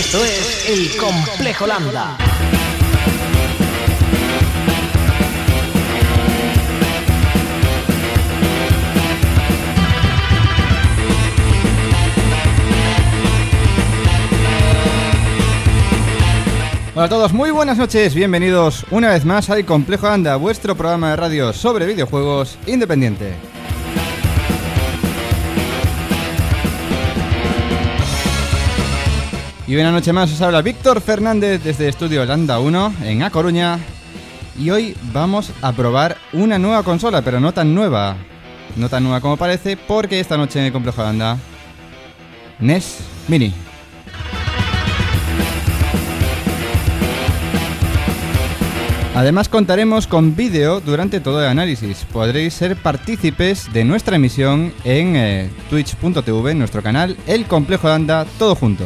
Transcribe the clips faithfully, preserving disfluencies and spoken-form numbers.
Esto es El Complejo Lambda. Hola a todos, muy buenas noches, bienvenidos una vez más al Complejo Lambda, vuestro programa de radio sobre videojuegos independiente. Y una noche más os habla Víctor Fernández desde Estudio Lambda uno en A Coruña. Y hoy vamos a probar una nueva consola, pero no tan nueva. No tan nueva como parece, porque esta noche en el Complejo Lambda, N E S Mini. Además contaremos con vídeo durante todo el análisis. Podréis ser partícipes de nuestra emisión en eh, twitch punto tv, en nuestro canal El Complejo Lambda, todo junto.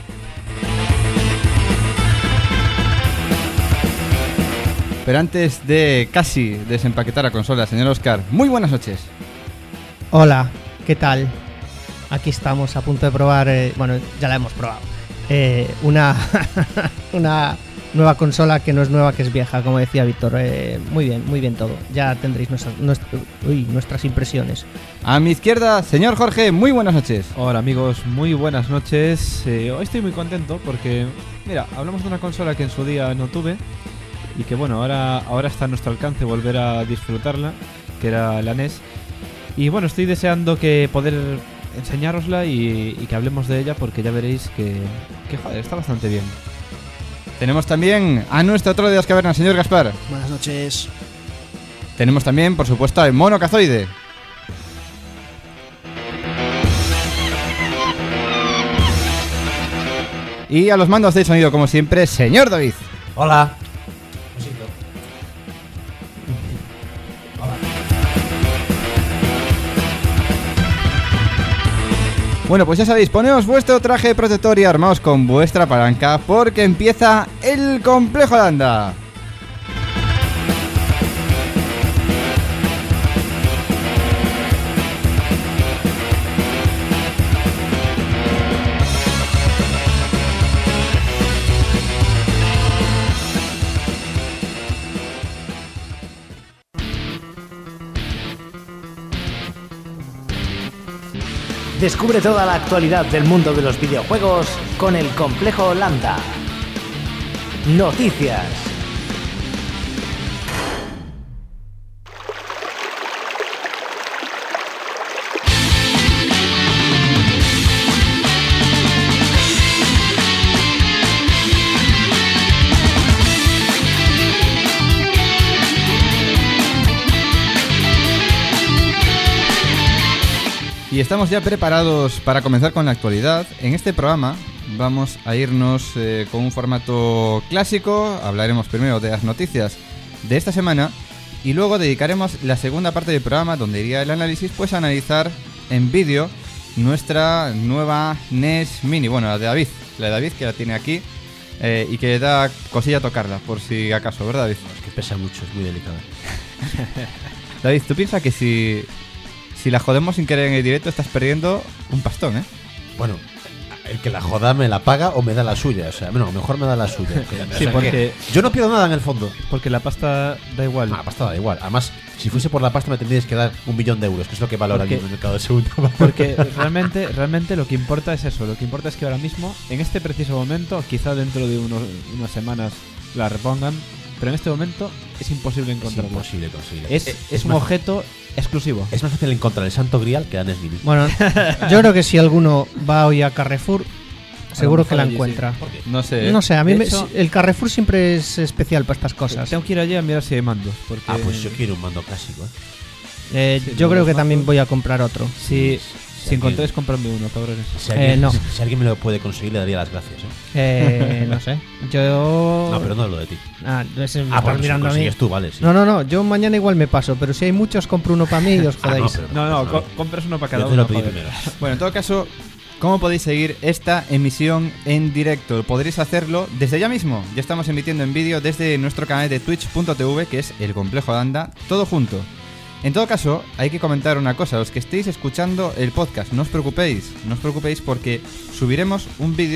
Pero antes de casi desempaquetar la consola, señor Oscar, muy buenas noches. Hola, ¿qué tal? Aquí estamos a punto de probar, eh, bueno, ya la hemos probado, eh, una, una nueva consola que no es nueva, que es vieja, como decía Víctor. Eh, muy bien, muy bien todo. Ya tendréis nuestras, nuestra, uy, nuestras impresiones. A mi izquierda, señor Jorge, muy buenas noches. Hola amigos, muy buenas noches. Eh, hoy estoy muy contento porque, mira, hablamos de una consola que en su día no tuve y que bueno, ahora, ahora está a nuestro alcance volver a disfrutarla, que era la N E S. Y bueno, estoy deseando que poder enseñárosla y, y que hablemos de ella, porque ya veréis que, que joder, está bastante bien. Tenemos también a nuestro trolo de las cavernas, señor Gaspar. Buenas noches. Tenemos también, por supuesto, al mono cazoide. Y a los mandos de sonido, como siempre, señor David. Hola. Bueno, pues ya sabéis, poneos vuestro traje protector y armaos con vuestra palanca, porque empieza el Complejo Lambda. Descubre toda la actualidad del mundo de los videojuegos con El Complejo Lambda. Noticias. Y estamos ya preparados para comenzar con la actualidad. En este programa vamos a irnos eh, con un formato clásico. Hablaremos primero de las noticias de esta semana y luego dedicaremos la segunda parte del programa, donde iría el análisis, pues a analizar en vídeo nuestra nueva N E S Mini. Bueno, la de David, la de David que la tiene aquí eh, y que da cosilla tocarla, por si acaso, ¿verdad, David? Es que pesa mucho, es muy delicada. David, ¿tú piensas que si... Si la jodemos sin querer en el directo, estás perdiendo un pastón, ¿eh? Bueno, el que la joda me la paga o me da la suya. O sea, bueno, mejor me da la suya. Sí, o sea, porque yo no pierdo nada en el fondo. Porque la pasta da igual. Ah, la pasta da igual. Además, si fuese por la pasta me tendríais que dar un billón de euros, que es lo que valora Porque- en el mercado de segunda mano. Porque realmente, realmente lo que importa es eso. Lo que importa es que ahora mismo, en este preciso momento, quizá dentro de unos, unas semanas la repongan, pero en este momento es imposible Es encontrarla. imposible conseguirla. Es, Es- es es un más- objeto exclusivo. Es más fácil encontrar el Santo Grial que la N E S Mini. Bueno, yo creo que si alguno va hoy a Carrefour, seguro mejor que la allí, encuentra. ¿Por qué? No sé, ¿eh? No sé, a mí De me- hecho- el Carrefour siempre es especial para estas cosas. Tengo que ir allí a mirar si hay mandos. Porque Ah, pues yo quiero un mando clásico, ¿eh? Eh, Sí, yo no, creo los que también mandos- voy a comprar otro. Si, Si si alguien- encontráis, compradme uno, cabrones. Si alguien, Eh, no. si alguien me lo puede conseguir, le daría las gracias, ¿eh? Eh, no sé. Yo. No, pero no hablo de ti. Ah, es- me Ah, estás bueno, si mirando lo a mí. consigues tú, vale, sí. No, no, no. Yo mañana igual me paso, pero si hay muchos, compro uno para mí y os Ah, no, jodéis. pero No, no, no, co- compras uno para cada Yo te uno. lo pedí joder. primero. Bueno, en todo caso, ¿cómo podéis seguir esta emisión en directo? Podréis hacerlo desde ya mismo. Ya estamos emitiendo en vídeo desde nuestro canal de twitch punto tv, que es El Complejo Lambda, todo junto. En todo caso, hay que comentar una cosa. Los que estéis escuchando el podcast, no os preocupéis. No os preocupéis porque subiremos un vídeo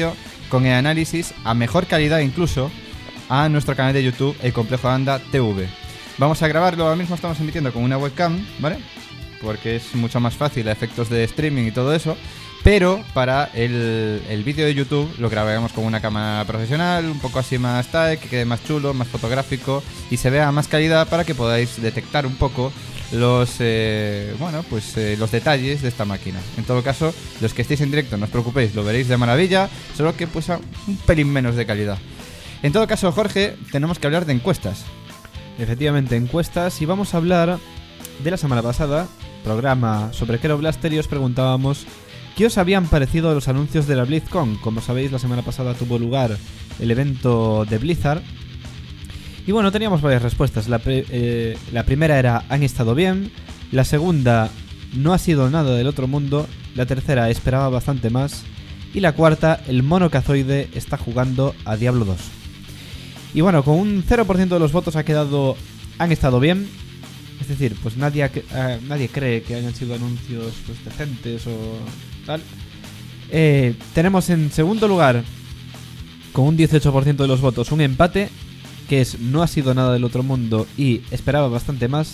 con el análisis a mejor calidad incluso a nuestro canal de YouTube, El Complejo Anda T V. Vamos a grabarlo, ahora mismo estamos emitiendo con una webcam, ¿vale? Porque es mucho más fácil a efectos de streaming y todo eso. Pero para el, el vídeo de YouTube lo grabaremos con una cámara profesional, un poco así más tal, que quede más chulo, más fotográfico y se vea más calidad para que podáis detectar un poco los eh, bueno pues eh, los detalles de esta máquina. En todo caso, los que estéis en directo no os preocupéis, lo veréis de maravilla, solo que pues a un pelín menos de calidad. En todo caso, Jorge, tenemos que hablar de encuestas. Efectivamente, encuestas, y vamos a hablar de la semana pasada, programa sobre Kero Blaster, y os preguntábamos ¿qué os habían parecido los anuncios de la BlizzCon? Como sabéis, la semana pasada tuvo lugar el evento de Blizzard. Y bueno, teníamos varias respuestas. La, pre- eh, la primera era, han estado bien. La segunda, no ha sido nada del otro mundo. La tercera, esperaba bastante más. Y la cuarta, el mono cazoide está jugando a Diablo dos. Y bueno, con un cero por ciento de los votos ha quedado, han estado bien. Es decir, pues nadie, ha, eh, nadie cree que hayan sido anuncios pues, decentes o tal. Eh, tenemos en segundo lugar, con un dieciocho por ciento de los votos, un empate, que es no ha sido nada del otro mundo y esperaba bastante más.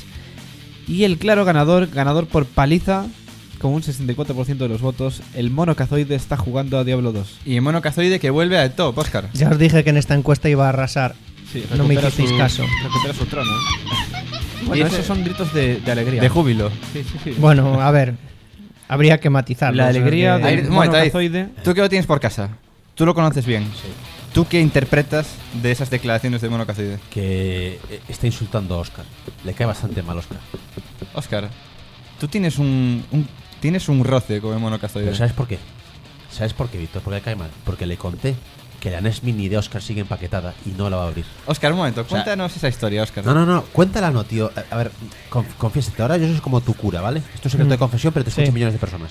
Y el claro ganador, ganador por paliza, con un sesenta y cuatro por ciento de los votos, el mono cazoide está jugando a Diablo dos. Y el mono cazoide que vuelve al top, Óscar. Ya os dije que en esta encuesta iba a arrasar. Sí, No me recupera hicisteis su- caso. Recupera su trono. Bueno, Dice- esos son gritos de, de alegría. De júbilo. Sí, sí, sí. Bueno, a ver, habría que matizarlo. La o sea, alegría que- Ahí- del un momento, mono ahí. cazoide. Tú que lo tienes por casa, tú lo conoces bien. ¿Tú qué interpretas de esas declaraciones de mono cazoide? Que eh, está insultando a Oscar. Le cae bastante mal a Oscar. Óscar, tú tienes un, un tienes un roce con el mono cazoide. Pero ¿sabes por qué? ¿Sabes por qué, Víctor? Porque le cae mal. Porque le conté que la N E S Mini de Oscar sigue empaquetada y no la va a abrir. Óscar, un momento, sea, cuéntanos esa historia, Óscar. No, no, no, cuéntala no, tío. A, a ver, conf- confiésate, ahora yo soy como tu cura, ¿vale? Esto es secreto de confesión, pero te escuchan Sí. millones de personas.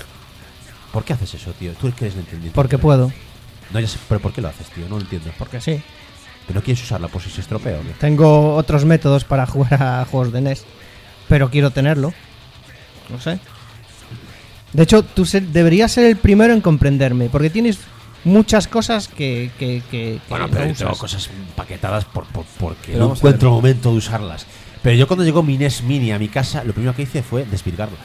¿Por qué haces eso, tío? Tú que eres entendiente. Porque puedo. No, ya sé, pero ¿por qué lo haces, tío? No lo entiendo. Porque sí. ¿Pero no quieres usarla por si se estropea o qué? Tengo otros métodos para jugar a juegos de N E S, pero quiero tenerlo. No sé. De hecho, tú ser- deberías ser el primero en comprenderme, porque tienes muchas cosas que, que, que, que Bueno, pero no yo tengo usas. cosas empaquetadas por, por- porque Pero no vamos a ver. encuentro momento de usarlas. Pero yo cuando llegó mi N E S Mini a mi casa, lo primero que hice fue desvirgarla.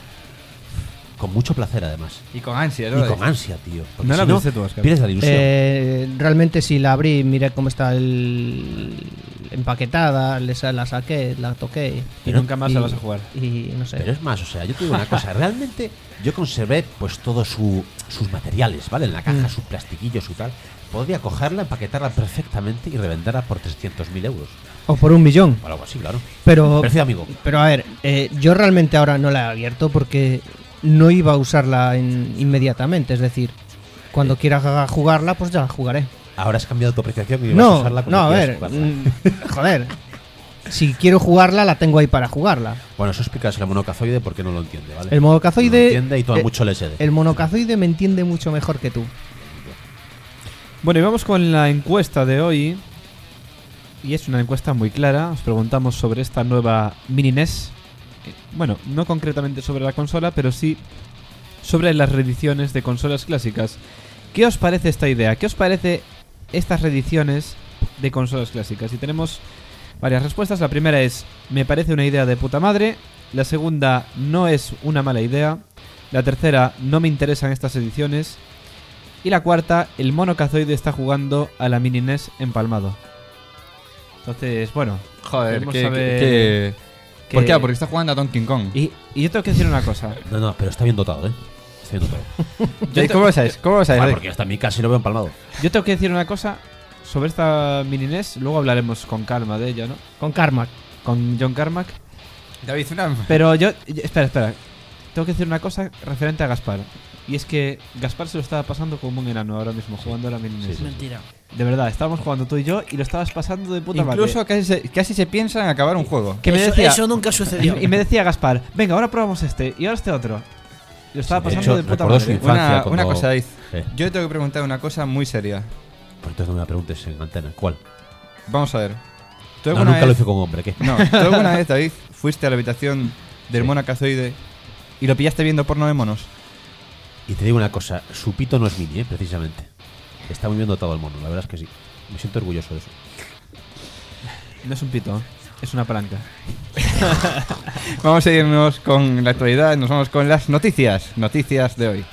Con mucho placer, además. Y con ansia, Y ¿no? con ansia, tío. Porque No la si no, abriste tú, Óscar. pierdes la ilusión. Eh, realmente si la abrí, miré cómo está el empaquetada, le sa- la saqué, la toqué. Y nunca más y- la vas a jugar. Y no sé. Pero es más, o sea, yo te digo una cosa, realmente yo conservé pues todos su, sus materiales, ¿vale? En la caja, Mm. su plastiquillo, su tal. Podría cogerla, empaquetarla perfectamente y revenderla por trescientos mil euros. O por un millón. O algo así, claro. Pero, Precio amigo. pero a ver, eh, yo realmente ahora no la he abierto porque no iba a usarla en- inmediatamente. Es decir, cuando quiera jugarla, pues ya la jugaré. Ahora has cambiado tu apreciación y vas a No, usarla cuando no, a quieras ver. jugarla. mm, joder. Si quiero jugarla, la tengo ahí para jugarla. Bueno, eso explicas el monocazoide porque no lo entiende, ¿vale? El monocazoide. No lo entiende y toma eh, mucho L S D. El monocazoide me entiende mucho mejor que tú. Bueno, y vamos con la encuesta de hoy. Y es una encuesta muy clara. Os preguntamos sobre esta nueva Mini N E S. Eh, Bueno, no concretamente sobre la consola, pero sí sobre las reediciones de consolas clásicas. ¿Qué os parece esta idea? ¿Qué os parece estas reediciones de consolas clásicas? Y tenemos varias respuestas. La primera es, me parece una idea de puta madre. La segunda, no es una mala idea. La tercera, no me interesan estas ediciones. Y la cuarta, el mono cazoide está jugando a la Mini N E S empalmado. Entonces, bueno, Joder, queremos que, saber que- que- ¿Por qué? Porque está jugando a Donkey Kong. Y, y yo tengo que decir una cosa. No, no, pero está bien dotado, ¿eh? Está bien dotado. ¿Y ¿Cómo lo sabes? ¿Cómo lo sabes? Joder, porque está en mi casa y lo veo empalmado. Yo tengo que decir una cosa sobre esta Mini N E S. Luego hablaremos con calma de ella, ¿no? Con Carmack. Con John Carmack. David, una... Pero yo... y- Espera, espera. Tengo que decir una cosa referente a Gaspar. Y es que Gaspar se lo estaba pasando como un enano ahora mismo, jugando a la Mini N E S. Sí, sí. Mentira. De verdad, estábamos jugando tú y yo y lo estabas pasando de puta Incluso madre. casi se, casi se piensa en acabar un juego. Que me eso, decía, eso nunca sucedió. y me decía Gaspar, venga, ahora probamos este y ahora este otro. Y lo estaba Sí, de pasando hecho, de puta recordó su madre. infancia Una, cuando- una cosa, David. Sí. Yo te tengo que preguntar una cosa muy seria. Pues entonces no me la preguntes en antena. ¿Cuál? Vamos a ver. ¿Tú No, alguna nunca lo vez- hice con hombre, ¿qué? No, ¿tú alguna vez, David, fuiste a la habitación del Sí. mono cazoide y lo pillaste viendo porno de monos? Y te digo una cosa, su pito no es mini, ¿eh? Precisamente. Está muy bien dotado el mono, la verdad es que sí. Me siento orgulloso de eso. No es un pito, es una palanca. Vamos a irnos con la actualidad, nos vamos con las noticias, noticias de hoy.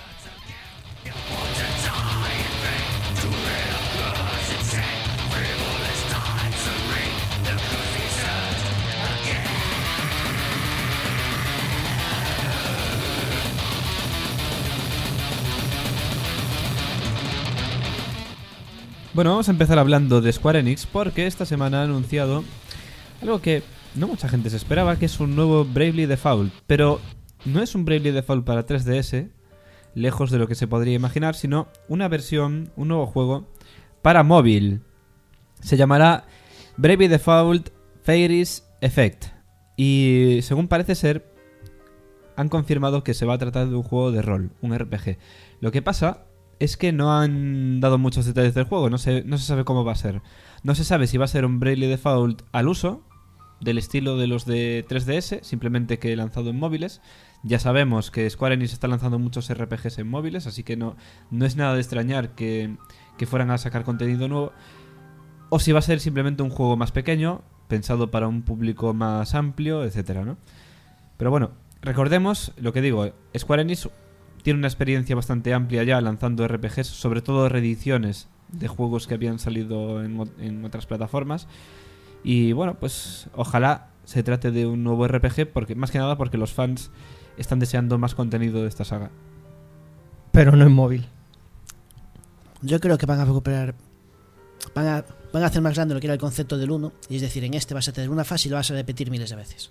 Bueno, vamos a empezar hablando de Square Enix porque esta semana ha anunciado algo que no mucha gente se esperaba, que es un nuevo Bravely Default. Pero no es un Bravely Default para tres D S, lejos de lo que se podría imaginar, sino una versión, un nuevo juego para móvil. Se llamará Bravely Default Fairies Effect. Y según parece ser, han confirmado que se va a tratar de un juego de rol, un R P G. Lo que pasa es que no han dado muchos detalles del juego, no se, no se sabe cómo va a ser. No se sabe si va a ser un Bravely Default al uso, del estilo de los de tres D S, simplemente que lanzado en móviles. Ya sabemos que Square Enix está lanzando muchos R P Gs en móviles, así que no, no es nada de extrañar que, que fueran a sacar contenido nuevo. O si va a ser simplemente un juego más pequeño, pensado para un público más amplio, etcétera, ¿no? Pero bueno, recordemos lo que digo, Square Enix tiene una experiencia bastante amplia ya lanzando R P Gs, sobre todo reediciones de juegos que habían salido en, en otras plataformas. Y bueno, pues ojalá se trate de un nuevo R P G, porque más que nada porque los fans están deseando más contenido de esta saga. Pero no en móvil. Yo creo que van a recuperar, van a, van a hacer más grande lo que era el concepto del uno, y es decir, en este vas a tener una fase y lo vas a repetir miles de veces.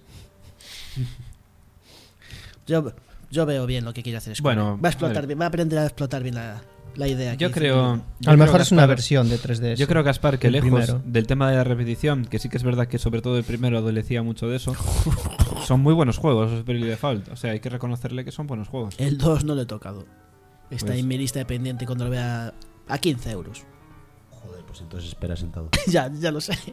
Yo... Yo veo bien lo que quiere hacer Square. Bueno, va a explotar a bien, va a aprender a explotar bien la, la idea. Yo que creo... Yo a lo creo, mejor es una Gaspar, versión de tres D S. Yo creo, Gaspar, que el lejos primero. del tema de la repetición, que sí que es verdad que sobre todo el primero adolecía mucho de eso, son muy buenos juegos los Bravely Default. O sea, hay que reconocerle que son buenos juegos. El dos no le he tocado. Está Pues- en mi lista de pendiente cuando lo vea a quince euros. Joder, pues entonces espera sentado. ya, ya lo sé.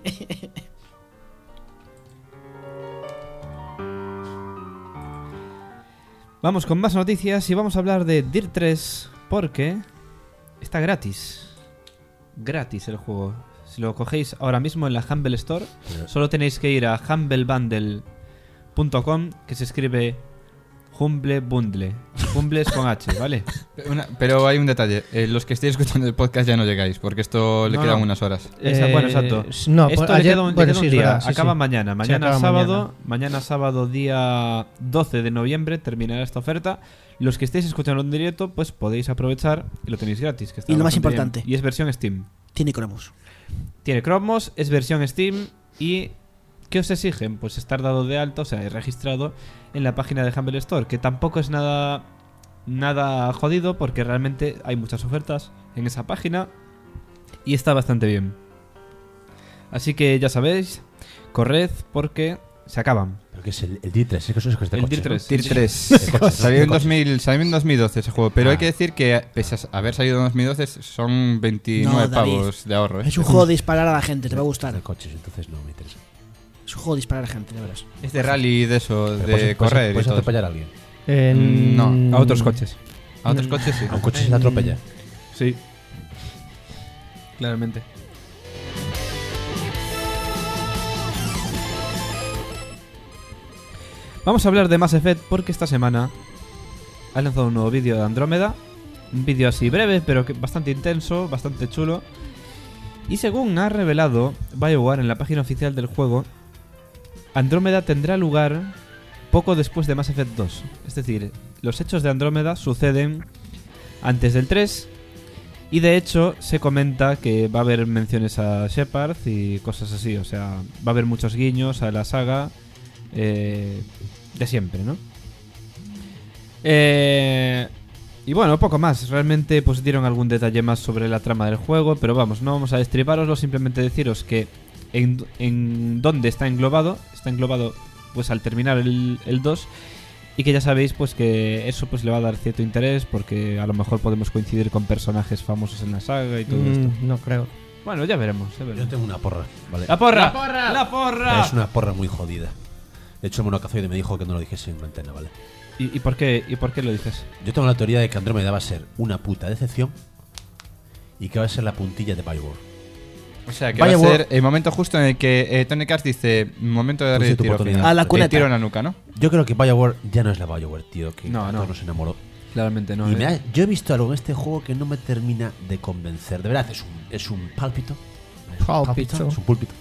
Vamos con más noticias y vamos a hablar de Dirt tres porque está gratis. Gratis el juego. Si lo cogéis ahora mismo en la Humble Store, Pero- solo tenéis que ir a humble bundle punto com, que se escribe Humble Bundle. Humble es con H, ¿vale? Una- pero hay un detalle, eh, los que estéis escuchando el podcast ya no llegáis, porque esto le No, quedan no. unas horas. Esa- bueno, exacto. Eh, No, Esto pues le ayer, queda un, le bueno, queda un sí, es día. verdad, sí, acaba sí. mañana. Sí, Mañana acaba sábado, mañana. mañana sábado día doce de noviembre terminará esta oferta. Los que estéis escuchando en directo, pues podéis aprovechar y lo tenéis gratis. Que está Y lo más bastante importante. bien. Y es versión Steam. Tiene cromos. Tiene cromos, es versión Steam y ¿qué os exigen? Pues estar dado de alta, o sea, registrado en la página de Humble Store, que tampoco es nada nada jodido porque realmente hay muchas ofertas en esa página y está bastante bien. Así que ya sabéis, corred porque se acaban. Pero que es el, el D tres, es que eso es de El coche, Dirt tres. Tier tres. De coches, salió, de en coches. dos mil, salió en dos mil doce ese juego, pero Ah. hay que decir que pese a haber salido en dos mil doce son veintinueve No, David. pavos de ahorro. ¿eh? Es un juego de disparar a la gente, te va a gustar. De coches, entonces no me interesa. Es un juego de disparar a la gente, de veras. Es de rally, de eso, Pero de puedes- correr puedes, y puedes todo. atropellar a alguien. En- No, A otros coches. A otros coches sí. A un coche se le atropella. Sí. Claramente. Vamos a hablar de Mass Effect porque esta semana ha lanzado un nuevo vídeo de Andrómeda. Un vídeo así breve, pero que bastante intenso, bastante chulo. Y según ha revelado BioWare en la página oficial del juego, Andrómeda tendrá lugar poco después de Mass Effect dos. Es decir, los hechos de Andrómeda suceden antes del tres. Y de hecho se comenta que va a haber menciones a Shepard y cosas así. O sea, va a haber muchos guiños a la saga eh, de siempre, ¿no? Eh, y bueno, poco más. Realmente pues dieron algún detalle más sobre la trama del juego. Pero vamos, no vamos a destriparoslo. Simplemente deciros que en, en dónde está englobado. Está englobado pues al terminar el, el dos. Y que ya sabéis pues que eso pues le va a dar cierto interés porque a lo mejor podemos coincidir con personajes famosos en la saga y todo Mm, esto. no creo. Bueno, ya veremos, ya Yo veremos. tengo una porra, ¿vale? ¡La porra! ¡La porra! ¡La porra! Pero es una porra muy jodida. De hecho, el monocazoide me dijo que no lo dijese en antena, ¿vale? ¿Y, y por qué, ¿Y por qué lo dices? Yo tengo la teoría de que Andrómeda va a ser una puta decepción y que va a ser la puntilla de BioWare. O sea, que Vaya va a War- ser el momento justo en el que eh, Tony Katz dice: momento de darle Puse el tu tiro oportunidad. final. A la El cuneta. tiro en la nuca, ¿no? Yo creo que BioWare ya no es la BioWare, tío, que No, a no. todos nos enamoró. Claramente no. y ¿eh? me ha- yo he visto algo en este juego que no me termina de convencer. De verdad, es un, es un pálpito. Es un Pálpito. Es un púlpito.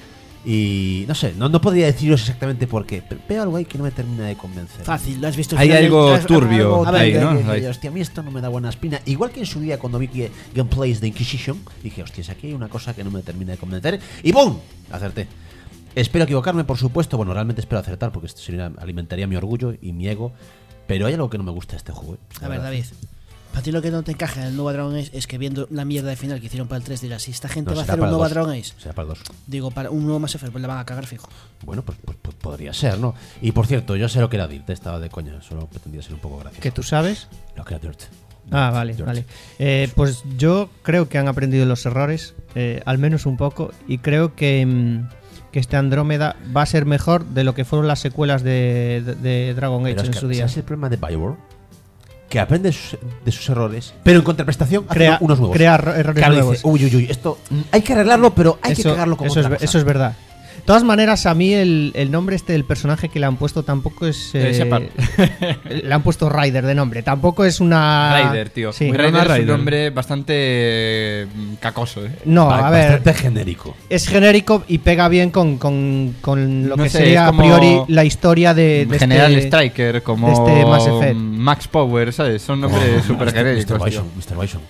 Y no sé, no, no podría deciros exactamente por qué, pero veo algo ahí que no me termina de convencer. Fácil, lo has visto. el Hay final del- algo has- turbio algo- a ver, ahí, que- ¿no? que- Ahí. Y, hostia, a mí esto no me da buena espina. Igual que en su día cuando vi que gameplays de Inquisition, dije, hostia, aquí hay una cosa que no me termina de convencer. Y ¡pum! Acerté. Espero equivocarme, por supuesto. Bueno, realmente espero acertar porque esto sería- alimentaría mi orgullo y mi ego. Pero hay algo que no me gusta de este juego. ¿eh? A ver, David. Para ti lo que no te encaja en el Nova Dragon Ace es que viendo la mierda de final que hicieron para el tres dirás, si esta gente No, va a será hacer para un el Nova dos. Dragon Ace, Será para el dos. digo, para un nuevo Mass Effect, pues le van a cagar fijo. Bueno, pues, pues- pues podría ser, ¿no? Y por cierto, yo sé lo que era Dirt, estaba de coña, solo pretendía ser un poco gracioso. ¿Que tú sabes? Lo que era Dirt. Ah, Dirt, vale, Dirt. vale. Eh, pues yo creo que han aprendido los errores, eh, al menos un poco, y creo que, mm, que este Andrómeda va a ser mejor de lo que fueron las secuelas de, de- de Dragon Age Pero en es que, su día. ¿sabes el problema de BioWare? Que aprende sus- de sus errores, pero en contraprestación hace Crea, unos nuevos. crea erro- errores Claro, nuevos. dice, uy, uy, uy, esto mm, hay que arreglarlo, pero hay que eso, cagarlo como eso, es, otra ve- cosa. eso es verdad. De todas maneras, a mí el, el nombre este del personaje que le han puesto tampoco es... Eh, eh, Shepard. le han puesto Ryder de nombre. Tampoco es una... Ryder, tío. Sí. Ryder Winona es un Ryder. nombre bastante mm, cacoso, ¿eh? No, Ba- a ver... Bastante genérico. Es genérico y pega bien con, con, con lo No que sé, sería es como a priori la historia de, de General este- Striker, como de este Mass Effect. Max Power, ¿sabes? Son nombres súper genéricos, mister tío. Bison, mister Bison.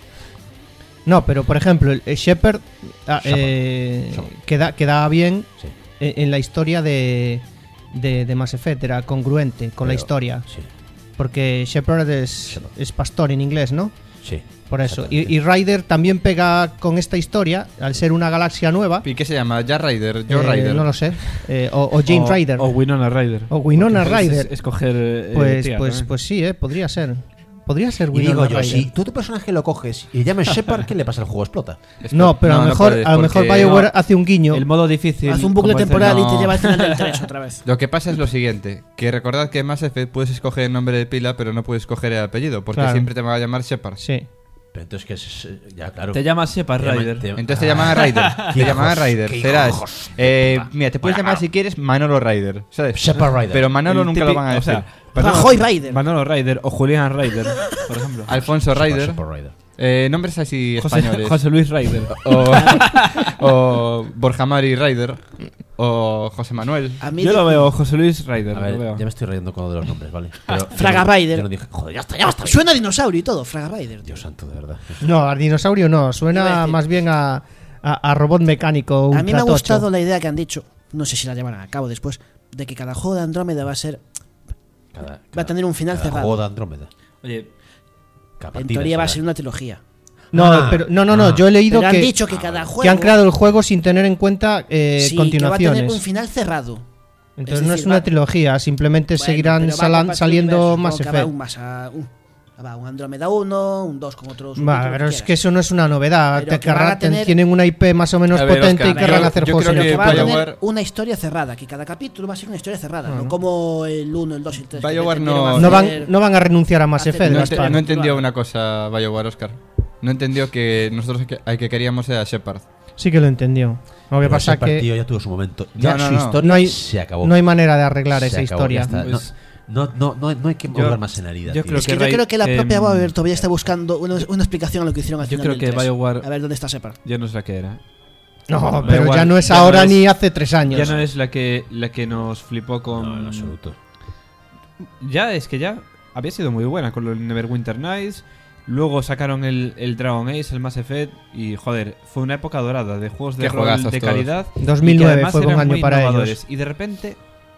No, pero por ejemplo, el, el Shepard ah, Shepard. eh, Shepard. queda, queda bien Sí, en, en la historia de, de, de Mass Effect, era congruente con la Pero- historia. sí, Porque Shepard es, Shepard. es pastor en inglés, ¿no? sí. Por eso. exactamente. Y, y Ryder también pega con esta historia, al ser una galaxia nueva. ¿Y qué se llama? ¿Ya Ryder? ¿Joe eh, Ryder? No lo sé. Eh, o, o Jane o, Ryder. O Winona Ryder. O Winona Porque puedes Ryder. es- Escoger. eh, pues, tía pues, también. pues sí, eh, podría ser. Podría ser Y Winona digo yo, Ryder. si tú tu personaje lo coges y llamas Shepard, ¿qué le pasa? El juego explota. Es No, que- pero a lo mejor, puedes, a lo mejor porque- BioWare hace un guiño. El modo difícil. Haz un bucle como dice- temporal y no. te lleva al final del tres otra vez. Lo que pasa es lo siguiente, que recordad que en Mass Effect puedes escoger el nombre de pila, pero no puedes escoger el apellido, porque Claro. siempre te va a llamar Shepard. Sí. Pero entonces que es, es- ya claro. Te llamas Shepard Te llama- Ryder. te- Entonces te llaman a Ryder. Qué te llaman a hijos, Ryder. qué Serás. hijos eh, de puta. mira, te puedes Vaya, llamar claro. si quieres Manolo Ryder. ¿Sabes? Shepard Ryder. Pero Manolo El nunca lo típico- van a o decir. sea, Rajoy Ryder. Manolo Ryder o Julián Ryder, por ejemplo. Alfonso Shepard- Ryder. Shepard Ryder. Eh, nombres así José, españoles. José Luis Ryder. O, o Borja Mari Ryder. O José Manuel. A mí Yo de- lo veo, José Luis Ryder. A lo ver, veo. ya me estoy riendo con lo de los nombres, ¿vale? Pero Fraga yo no- Ryder. Yo no dije, joder, ya está, ya está. Suena a dinosaurio y todo, Fraga Ryder. Dios santo, de verdad. No, a dinosaurio no. Iba a Suena decir- más bien a, a, a robot mecánico. A mí me ha ultratocho. gustado la idea que han dicho, no sé si la llevarán a cabo después, de que cada juego de Andrómeda va a ser, Cada- va a tener un final cada cerrado. juego de Andrómeda. Oye, Cada En partida teoría va a será- ser una trilogía. No, Ah. pero, no, no, no. Yo he leído Pero han que, dicho que cada juego que han creado el juego sin tener en cuenta eh, sí, que va a continuaciones. tener un final cerrado. Entonces es no decir, es una va- trilogía, simplemente Bueno, seguirán pero va a salan- compartir saliendo universos, más supongo que habrá Effect. un más a- un, va, un Andrómeda uno, un dos con otros. Va, pero es que eso no es una novedad. Pero Te que van a querrán- tener- tienen una I P más o menos A ver, potente Oscar, y querrán yo- hacer yo juegos creo en Pero que que va a BioWare- tener una historia cerrada, que cada capítulo va a ser una historia cerrada, Bueno. no como el uno, el dos y el tres. que BioWare pretendieron no- hacer- No van, no van a renunciar a Mass hacer- Effect, No, Gaspar. ente- no entendió Claro. una cosa, BioWare, Oscar. No entendió que nosotros que, al que queríamos era Shepard. Sí que lo entendió. Lo que Pero pasa ese que partido ya tuvo su momento. Ya No, no, su no. historia No hay- se acabó. no hay manera de arreglar Se esa acabó, historia. ya está. Pues- no, no, no, no hay que Yo- volver más en la herida. yo tío. creo Es que que yo Ray- creo que la que, propia mm, BioWare todavía está buscando una, una explicación a lo que hicieron al Yo final creo del que tres. BioWare- A ver dónde está Shepard. ya no es la que era. No, BioWare pero ya no es ya no ahora es- ni hace tres años. Ya no es la que la que nos flipó con. No, en absoluto. Ya es que ya había sido muy buena con el Neverwinter Nights. Luego sacaron el, el Dragon Age, el Mass Effect. Y joder, fue una época dorada de juegos de Qué rol juegazos de todos. calidad. dos mil nueve y que además fue un eran año muy para innovadores. ellos. Y de repente.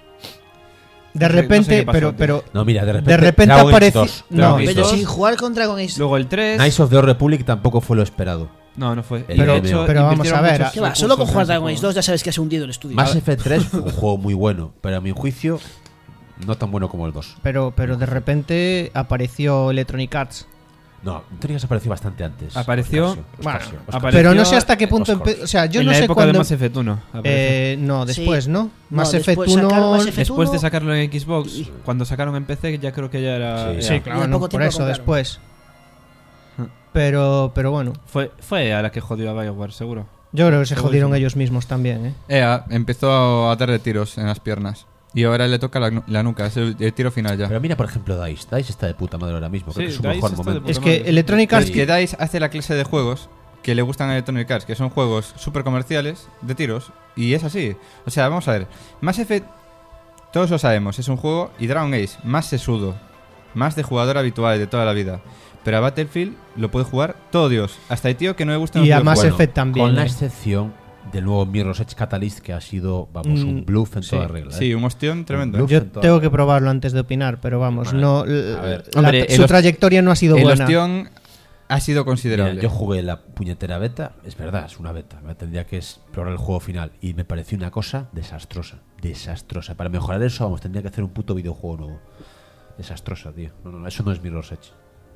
De no sé- no sé repente, qué pasó, pero, tío. pero No, mira, de repente. de repente Dragon Age aparece. dos. No, Dragon Age Pero dos. sin jugar con Dragon Age. Luego el tres. Knights of the Old Republic tampoco fue lo esperado. No, no fue. El Pero- M M O. pero vamos invirtieron a ver, muchos ¿Qué va? Solo con recursos jugar en ese Dragon Age juego. dos ya sabes que has hundido el estudio. Mass Effect tres fue un juego muy bueno, pero a mi juicio, no tan bueno como el dos. pero, pero de repente apareció Electronic Arts. No, Trigger apareció bastante antes. Apareció- Oscarsio, bueno, Oscarsio, Oscarsio. apareció- Pero no sé hasta qué punto. Oscars. empe- O sea, yo en no la sé época de cuándo. Mass Effect uno. apareció. Eh, no, Sí. después, ¿no? Mass Effect después sacaron uno. Mass Effect Después de uno. sacarlo en Xbox, cuando sacaron en P C, ya creo que ya era. Sí. era- Sí, Claro, Y al no, poco por tiempo eso, compraron. después. pero, pero bueno, Fue, fue a la que jodió a BioWare, seguro. yo creo que se Seguro jodieron que- ellos mismos también, ¿eh? E A empezó a darle tiros en las piernas. Y ahora le toca la, nu- la nuca, es el, el tiro final ya. Pero mira, por ejemplo, DICE. DICE está de puta madre ahora mismo. Creo Sí, que es su DICE mejor está de momento. puta Es madre. que Electronic Pero Arts... es que DICE hace la clase de juegos que le gustan a Electronic Arts, que son juegos súper comerciales, de tiros, y es así. O sea, vamos a ver. Mass Effect, todos lo sabemos, es un juego, y Dragon Age, más sesudo, más de jugador habitual de toda la vida. Pero a Battlefield lo puede jugar todo Dios, hasta el tío que no le gusta Y a Mass Effect también, Con la ¿eh? excepción del nuevo Mirror's Edge Catalyst, que ha sido, vamos, un Mm, bluff en Sí, toda regla. sí, ¿eh? un ostión tremendo. Un bluff. Yo en toda tengo regla. que probarlo antes de opinar, pero vamos, Bueno, no, a ver. la- Hombre, su el- trayectoria no ha sido El buena. ostión ha sido Mira, considerable. yo jugué la puñetera beta, es verdad, es una beta. Me tendría que es- probar el juego final. Y me pareció una cosa desastrosa. Desastrosa. Para mejorar eso, vamos, tendría que hacer un puto videojuego nuevo. Desastrosa, tío. No, no, eso no es Mirror's Edge.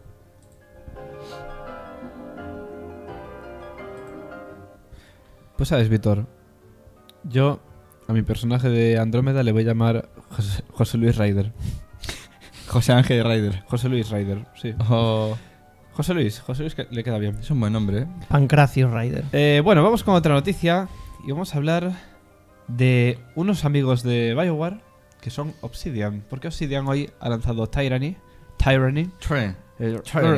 Pues sabes, Víctor, yo a mi personaje de Andrómeda le voy a llamar José, José Luis Ryder. José Ángel Ryder. José Luis Ryder, sí. Oh, José Luis, José Luis que le queda bien. es un buen nombre, ¿eh? Pancracio Rider. Eh, bueno, vamos con otra noticia y vamos a hablar de unos amigos de BioWare que son Obsidian. Porque Obsidian hoy ha lanzado Tyranny. Tyranny. Tren. Eh, Tyranny.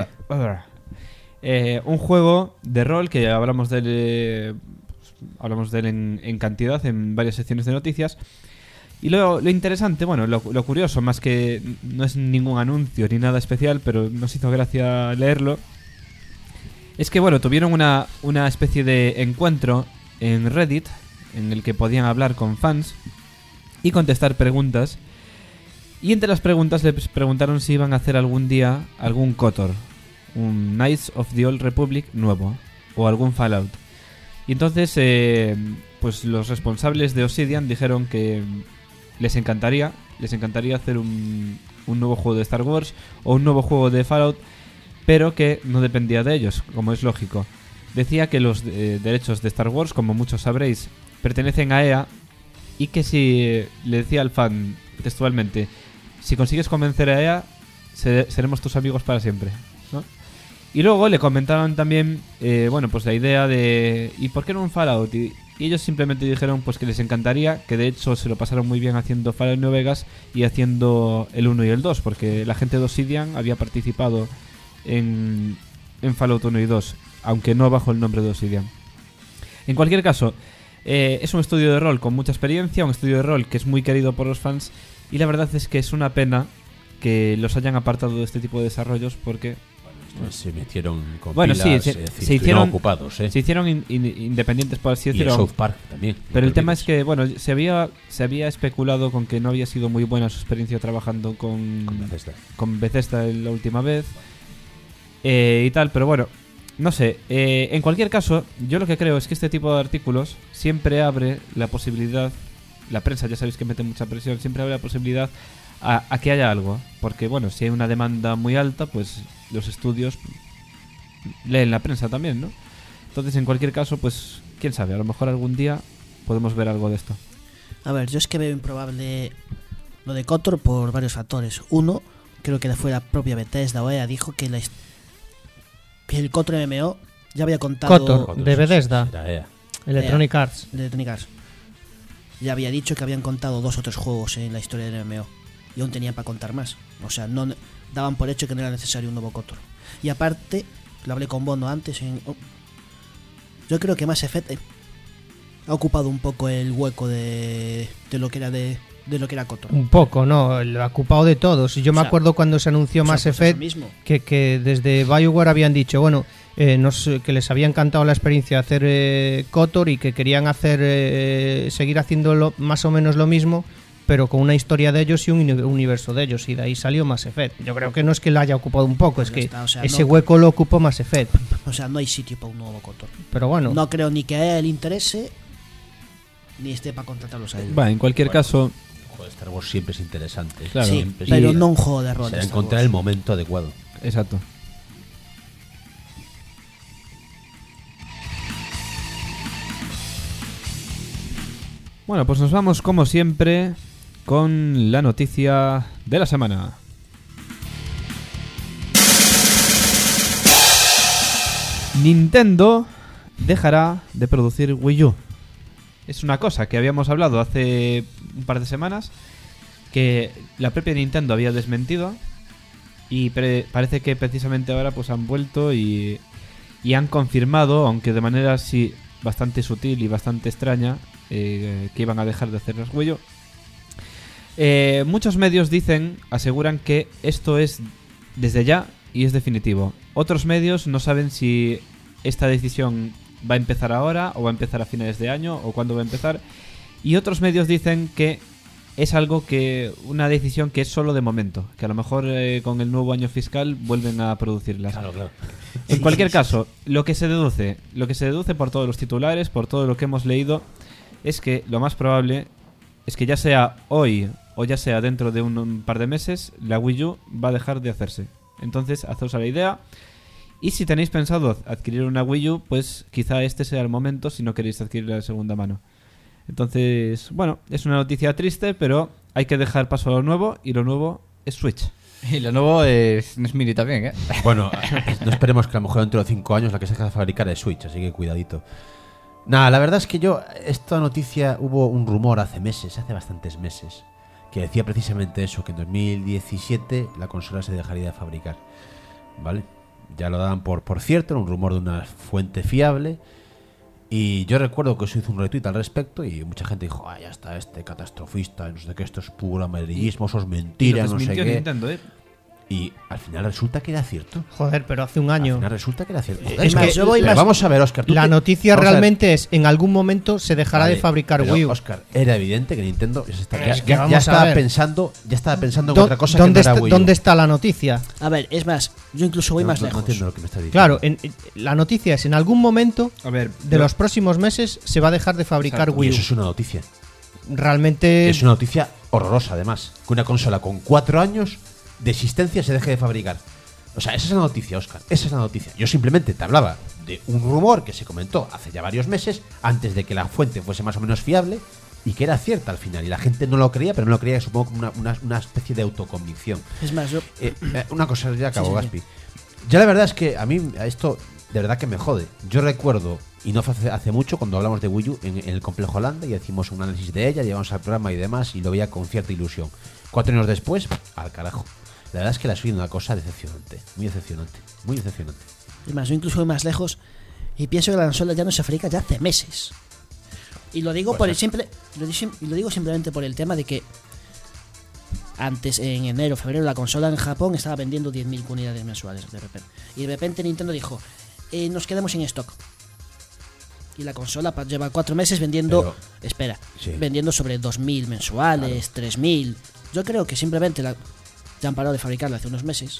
eh, un juego de rol que hablamos de él, eh, hablamos de él en, en cantidad en varias secciones de noticias. Y lo, lo interesante, bueno, lo, lo curioso, más que no es ningún anuncio ni nada especial, pero nos hizo gracia leerlo, es que, bueno, tuvieron una, una especie de encuentro en Reddit en el que podían hablar con fans y contestar preguntas. Y entre las preguntas les preguntaron si iban a hacer algún día algún KOTOR, un Knights of the Old Republic nuevo, o algún Fallout. Y entonces, eh, pues los responsables de Obsidian dijeron que les encantaría, les encantaría hacer un, un nuevo juego de Star Wars o un nuevo juego de Fallout, pero que no dependía de ellos, como es lógico. Decía que los eh, derechos de Star Wars, como muchos sabréis, pertenecen a E A, y que si eh, le decía al fan textualmente, si consigues convencer a E A, se- seremos tus amigos para siempre, ¿no? Y luego le comentaban también, eh, bueno, pues la idea de ¿y por qué no un Fallout? Y, y ellos simplemente dijeron pues que les encantaría, que de hecho se lo pasaron muy bien haciendo Fallout New Vegas y haciendo el uno y el dos, porque la gente de Obsidian había participado en, en Fallout uno y dos, aunque no bajo el nombre de Obsidian. En cualquier caso, eh, es un estudio de rol con mucha experiencia, un estudio de rol que es muy querido por los fans, y la verdad es que es una pena que los hayan apartado de este tipo de desarrollos porque Pues se metieron con Bueno, pilas, sí, es se- decir, se estuvieron hicieron- ocupados, ¿eh? se hicieron in- in- independientes, por así y en decirlo. South Park también. Pero el no tema olvides. es que, bueno, se había, se había especulado con que no había sido muy buena su experiencia trabajando con, Con Bethesda. con Bethesda la última vez eh, y tal, pero bueno, no sé. eh, en cualquier caso, yo lo que creo es que este tipo de artículos siempre abre la posibilidad, la prensa ya sabéis que mete mucha presión, siempre abre la posibilidad a, a que haya algo, porque bueno, si hay una demanda muy alta, pues los estudios leen la prensa también, ¿no? Entonces, en cualquier caso, pues quién sabe, a lo mejor algún día podemos ver algo de esto. A ver, yo es que veo improbable lo de KOTOR por varios factores. Uno, creo que fue la propia Bethesda o E A, dijo que, la his- que el KOTOR M M O ya había contado... KOTOR. Joder, de sí, sí, Bethesda. era E A. Electronic Arts. de Electronic Arts. Ya había dicho que habían contado dos o tres juegos en la historia del M M O. Y aún tenían para contar más. O sea, no daban por hecho que no era necesario un nuevo KOTOR. Y aparte, lo hablé con Bono antes, en, oh, yo creo que Mass Effect eh, ha ocupado un poco el hueco de, de lo que era de, de lo que era KOTOR. Un poco, ¿no? Lo ha ocupado de todos. Y yo me O sea, acuerdo cuando se anunció O sea, Mass pues eso Effect mismo. que, que desde BioWare habían dicho, bueno, eh, nos- que les había encantado la experiencia de hacer eh, KOTOR y que querían hacer eh, seguir haciendo lo- más o menos lo mismo, pero con una historia de ellos y un uni- universo de ellos, y de ahí salió Mass Effect. Yo creo que no es que lo haya ocupado un poco, Pues es ya que está, o sea, ese no- hueco lo ocupó Mass Effect. O sea, no hay sitio para un nuevo KOTOR. Pero bueno, No creo ni que a él le interese ni esté para contratarlos a él. Va, en cualquier Bueno. caso, Joder, Star Wars siempre es interesante. Claro. sí, Siempre es pero interesante. no un juego de rol. Será de Star encontrar Wars. el momento adecuado. exacto. Bueno, pues nos vamos como siempre con la noticia de la semana. Nintendo dejará de producir Wii U. Es una cosa que habíamos hablado hace un par de semanas, que la propia Nintendo había desmentido, y pre- parece que precisamente ahora pues han vuelto y, y han confirmado, aunque de manera así bastante sutil y bastante extraña, eh, que iban a dejar de hacer las Wii U. Eh, muchos medios dicen, aseguran que esto es desde ya y es definitivo. Otros medios no saben si esta decisión va a empezar ahora o va a empezar a finales de año o cuándo va a empezar. Y otros medios dicen que es algo que, una decisión que es solo de momento, que a lo mejor eh, con el nuevo año fiscal vuelven a producirlas. Claro, claro. En cualquier caso, lo que se deduce, lo que se deduce por todos los titulares, por todo lo que hemos leído, es que lo más probable es que ya sea hoy o ya sea dentro de un, un par de meses, la Wii U va a dejar de hacerse. Entonces, haceos a la idea. Y si tenéis pensado adquirir una Wii U, pues quizá este sea el momento si no queréis adquirirla de segunda mano. Entonces, bueno, es una noticia triste, pero hay que dejar paso a lo nuevo, y lo nuevo es Switch. Y lo nuevo es, es Mini también, ¿eh? Bueno, no esperemos que a lo mejor dentro de cinco años la que se deja de fabricar es Switch, así que cuidadito. Nada, la verdad es que yo, esta noticia, hubo un rumor hace meses, hace bastantes meses, que decía precisamente eso, que en dos mil diecisiete la consola se dejaría de fabricar, ¿vale? Ya lo daban por, por cierto, era un rumor de una fuente fiable. Y yo recuerdo que eso hizo un retweet al respecto y mucha gente dijo, ah, ya está este catastrofista, no sé qué, esto es puro amarillismo, eso es mentira, Y lo no sé desmintió qué. Nintendo, ¿eh? Y al final resulta que era cierto. Joder, pero hace un Al año. final resulta que era cierto. Joder, Es pero- que yo voy pero más- vamos a ver, Óscar. tú La te- noticia vamos a ver. realmente es, en algún momento se dejará Vale, de fabricar pero, Wii U. Óscar, era evidente que Nintendo ya, está- ya- Es que ya- vamos ya a estaba ver. pensando, ya estaba pensando en ¿Dó- otra cosa ¿Dónde, que no era está, Wii U. ¿Dónde está la noticia? A ver, es más, yo incluso voy No- más no- no lejos. entiendo lo que me está diciendo. Claro, en- en- la noticia es, en algún momento A ver, de yo- los próximos meses se va a dejar de fabricar Y Wii U. eso es una noticia. Realmente Es una noticia horrorosa, además. Que una consola con cuatro años de existencia se deje de fabricar. O sea, esa es la noticia, Óscar. Esa es la noticia. Yo simplemente te hablaba de un rumor que se comentó hace ya varios meses, antes de que la fuente fuese más o menos fiable, y que era cierta al final. Y la gente no lo creía, pero no lo creía, supongo, como una, una, una especie de autoconvicción. Es más, yo, Eh, eh, una cosa, ya acabo, Sí, sí, Gaspi. Ya la verdad es que a mí a esto de verdad que me jode. Yo recuerdo, y no fue hace, hace mucho, cuando hablamos de Wii U en, en el Complejo Holanda y hicimos un análisis de ella, llevamos al programa y demás, y lo veía con cierta ilusión. Cuatro años después, al carajo. La verdad es que la soy una cosa decepcionante, muy decepcionante, muy decepcionante. es más, yo incluso voy más lejos y pienso que la consola ya no se fabrica ya hace meses. Y lo digo Pues por el es- simple, lo, di- y lo digo simplemente por el tema de que antes, en enero, febrero, la consola en Japón estaba vendiendo diez mil unidades mensuales de repente. Y de repente Nintendo dijo, eh, nos quedamos sin stock. Y la consola pa- lleva cuatro meses vendiendo, Pero- espera, Sí. vendiendo sobre dos mil mensuales, tres mil. Yo creo que simplemente la, ya han parado de fabricarla hace unos meses.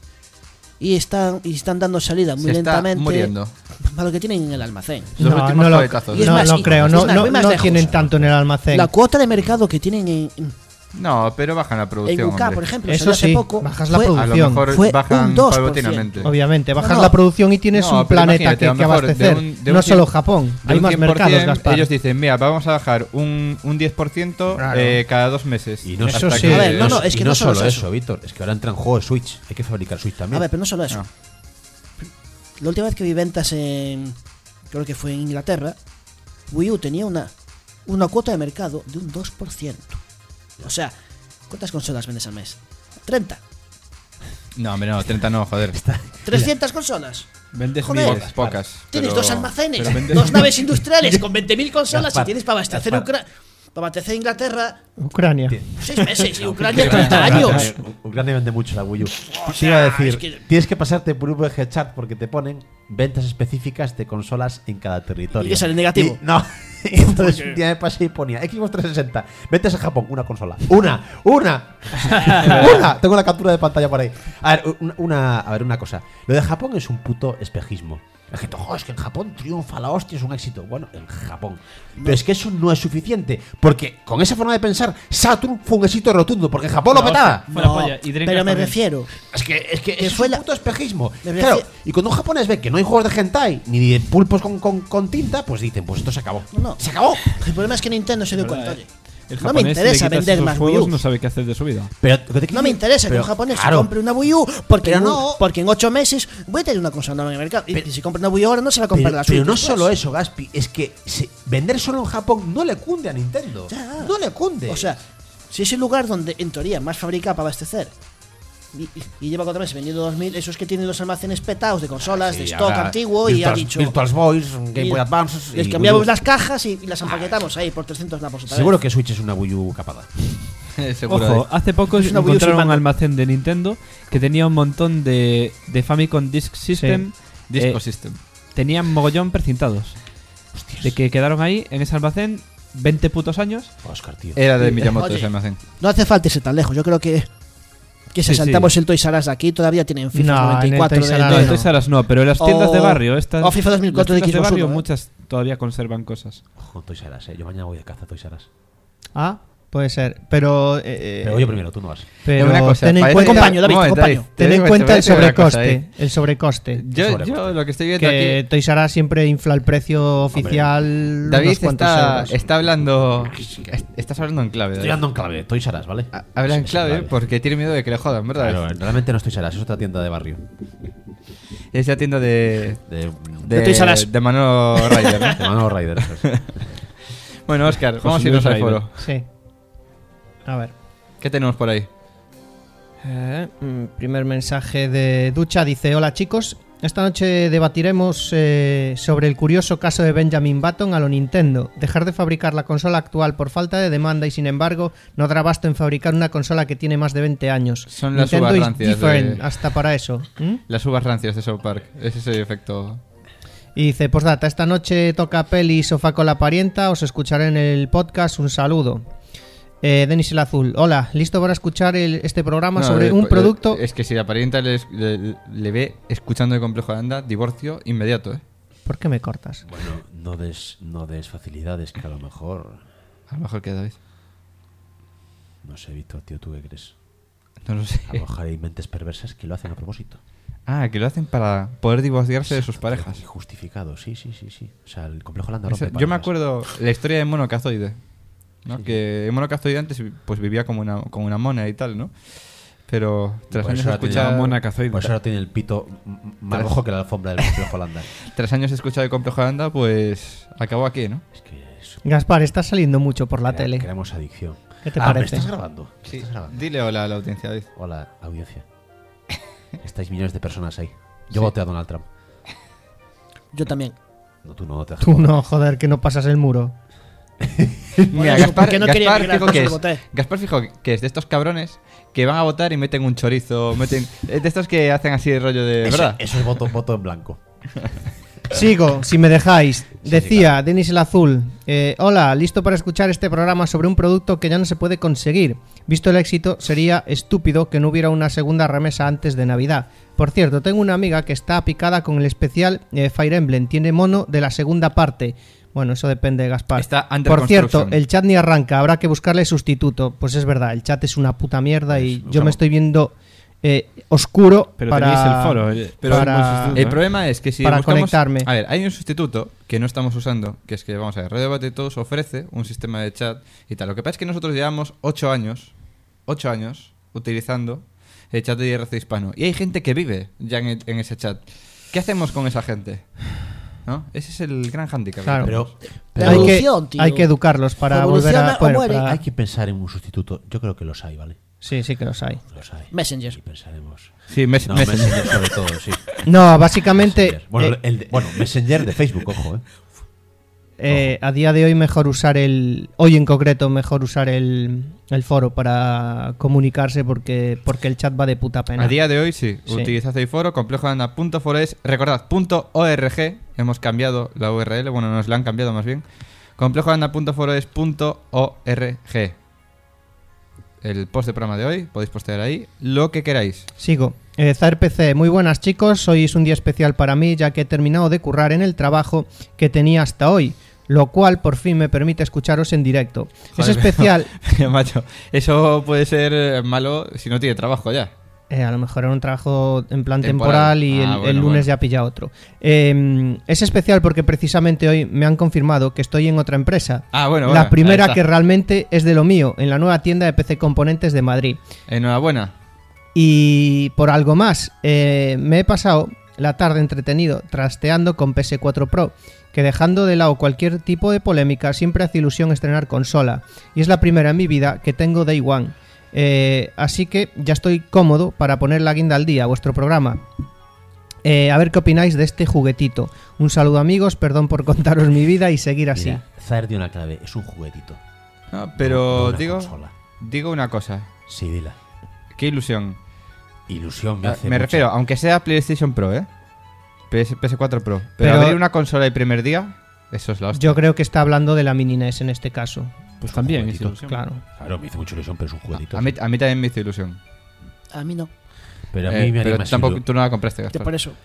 Y están, y están dando salida muy Se está lentamente muriendo. para lo que tienen en el almacén. Los No, últimos no lo, cabezazos. Y es no, más, no y- creo, es no, más, no, voy más no lejos. tienen tanto en el almacén. La cuota de mercado que tienen en, en No, pero bajan la producción. U K, hombre. por ejemplo, Eso salió hace sí, poco, bajas la fue- A lo producción. mejor Fue bajan un dos por ciento. paulatinamente. Obviamente, bajas No, no. la producción y tienes No, un pero planeta imagínate, que, a lo que mejor de abastecer. un- de no un solo cien- Japón, De hay un más cien por mercados, cien, Gaspar. ellos dicen, mira, vamos a bajar un, un diez por ciento Claro. eh, cada dos meses. Y no, Eso Hasta sí. que- A ver, no, no, es y que no, no solo solo es eso, eso. Víctor. Es que ahora entra en juego Switch. Hay que fabricar Switch también. A ver, pero no solo eso. No. La última vez que vi ventas en, creo que fue en Inglaterra, Wii U tenía una, una cuota de mercado de un dos por ciento. O sea, ¿cuántas consolas vendes al mes? treinta. No, hombre, no, treinta no, joder. trescientas consolas. vendes Joder. miles. Pocas, pocas. Tienes pero- dos almacenes, pero vendes- dos naves industriales con veinte mil consolas Gaspar, y tienes para abastecer, Gaspar. Ucra- para abastecer Inglaterra Ucrania. seis meses y Ucrania treinta años. Ucrania vende mucho la Wii U. Te iba a decir, es que- tienes que pasarte por un V G chart porque te ponen ventas específicas de consolas en cada territorio. ¿Y qué sale, negativo? Y- no. Y entonces un día me pasé y ponía Xbox trescientos sesenta, ventas en Japón, una consola. ¡Una! ¡Una! ¡Una! Tengo la captura de pantalla por ahí. A ver, una, una- a ver, una cosa. Lo de Japón es un puto espejismo. La gente, "Oh, es que en Japón triunfa la hostia, es un éxito". Bueno, en Japón. Pero es que eso no es suficiente. Porque con esa forma de pensar, Saturn fue un éxito rotundo. Porque en Japón lo petaba. Fue la No, polla. Y Dreamcast pero me también. refiero. Es que, es que, Que es fue un la- puto espejismo. Me Claro, refiero- y cuando un japonés ve que no hay juegos de hentai ni de pulpos con, con, con tinta, pues dicen, pues esto se acabó. No, no. ¡Se acabó! El problema es que Nintendo se dio cuenta, oye. El No me japonés, si interesa le quitas vender esos más juegos, Wii U. no sabe qué hacer de su vida. Pero, No me interesa que pero, un japonés claro, se compre una Wii U porque, Pero en, un- no. porque en ocho meses voy a tener una consola nueva en el mercado. Y Pero- si compra una Wii U ahora no se va a comprar Pero, la Switch. pero no después. solo eso, Gaspi, es que se- vender solo en Japón no le cunde a Nintendo. Ya. No le cunde. O sea, si es el lugar donde en teoría más fabrica para abastecer y, y- y lleva cuatro meses vendiendo dos mil, eso es que tiene los almacenes petados de consolas, Sí, de stock habrá antiguo y ha Virtual- dicho. Virtual Boys, Game y- Boy Advance. Les y cambiamos Wii U. las cajas y, y las empaquetamos ahí por trescientos napos otra Seguro vez. que Switch es una Wii U capada. Seguro. Ojo, hace poco Es una Wii U encontraron sin un mando. almacén de Nintendo que tenía un montón de, de Famicom Disk System. Disco eh, System. tenían mogollón precintados. De que quedaron ahí en ese almacén veinte putos años. Oscar, tío. Era de Miyamoto Oye. ese almacén. No hace falta irse tan lejos. Yo creo que que si Sí, saltamos sí. el Toys R Us de aquí todavía tienen FIFA No, noventa y cuatro en el Toys de, R Us No, de- en Toys R Us no, pero en las tiendas de O- barrio, estas, o FIFA dos mil cuatro las de tiendas de Xbox barrio, One, ¿eh? muchas todavía conservan cosas. Ojo, Toys R Us, eh. Yo mañana voy de caza a Toys R Us. Ah, puede ser. Pero. eh, Pero yo primero, tú no vas. Pero Una cosa, ten en parece- cuenta, Te acompaño, David, Un te momento, acompaño. David, ten te en voy- cuenta te voy a el decir una cosa sobrecoste. ahí. El sobrecoste. Yo, Sobrecoste. yo lo que estoy viendo Que aquí. Toys R Us siempre infla el precio oficial. David unos cuantos está, euros. está hablando. est- Estás hablando en clave. Estoy David. dando en clave, Toys R Us, ¿vale? Ha- Habla en Sí, sí, clave porque tiene miedo de que le jodan, ¿verdad? Claro, realmente no es Toys R Us, es otra tienda de barrio. Es la tienda de. De, De, De Toys R Us. de Manolo Ryder, ¿no? de Manolo Rider. eso es. Bueno, Oscar, José vamos a Luis irnos al Ryder. foro. Sí. A ver. ¿Qué tenemos por ahí? Eh, mm, primer mensaje de Ducha dice: Hola chicos, esta noche debatiremos eh, sobre el curioso caso de Benjamin Button a lo Nintendo. Dejar de fabricar la consola actual por falta de demanda y sin embargo no dará abasto en fabricar una consola que tiene más de veinte años. Son las Nintendo uvas is rancias different de- hasta para eso. ¿Mm? Las uvas rancias de South Park. Es ese efecto. Y dice: Postdata, esta noche toca peli Sofá con la parienta, os escucharé en el podcast, un saludo. Eh, Denis el Azul, hola, listo para escuchar el- este programa No, sobre eh, un eh, producto... Es que si la parienta le, le- le ve escuchando el complejo de anda, divorcio inmediato, ¿eh? ¿Por qué me cortas? Bueno, no des, no des facilidades que a lo mejor. A lo mejor que David. No sé, Víctor, tío, ¿tú qué crees? No lo sé. A lo mejor hay mentes perversas que lo hacen a propósito. Ah, que lo hacen para poder divorciarse de sus parejas. Justificado, sí, sí, sí, sí. O sea, el complejo Landa Eso- rompe yo me parejas. acuerdo la historia de Mono Cazoide, ¿no? Sí, Que Mono Cazoide antes pues vivía como una, como una mona y tal, ¿no? Pero tras Por años eso ahora tiene- escuchar Mona Cazoide. Por eso ahora tiene el pito m- m- más Tras- rojo que la alfombra del complejo Landa. tras años escuchar el complejo de anda, pues acabó aquí, ¿no? Es que es, Gaspar, estás saliendo mucho por la crea- tele. creamos adicción. ¿Qué te ah, ¿me parece? estás grabando? ¿Me estás grabando? Dile hola a la audiencia, David. Hola, audiencia. Estáis millones de personas ahí. Yo Sí. voté a Donald Trump. Yo también. No, tú no, no te Tú no, joder, que no pasas el muro. Mira, eso, Gaspar, porque no quería Gaspar, migrar, fijo por que eso es, lo voté. Gaspar fijo que es de estos cabrones que van a votar y meten un chorizo, meten es de estos que hacen así el rollo de, Eso, ¿verdad? eso es voto, voto en blanco. Sigo, si me dejáis. Sí, Decía Denis el Azul: eh, Hola, listo para escuchar este programa sobre un producto que ya no se puede conseguir. Visto el éxito, sería estúpido que no hubiera una segunda remesa antes de Navidad. Por cierto, tengo una amiga que está picada con el especial eh, Fire Emblem. Tiene mono de la segunda parte. Bueno, eso depende de Gaspar. Está under Por cierto, construction. el chat ni arranca. Habrá que buscarle sustituto. Pues es verdad, el chat es una puta mierda y Pues, yo usamos- me estoy viendo eh, oscuro Pero para... tenéis el foro. eh, Pero es un buen para- sustituto, El ¿eh? problema es que si Para buscamos- conectarme. A ver, hay un sustituto que no estamos usando, que es que, vamos a ver, Radio Debate Todos ofrece un sistema de chat y tal. Lo que pasa es que nosotros llevamos ocho años, ocho años, utilizando el chat de I R C hispano. Y hay gente que vive ya en, en ese chat. ¿Qué hacemos con esa gente? ¿No? Ese es el gran hándicap. Claro. Pero, La pero hay, que, evolución, tío. hay que educarlos para Evoluciona volver a... o bueno, muere. para- hay que pensar en un sustituto. Yo creo que los hay, ¿vale? Sí, sí que los hay. Los hay. Messenger. Y pensaremos. Sí, mes- No, meses. Messenger sobre todo, sí. No, básicamente... Messenger. Bueno, eh, el de- bueno, Messenger de Facebook, ojo, ¿eh? eh, a día de hoy mejor usar el... Hoy en concreto mejor usar el, el foro para comunicarse porque, porque el chat va de puta pena. A día de hoy sí, Sí. utilizad el foro complejoanda.forest, recordad punto .org, hemos cambiado la U R L, bueno, nos la han cambiado más bien. complejoanda.forest punto org. El post de programa de hoy, podéis postear ahí lo que queráis. Sigo. Eh, Zaer P C, muy buenas chicos, hoy es un día especial para mí ya que he terminado de currar en el trabajo que tenía hasta hoy, lo cual por fin me permite escucharos en directo. Es Joder, especial... pero- macho, eso puede ser eh, malo si no tiene trabajo ya. Eh, a lo mejor era un trabajo en plan Temporal. temporal, y Ah, el, bueno, el lunes bueno. ya pilla otro. Eh, es especial porque precisamente hoy me han confirmado que estoy en otra empresa. Ah, bueno, la bueno, ahí primera está. que realmente es de lo mío, en la nueva tienda de P C Componentes de Madrid. Enhorabuena. Y por algo más, eh, me he pasado la tarde entretenido trasteando con P S cuatro Pro, que dejando de lado cualquier tipo de polémica, siempre hace ilusión estrenar consola. Y es la primera en mi vida que tengo Day One. Eh, así que ya estoy cómodo para poner la guinda al día a vuestro programa. Eh, a ver qué opináis de este juguetito. Un saludo amigos, perdón por contaros mi vida y seguir así. Mira, Zaer dio una clave, es un juguetito. No, no pero una digo, consola. digo una cosa. Sí, dila. Qué ilusión. Ilusión me Ah, hace Me mucha. refiero, aunque sea PlayStation Pro, ¿eh? P S, P S cuatro Pro. Pero, Pero- abrir una consola el primer día, eso es la hostia. Yo creo que está hablando de la mini N E S en este caso. Pues un también, juguetito. hizo ilusión. Claro. Claro, me hizo mucha ilusión, pero es un juguetito. A mí, a mí también me hizo ilusión. A mí no. Pero a mí Eh, me haría pero más tampoco ilu- tú no la compraste, Ya Gaspar. por eso.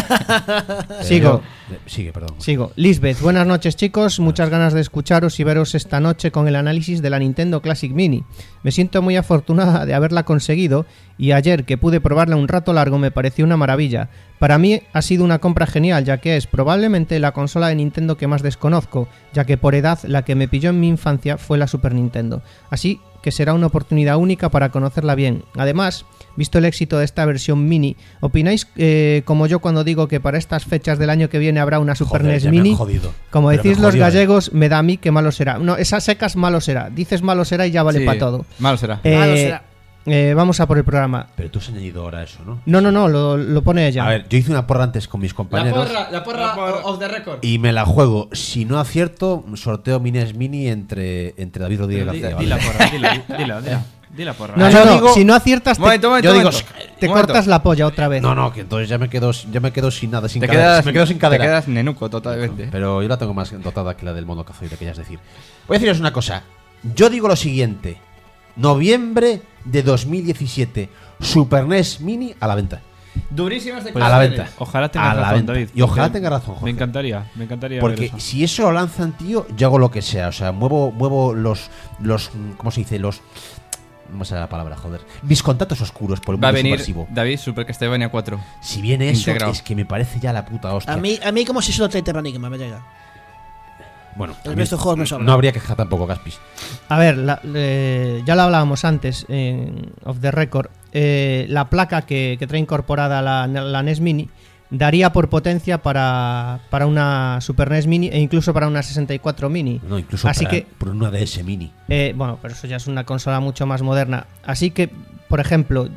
Pero Sigo. yo- eh, Sigue, perdón. Sigo. Lisbeth, buenas noches chicos, muchas ganas de escucharos y veros esta noche con el análisis de la Nintendo Classic Mini. Me siento muy afortunada de haberla conseguido y ayer que pude probarla un rato largo me pareció una maravilla. Para mí ha sido una compra genial, ya que es probablemente la consola de Nintendo que más desconozco, ya que por edad la que me pilló en mi infancia fue la Super Nintendo. Así que será una oportunidad única para conocerla bien. Además, visto el éxito de esta versión mini, ¿opináis eh, como yo cuando digo que para estas fechas del año que viene habrá una Super Joder, N E S ya me han Mini? jodido. Como Pero me decís los jodió, ¿eh? gallegos, me da a mí que malo será. No, esas secas malo será. Dices malo será y ya vale Sí, para todo. Malo será. Eh, Malo será. eh, vamos a por el programa. Pero tú has añadido ahora eso, ¿no? No, no, no, lo, lo pone ella. A ver, yo hice una porra antes con mis compañeros la porra of the record. y me la juego. Si no acierto, sorteo mi N E S Mini entre, entre David Rodríguez Di, García. di ¿vale? la porra, dila, dila, dila, dila porra. no, yo no, no, digo- si no aciertas, te, Momento, momento, yo digo, momento. te Momento. cortas la polla otra vez. No, no, que entonces ya me quedo, ya me quedo sin nada, sin Te cadera. quedas, me quedo sin cadera. Te quedas nenuco totalmente. Pero yo la tengo más dotada que la del mono cazoide, que ya es decir. Voy a deciros una cosa. Yo digo lo siguiente. Noviembre de dos mil diecisiete. Super N E S Mini a la venta. Durísimas de A la venta. Ojalá tengas A la razón, venta. David. Y ojalá porque tenga razón, Jorge. Me encantaría, me encanría ver Porque eso. si eso lo lanzan, tío, yo hago lo que sea. O sea, muevo, muevo los, los, ¿cómo se dice? Los, no me sale la palabra, joder. Mis contactos oscuros por el Va a mundo venir subversivo. David Super Castlevania cuatro. Si viene eso, integrado. es que me parece ya la puta hostia. A mí, a mí como si solo trae Terranigma, me llega. bueno, El a mí resto de juegos me sobran. no habría que dejar tampoco, Gaspis. A ver, la- eh, ya lo hablábamos antes en Off the Record. Eh, la placa que, que trae incorporada la, la N E S Mini daría por potencia para, para una Super N E S Mini e incluso para una sesenta y cuatro Mini. No, incluso Así para- que- por una D S Mini. Eh, bueno, pero eso ya es una consola mucho más moderna. Así que, por ejemplo,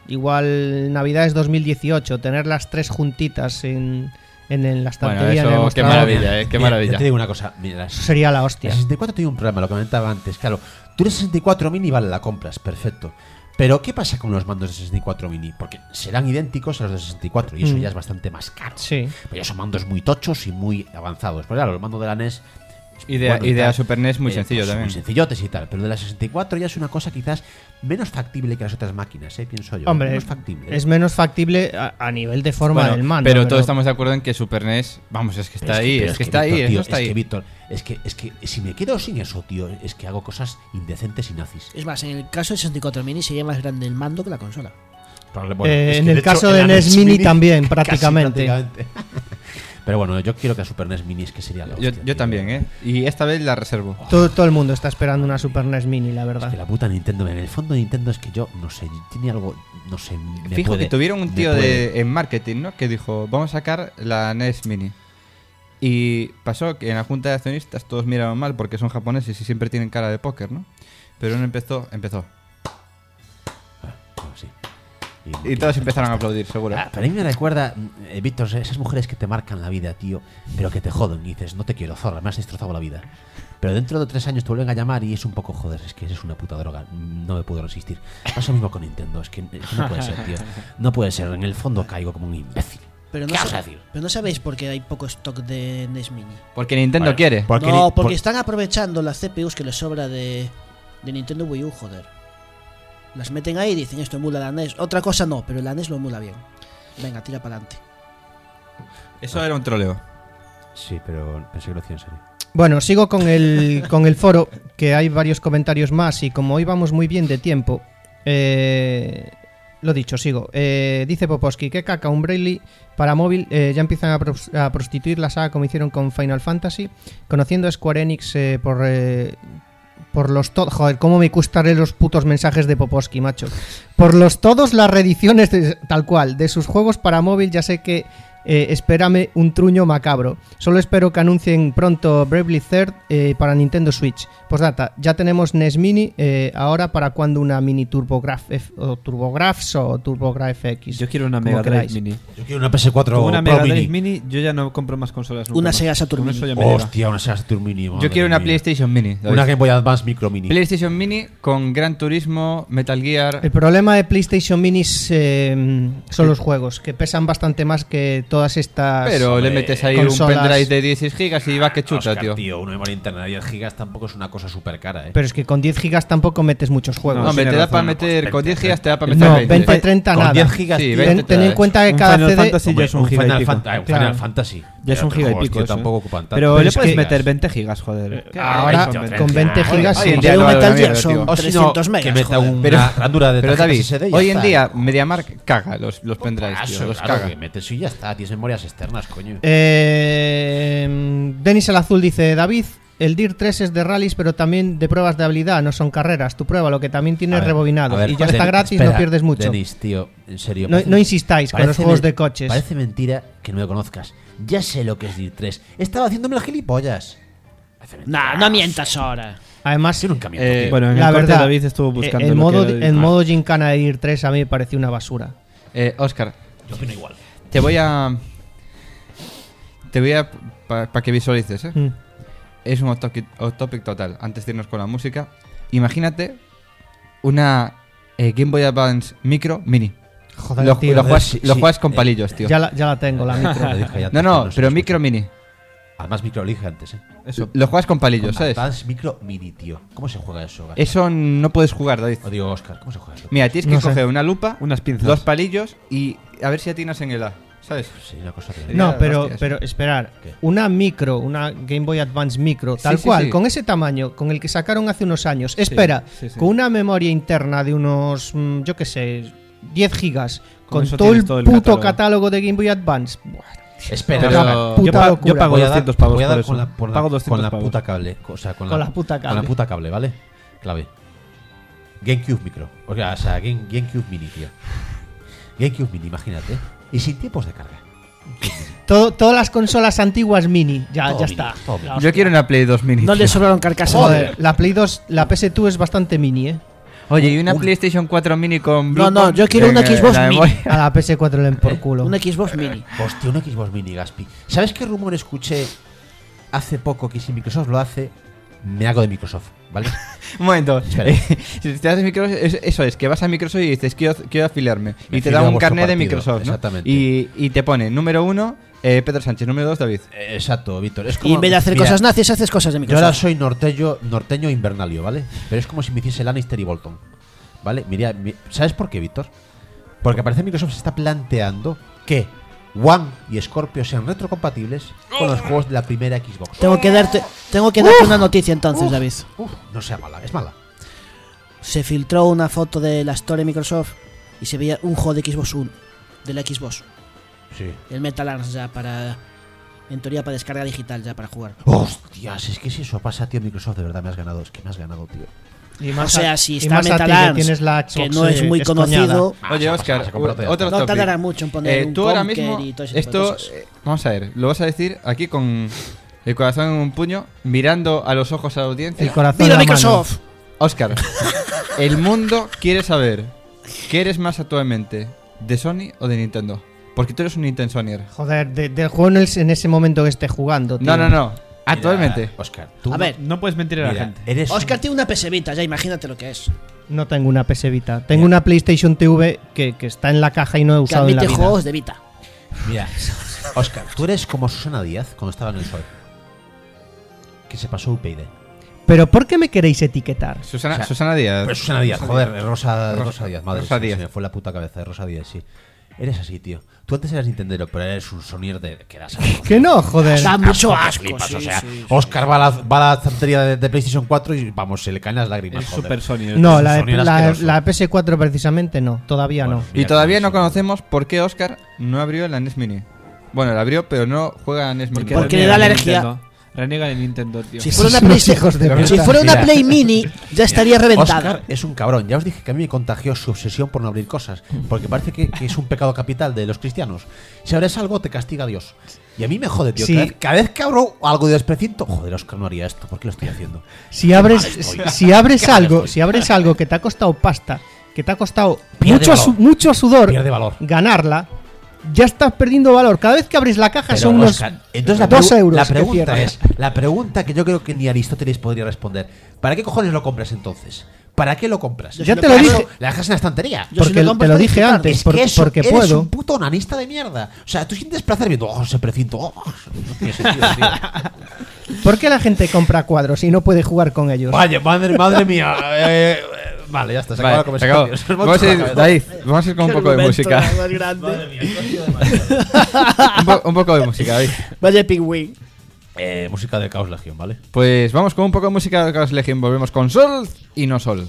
igual Navidades dos mil dieciocho, tener las tres juntitas en, en, en la Bueno, estantería en el eso, qué mostrador, maravilla, eh, qué Mira, maravilla. ya te digo una cosa. Mira, eso sería la hostia. La sesenta y cuatro tiene un problema, lo que comentaba antes. Claro, tú eres sesenta y cuatro mini, vale, la compras, perfecto. Pero ¿qué pasa con los mandos de sesenta y cuatro mini? Porque serán idénticos a los de sesenta y cuatro y eso Mm. ya es bastante más caro. Sí. Pero ya son mandos muy tochos y muy avanzados. Pero claro, el mando de la N E S... es Y de, bueno y de tal. la Super N E S muy Eh, sencillo pues, también. Muy sencillotes y tal. Pero de la sesenta y cuatro ya es una cosa quizás menos factible que las otras máquinas, ¿eh? Pienso yo. Hombre, menos factible. es menos factible a, a nivel de forma Bueno, del mando. pero todos estamos de acuerdo en que Super N E S, vamos, es que Pero está ahí, pero es que está ahí, Víctor, eso tío, está es que, ahí. Víctor, es que, es que si me quedo sin eso, tío, es que hago cosas indecentes y nazis. Es más, en el caso del sesenta y cuatro Mini sería más grande el mando que la consola. Probable- Eh, es en que el de hecho, caso en de la N E S Mini también, casi prácticamente. prácticamente. Pero bueno, yo quiero que la Super N E S Mini es que sería la Yo, hostia, yo tío. también, ¿eh? Y esta vez la reservo. Todo, todo el mundo está esperando una Super N E S Mini, la Es verdad. que la puta Nintendo, en el fondo Nintendo es que yo, no sé, tiene algo, no sé, me Fijo puede- que tuvieron un me tío puede. de, en marketing, ¿no? Que dijo, vamos a sacar la N E S Mini. Y pasó que en la junta de accionistas todos miraron mal porque son japoneses y siempre tienen cara de póker, ¿no? Pero uno empezó, empezó. Bueno, sí. Y todos empezaron a aplaudir, seguro. Ah, pero a mí me recuerda, eh, Víctor, esas mujeres que te marcan la vida, tío, pero que te joden y dices, no te quiero, zorra, me has destrozado la vida. Pero dentro de tres años te vuelven a llamar y es un poco, joder, es que eres una puta droga, no me puedo resistir. Pasa lo mismo con Nintendo, es que, es que no puede ser, tío. No puede ser, en el fondo caigo como un imbécil. Pero no, ¿Qué vas sa- a decir? pero no sabéis por qué hay poco stock de N E S Mini. Porque Nintendo Vale. quiere. Porque no, ni- porque por- están aprovechando las C P Us que les sobra de, de Nintendo Wii U, joder. Las meten ahí y dicen, esto emula la N E S. Otra cosa no, pero la N E S lo emula bien. Venga, tira para adelante. Eso era un troleo. Sí, pero pensé que lo hacía en serio. Bueno, sigo con el, con el foro, que hay varios comentarios más y como hoy vamos muy bien de tiempo, eh, lo dicho, sigo. Eh, dice Poposki, que caca, un Braille para móvil eh, ya empiezan a, pros- a prostituir la saga como hicieron con Final Fantasy, conociendo a Square Enix eh, por... Eh, por los todos, joder, cómo me gustaré los putos mensajes de Poposki, macho. Por los todos las reediciones de, tal cual de sus juegos para móvil, ya sé que eh, espérame un truño macabro. Solo espero que anuncien pronto Bravely Third eh, para Nintendo Switch. Postdata, ya tenemos N E S Mini, eh, ahora para cuando una mini TurboGraf F, o TurboGrafx o TurboGraf X. Yo quiero una como Mega Drive queráis. Mini. Yo quiero una P S cuatro Con una Pro Mega Drive Mini. Mini, yo ya no compro más consolas. nunca Una más. Sega Saturn Con eso Mini. ya me llega. Hostia, una Sega Saturn Mini. Yo madre quiero una mía. PlayStation Mini. David. Una Game Boy Advance Micro Mini. PlayStation Mini con Gran Turismo, Metal Gear. El problema de PlayStation Minis eh, son los juegos, que pesan bastante más que todas estas... Pero le metes ahí consolas. un pendrive de dieciséis gigas y va que chuta, Oscar, tío. Una memoria interna de diez gigas tampoco es una cosa súper cara, ¿eh? Pero es que con diez gigas tampoco metes muchos juegos. No, hombre, te tienes da razón, para no, meter pues con diez veinte, gigas, te da para meter No, veinte. veinte, treinta Con nada. diez gigas, Sí, tío. veinte Ten, ten en te cuenta que Un cada Final C D... Fantasy ya es un giga y Final, pico. Fanta- un Claro. Final Fantasy. Ya es un Pero giga y juegos, pico tío, eso, tampoco ¿eh? ocupan tanto. Pero Pero le es puedes que- meter veinte gigas, joder. Ahora, veinte, con veinte gigas... Hoy sí. en día Pero no un vale la Metal Gear mierda, son tío. O si no, trescientos que megas, meta joder. una Pero- ranura de Pero tarjetas David, S D y ya hoy en está. día MediaMarkt caga los, los pendrives, Ah, tío, eso, los claro, caga. que metes y ya está. Tienes memorias externas, coño. Eh, Denis el Azul dice, David, el D I R tres es de rallies, pero también de pruebas de habilidad, no son carreras. Tu prueba, lo que también tiene A ver, rebobinado. a ver, y ya está Denis, gratis, espera, no pierdes mucho. Denis, tío, en serio. No, parece- no insistáis con los parece juegos men- de coches. Parece mentira que no me conozcas. Ya sé lo que es D I R tres. Estaba haciéndome las gilipollas. Parece mentira. Nah, no mientas ahora. Además, Yo nunca miento, Eh, tío. Bueno, en la el corte verdad, David estuvo buscando el lo modo, que era el de- modo Gincana de D I R tres a mí me pareció una basura. Eh, Oscar, Yo opino igual. te voy a... Te voy a... Para que visualices, ¿eh? Mm. Es un off topic, off topic total. Antes de irnos con la música, imagínate una eh, Game Boy Advance Micro Mini. Joder, Lo, tío. lo juegas, sí, lo sí. juegas con Eh, palillos, tío. Ya la, ya la tengo, la micro. Lo dije ya No, antes, no, que se pero me micro escucha. mini. Además, micro lo dije antes, ¿eh? Eso. Lo juegas con palillos, ¿sabes? Advance Micro Mini, tío. ¿Cómo se juega eso, Gaspar? Eso no puedes jugar, David. O digo, Oscar, ¿cómo se juega eso? Mira, tienes que No sé. coger una lupa, Unas pinzas. dos palillos y a ver si atinas en el A, ¿sabes? Sí, una cosa terrible. No, Ya, pero, hostias. pero esperar, ¿Qué? una micro, una Game Boy Advance micro, tal Sí, sí, cual, sí. con ese tamaño, con el que sacaron hace unos años, espera, sí, sí. con una memoria interna de unos, mm, yo qué sé, diez gigas, Con con eso todo el, tienes todo el puto catálogo. catálogo. de Game Boy Advance. Buah, Espera, Pero- espera. puta yo, pa- yo locura. pago Voy a dar, doscientos pavos voy a dar por con eso. la, por la- pago con doscientos la pavos. puta cable. O sea, con, Con la, la puta Con cable. la puta cable, ¿vale? Clave. GameCube Micro. O sea, o sea Game, GameCube Mini, tío. GameCube Mini, imagínate. Y sin tiempos de carga. todo- todas las consolas antiguas mini, ya, Todo ya mini, está. todo mini. La Yo hostia. quiero una Play dos Mini. No tío. le sobraron carcasas. Joder, la Play dos, la P S dos es bastante mini, eh. Oye, y una Un- PlayStation cuatro Mini con No, no, Bluetooth yo quiero en, una eh, Xbox la Mini. memoria. A la P S cuatro le den por culo. Una Xbox Mini. Hostia, una Xbox Mini, Gaspi. ¿Sabes qué rumor escuché hace poco que si Microsoft lo hace, me hago de Microsoft, ¿vale? Un momento. Espera. Eh, si te haces Microsoft, es- eso es, que vas a Microsoft y dices, quiero, quiero afiliarme. Me y te afilio da a un vuestro carnet de partido, Microsoft, ¿no? exactamente. Y, y te pone, número uno, eh, Pedro Sánchez, número dos, David. Eh, Exacto, Víctor. Es Y como, en vez de hacer mira, cosas nazis, haces cosas de Yo ahora Microsoft. soy norteño, norteño invernalio, ¿vale? Pero es como si me hiciese Lannister y Bolton, ¿vale? Mira, mi- ¿sabes por qué, Víctor? Porque parece que Microsoft se está planteando que One y Scorpio sean retrocompatibles con los juegos de la primera Xbox. Tengo que darte, tengo que darte una noticia entonces, David. Uf, no sea mala, es mala. Se filtró una foto de la Store de Microsoft y se veía un juego de Xbox uno, de la Xbox. Sí. El Metal Arms ya para, en teoría para descarga digital ya para jugar. Hostias, es que si eso pasa, tío, Microsoft, de verdad me has ganado. Es que me has ganado, tío. Y O más sea, a- si y está más a Metal ti, que Arms, tienes la que Xbox, no es eh, muy estoñada. conocido, Ah, Oye, se pasa, Oscar, se compra todo ya otro no topic. tardará mucho en poner Eh, un tú ahora Conker mismo, y todo ese tipo de esto, cosas. eh, vamos a ver, lo vas a decir aquí con el corazón en un puño, mirando a los ojos a la audiencia. El corazón ¡Viva en la mano. Microsoft! Oscar, el mundo quiere saber qué eres más actualmente, de Sony o de Nintendo. Porque tú eres un Nintendo Sonyer. Joder, de- del juego en, el- en ese momento que esté jugando, tío. No, no, no. Actualmente. Mira, Oscar, tú A ver, No puedes mentir a la mira, gente. eres Oscar un- tiene una P S Vita, ya imagínate lo que es. No tengo una P S Vita. Tengo Mira. una PlayStation T V que, que está en la caja y no he Que usado en la admite vida. juegos de Vita. Mira, Oscar, tú eres como Susana Díaz cuando estaba en el Sol. Que se pasó U P yD. Pero ¿por qué me queréis etiquetar? Susana, O sea, Susana Díaz. Pero Susana Díaz, joder, Rosa, Rosa- Rosa Díaz, madre. Rosa se- Díaz. Se me fue la puta cabeza de Rosa Díaz, sí. Eres así, tío. Tú antes eras Nintendero, pero eres un sonier de que das asco. Que no, joder. Da mucho que asco. flipas, sí, o sea, sí, sí. Oscar va a la, va a la estantería de, de PlayStation cuatro y vamos, se le caen las lágrimas. Es joder. Super Sony. No, es la, un sonido la, asqueroso. la P S cuatro precisamente no, todavía Bueno, no. Y mira todavía cómo no es. conocemos por qué Oscar no abrió la N E S Mini. Bueno, la abrió, pero no juega a N E S Mini. Porque le da reniega de alergia. Nintendo. Reniega de Nintendo, tío. Si fuera una Son Play, los hijos de si puta. fuera una Mira. Play Mini, ya estaría reventada. Oscar es un cabrón. Ya os dije que a mí me contagió su obsesión por no abrir cosas. Porque parece que, que es un pecado capital de los cristianos. Si abres algo, te castiga Dios. Y a mí me jode, tío. Sí. Cada, vez, cada vez que abro algo de desprecinto, joder, Oscar no haría esto. ¿Por qué lo estoy haciendo? Si abres, mal estoy. si, si abres Qué mal algo, estoy. si abres algo que te ha costado pasta, que te ha costado Pierde mucho, valor. su- mucho sudor, Pierde valor. ganarla, ya estás perdiendo valor. Cada vez que abres la caja Pero, son unos Oscar, entonces la, dos pregu- euros. la que pregunta pierdes. es, la pregunta que yo creo que ni Aristóteles podría responder. ¿Para qué cojones lo compras entonces? ¿Para qué lo compras? Yo Ya si te lo lo compro- dije. La dejas en la estantería. Yo si Porque lo compro te lo para dije disfrutar. antes. Es por- que eso, porque eres puedo. un puto onanista de mierda. O sea, tú sientes placer viendo, oh, ese precinto. Oh, no tiene sentido, tío. ¿Por qué la gente compra cuadros y no puede jugar con ellos? Vaya, madre, madre mía. Eh, eh, vale, ya está, se Vale, acabó la se acabó. conversación. Nos Vamos a hemos ir, hecho la David, vamos a ir con un Qué poco de argumento música. más grande. Madre mía, esto ha sido demasiado. un, po- un poco de música, David. Vaya pingüín. Eh, música de Chaos Legion, ¿vale? Pues vamos con un poco de música de Chaos Legion. Volvemos con Sol y no Sol.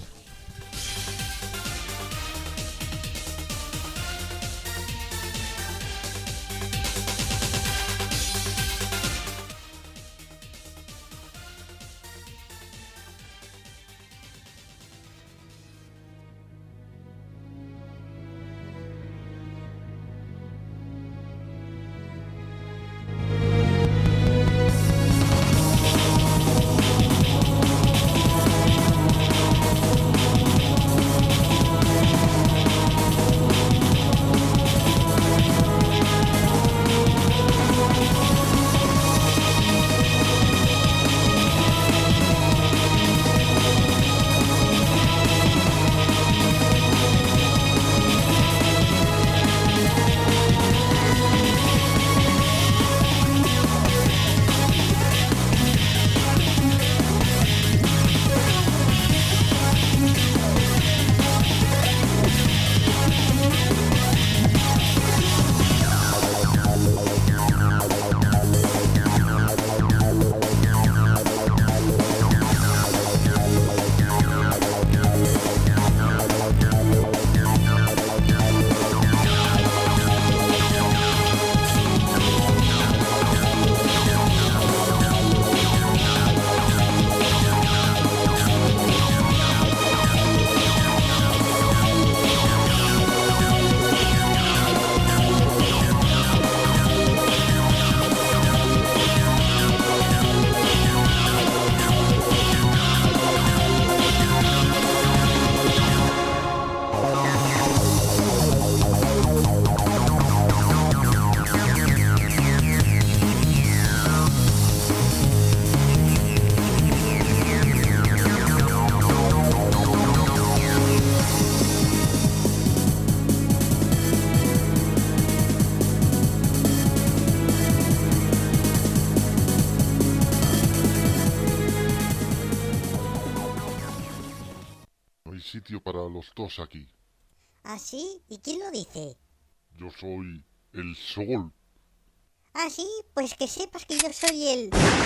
No hay sitio para los dos aquí. ¿Ah, sí? ¿Y quién lo dice? Yo soy el sol. ¿Ah, sí? Pues que sepas que yo soy el...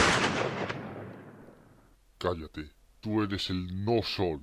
Cállate, tú eres el no sol.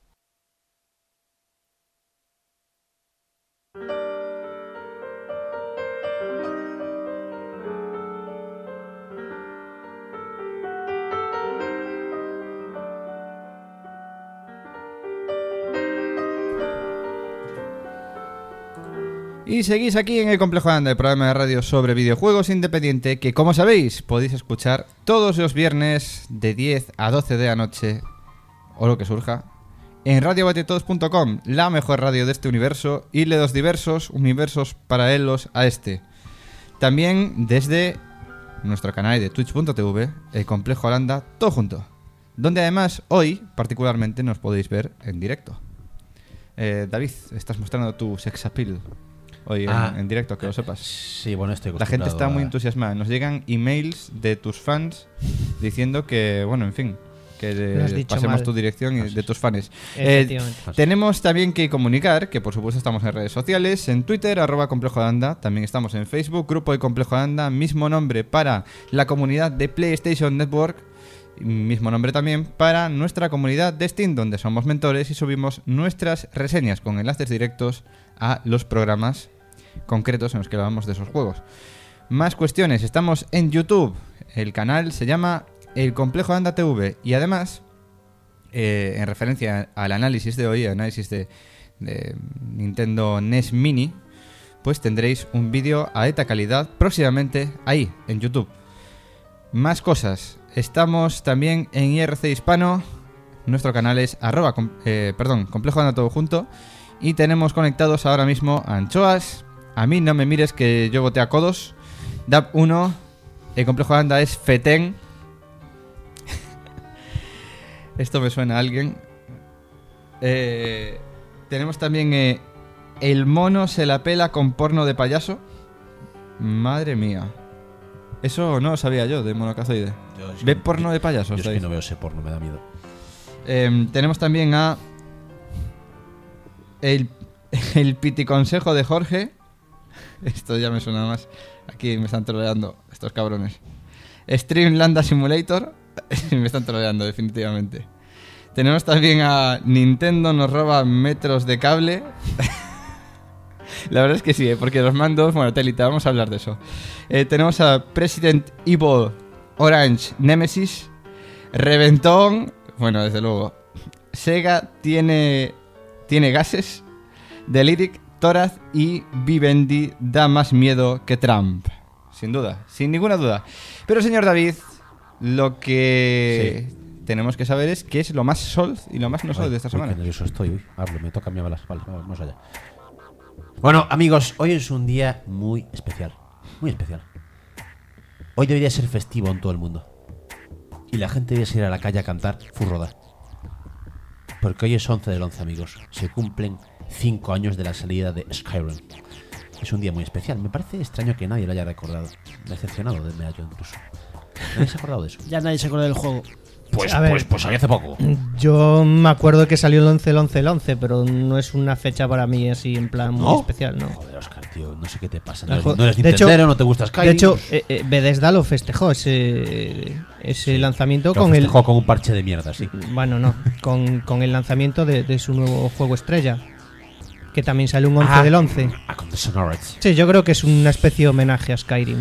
Y seguís aquí en el Complejo Anda, el programa de radio sobre videojuegos independiente que, como sabéis, podéis escuchar todos los viernes de diez a doce de la noche, o lo que surja, en radio bate todos punto com, la mejor radio de este universo y de los diversos universos paralelos a este. También desde nuestro canal de twitch punto tv, el Complejo Holanda, todo junto, donde además hoy particularmente nos podéis ver en directo. Eh, David, estás mostrando tu sex appeal hoy en, Ah, en directo, que lo sepas. Sí, bueno, estoy La gente está acostumbrado muy a- entusiasmada. Nos llegan emails de tus fans diciendo que, bueno, en fin, que Lo has eh, dicho pasemos mal. tu dirección y de tus fans. Eh, Efectivamente. tenemos también que comunicar que por supuesto estamos en redes sociales, en Twitter, arroba Complejo de Anda, también estamos en Facebook, Grupo de Complejo de Anda, mismo nombre para la comunidad de PlayStation Network, mismo nombre también para nuestra comunidad de Steam, donde somos mentores y subimos nuestras reseñas con enlaces directos a los programas concretos en los que hablamos de esos juegos. Más cuestiones, estamos en YouTube, el canal se llama El Complejo de Anda T V y además, eh, en referencia al análisis de hoy, análisis de, de Nintendo N E S Mini, pues tendréis un vídeo a alta calidad próximamente ahí, en YouTube. Más cosas, estamos también en I R C Hispano, nuestro canal es arroba, com- eh, perdón, Complejo de Anda todo junto, y tenemos conectados ahora mismo a Anchoas, a mí no me mires que yo voté a codos, D A B uno, el Complejo de Anda es Feten. Esto me suena a alguien. Eh, tenemos también eh, El mono se la pela con porno de payaso. Madre mía. Eso no lo sabía yo de Monocazoide. Yo es ¿Ve que- porno de payaso? Yo es que estáis? no veo ese porno, me da miedo. Eh, tenemos también a el, el piticonsejo de Jorge. Esto ya me suena más. Aquí me están troleando estos cabrones. Stream Landa Simulator. Me están troleando definitivamente. Tenemos también a Nintendo nos roba metros de cable. La verdad es que sí, ¿eh? Porque los mandos, bueno, telita, vamos a hablar de eso. Eh, tenemos a President Evil Orange Nemesis, Reventón, bueno, desde luego. Sega tiene tiene gases, Deliric, Toraz y Vivendi da más miedo que Trump. Sin duda, sin ninguna duda. Pero señor David, lo que sí. tenemos que saber es qué es lo más sol y lo más no sol de esta Uy, semana. qué nervioso estoy, uy, hablo, me toca a mí hablar. Vale, vamos allá. Bueno, amigos, hoy es un día muy especial. Muy especial. Hoy debería ser festivo en todo el mundo. Y la gente debería ir a la calle a cantar Furroda. Porque hoy es once del once, amigos. Se cumplen cinco años de la salida de Skyrim. Es un día muy especial. Me parece extraño que nadie lo haya recordado. Me he decepcionado de yo incluso. ¿Nadie se ha acordado de eso? Ya nadie se acuerda del juego. Pues, A ver. pues, pues hace poco. Yo me acuerdo que salió el once, el once, el once, pero no es una fecha para mí así en plan muy ¿No? especial, ¿no? Joder, Oscar, tío, no sé qué te pasa. El No eres, juego- no eres de hecho- Nintendero, no te gusta Skyrim. De hecho, eh, eh, Bethesda lo festejó ese, ese lanzamiento Lo con el... festejó con un parche de mierda, sí. Bueno, no, con, con el lanzamiento de, de su nuevo juego estrella, que también sale un once Ah. del once. Ah, con Dishonored. Sí, yo creo que es una especie de homenaje a Skyrim.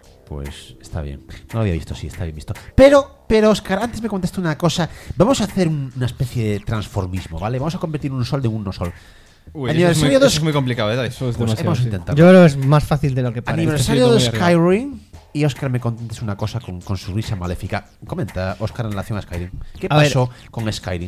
Pues está bien. No lo había visto, sí, está bien visto. Pero, pero, Oscar, antes me contaste una cosa. Vamos a hacer un- una especie de transformismo, ¿vale? Vamos a convertir un sol de un no sol. Uy, eso, es muy, Aniversario eso dos- es muy complicado, ¿eh? David? Eso es Pues demasiado. hemos sí. intentado. Yo creo que es más fácil de lo que parece. Aniversario de Estoy muy arriba. Skyrim. Y Oscar me contes una cosa con, con su risa maléfica. Comenta, Oscar, en relación a Skyrim. ¿Qué A ver. pasó con Skyrim?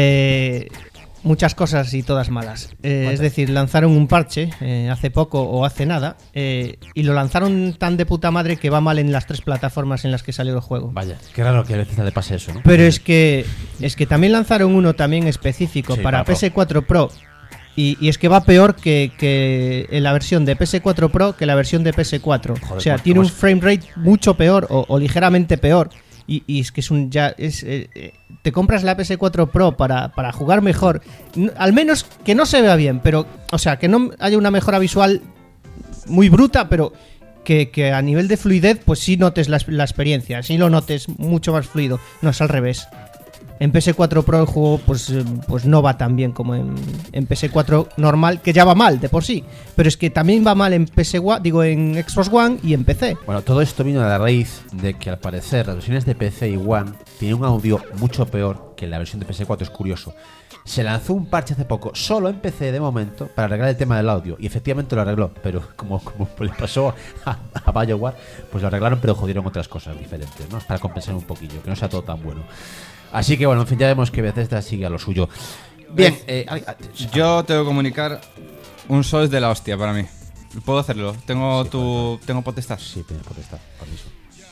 Eh, muchas cosas y todas malas. Eh, es decir, lanzaron un parche eh, hace poco o hace nada eh, y lo lanzaron tan de puta madre que va mal en las tres plataformas en las que salió el juego. Vaya, qué raro que a veces le pase eso, ¿no? Pero es que es que también lanzaron uno también específico Sí, para para P S cuatro Pro. Y, y es que va peor que, que en la versión de P S cuatro Pro que la versión de P S cuatro. Joder, o sea, ¿cómo tiene un es? frame rate mucho peor o, o ligeramente peor. Y, y es que es un ya es eh, eh, te compras la P S cuatro Pro para, para jugar mejor. N- al menos que no se vea bien, pero o sea, que no haya una mejora visual muy bruta, pero que, que a nivel de fluidez pues sí notes la, la experiencia, sí lo notes mucho más fluido. No, es al revés. En P S cuatro Pro el juego pues, eh, pues no va tan bien como en, en P S cuatro normal, que ya va mal de por sí. Pero es que también va mal en P S One, digo en Xbox One y en P C. Bueno, todo esto vino a la raíz de que al parecer las versiones de P C y One tienen un audio mucho peor que la versión de P S cuatro, es curioso. Se lanzó un parche hace poco, solo en P C de momento, para arreglar el tema del audio. Y efectivamente lo arregló, pero como, como le pasó a, a BioWare, pues lo arreglaron pero jodieron otras cosas diferentes, ¿no? Para compensar un poquillo, que no sea todo tan bueno. Así que bueno, en fin, ya vemos que Bethesda sigue a lo suyo. Bien, eh, ay, ay, Yo tengo que comunicar un sol de la hostia para mí. Puedo hacerlo. Tengo tu tengo potestad. Sí, tiene potestad, permiso.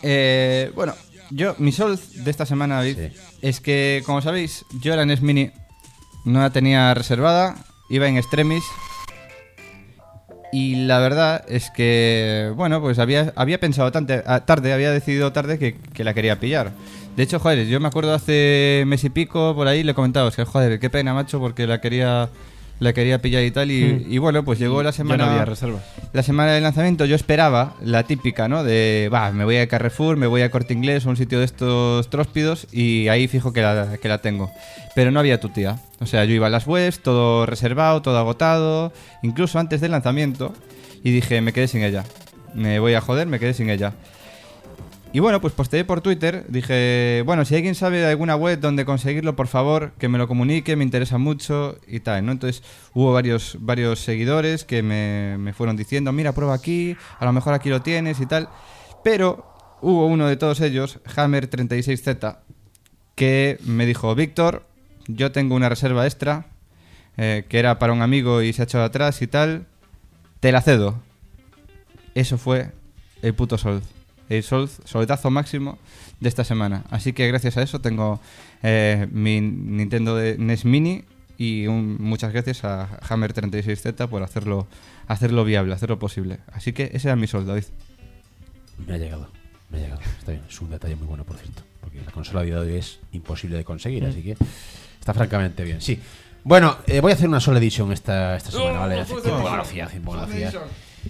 Eh, bueno, yo mi sol de esta semana, David, Sí. es que como sabéis, yo la N E S Mini no la tenía reservada, iba en extremis Y la verdad es que, bueno, pues había, había pensado tante- a- tarde, había decidido tarde que, que la quería pillar. De hecho, joder, yo me acuerdo hace mes y pico, por ahí, le comentaba, es que, joder, qué pena, macho, porque la quería... La quería pillar y tal, y, Mm. y bueno, pues llegó la Ya semana. no había reservas. La semana de lanzamiento. Yo esperaba la típica, ¿no? De, va, me voy a Carrefour, me voy a Corte Inglés o un sitio de estos tróspidos, y ahí fijo que la, que la tengo. Pero no había tu tía. O sea, yo iba a las webs, todo reservado, todo agotado, incluso antes del lanzamiento, y dije, me quedé sin ella. Me voy a joder, me quedé sin ella. Y bueno, pues posteé por Twitter, dije, bueno, si alguien sabe de alguna web donde conseguirlo, por favor, que me lo comunique, me interesa mucho y tal, ¿no? Entonces hubo varios, varios seguidores que me, me fueron diciendo, mira, prueba aquí, a lo mejor aquí lo tienes y tal. Pero hubo uno de todos ellos, Hammer treinta y seis Z, que me dijo, Víctor, yo tengo una reserva extra, eh, que era para un amigo y se ha echado atrás y tal, te la cedo. Eso fue el puto sol. El sol, soletazo máximo de esta semana. Así que gracias a eso tengo eh, mi Nintendo de N E S Mini, y un, muchas gracias a Hammer treinta y seis Z por hacerlo, hacerlo viable, hacerlo posible. Así que ese era mi sol, David. Me ha llegado, me ha llegado. Está bien, es un detalle muy bueno, por cierto. Porque la consola a día de hoy es imposible de conseguir, así que está francamente bien. Sí. Bueno, eh, voy a hacer una Soul Edition esta, esta semana, ¿vale? Hace tiempo que no lo hacía, hace tiempo que no lo hacía.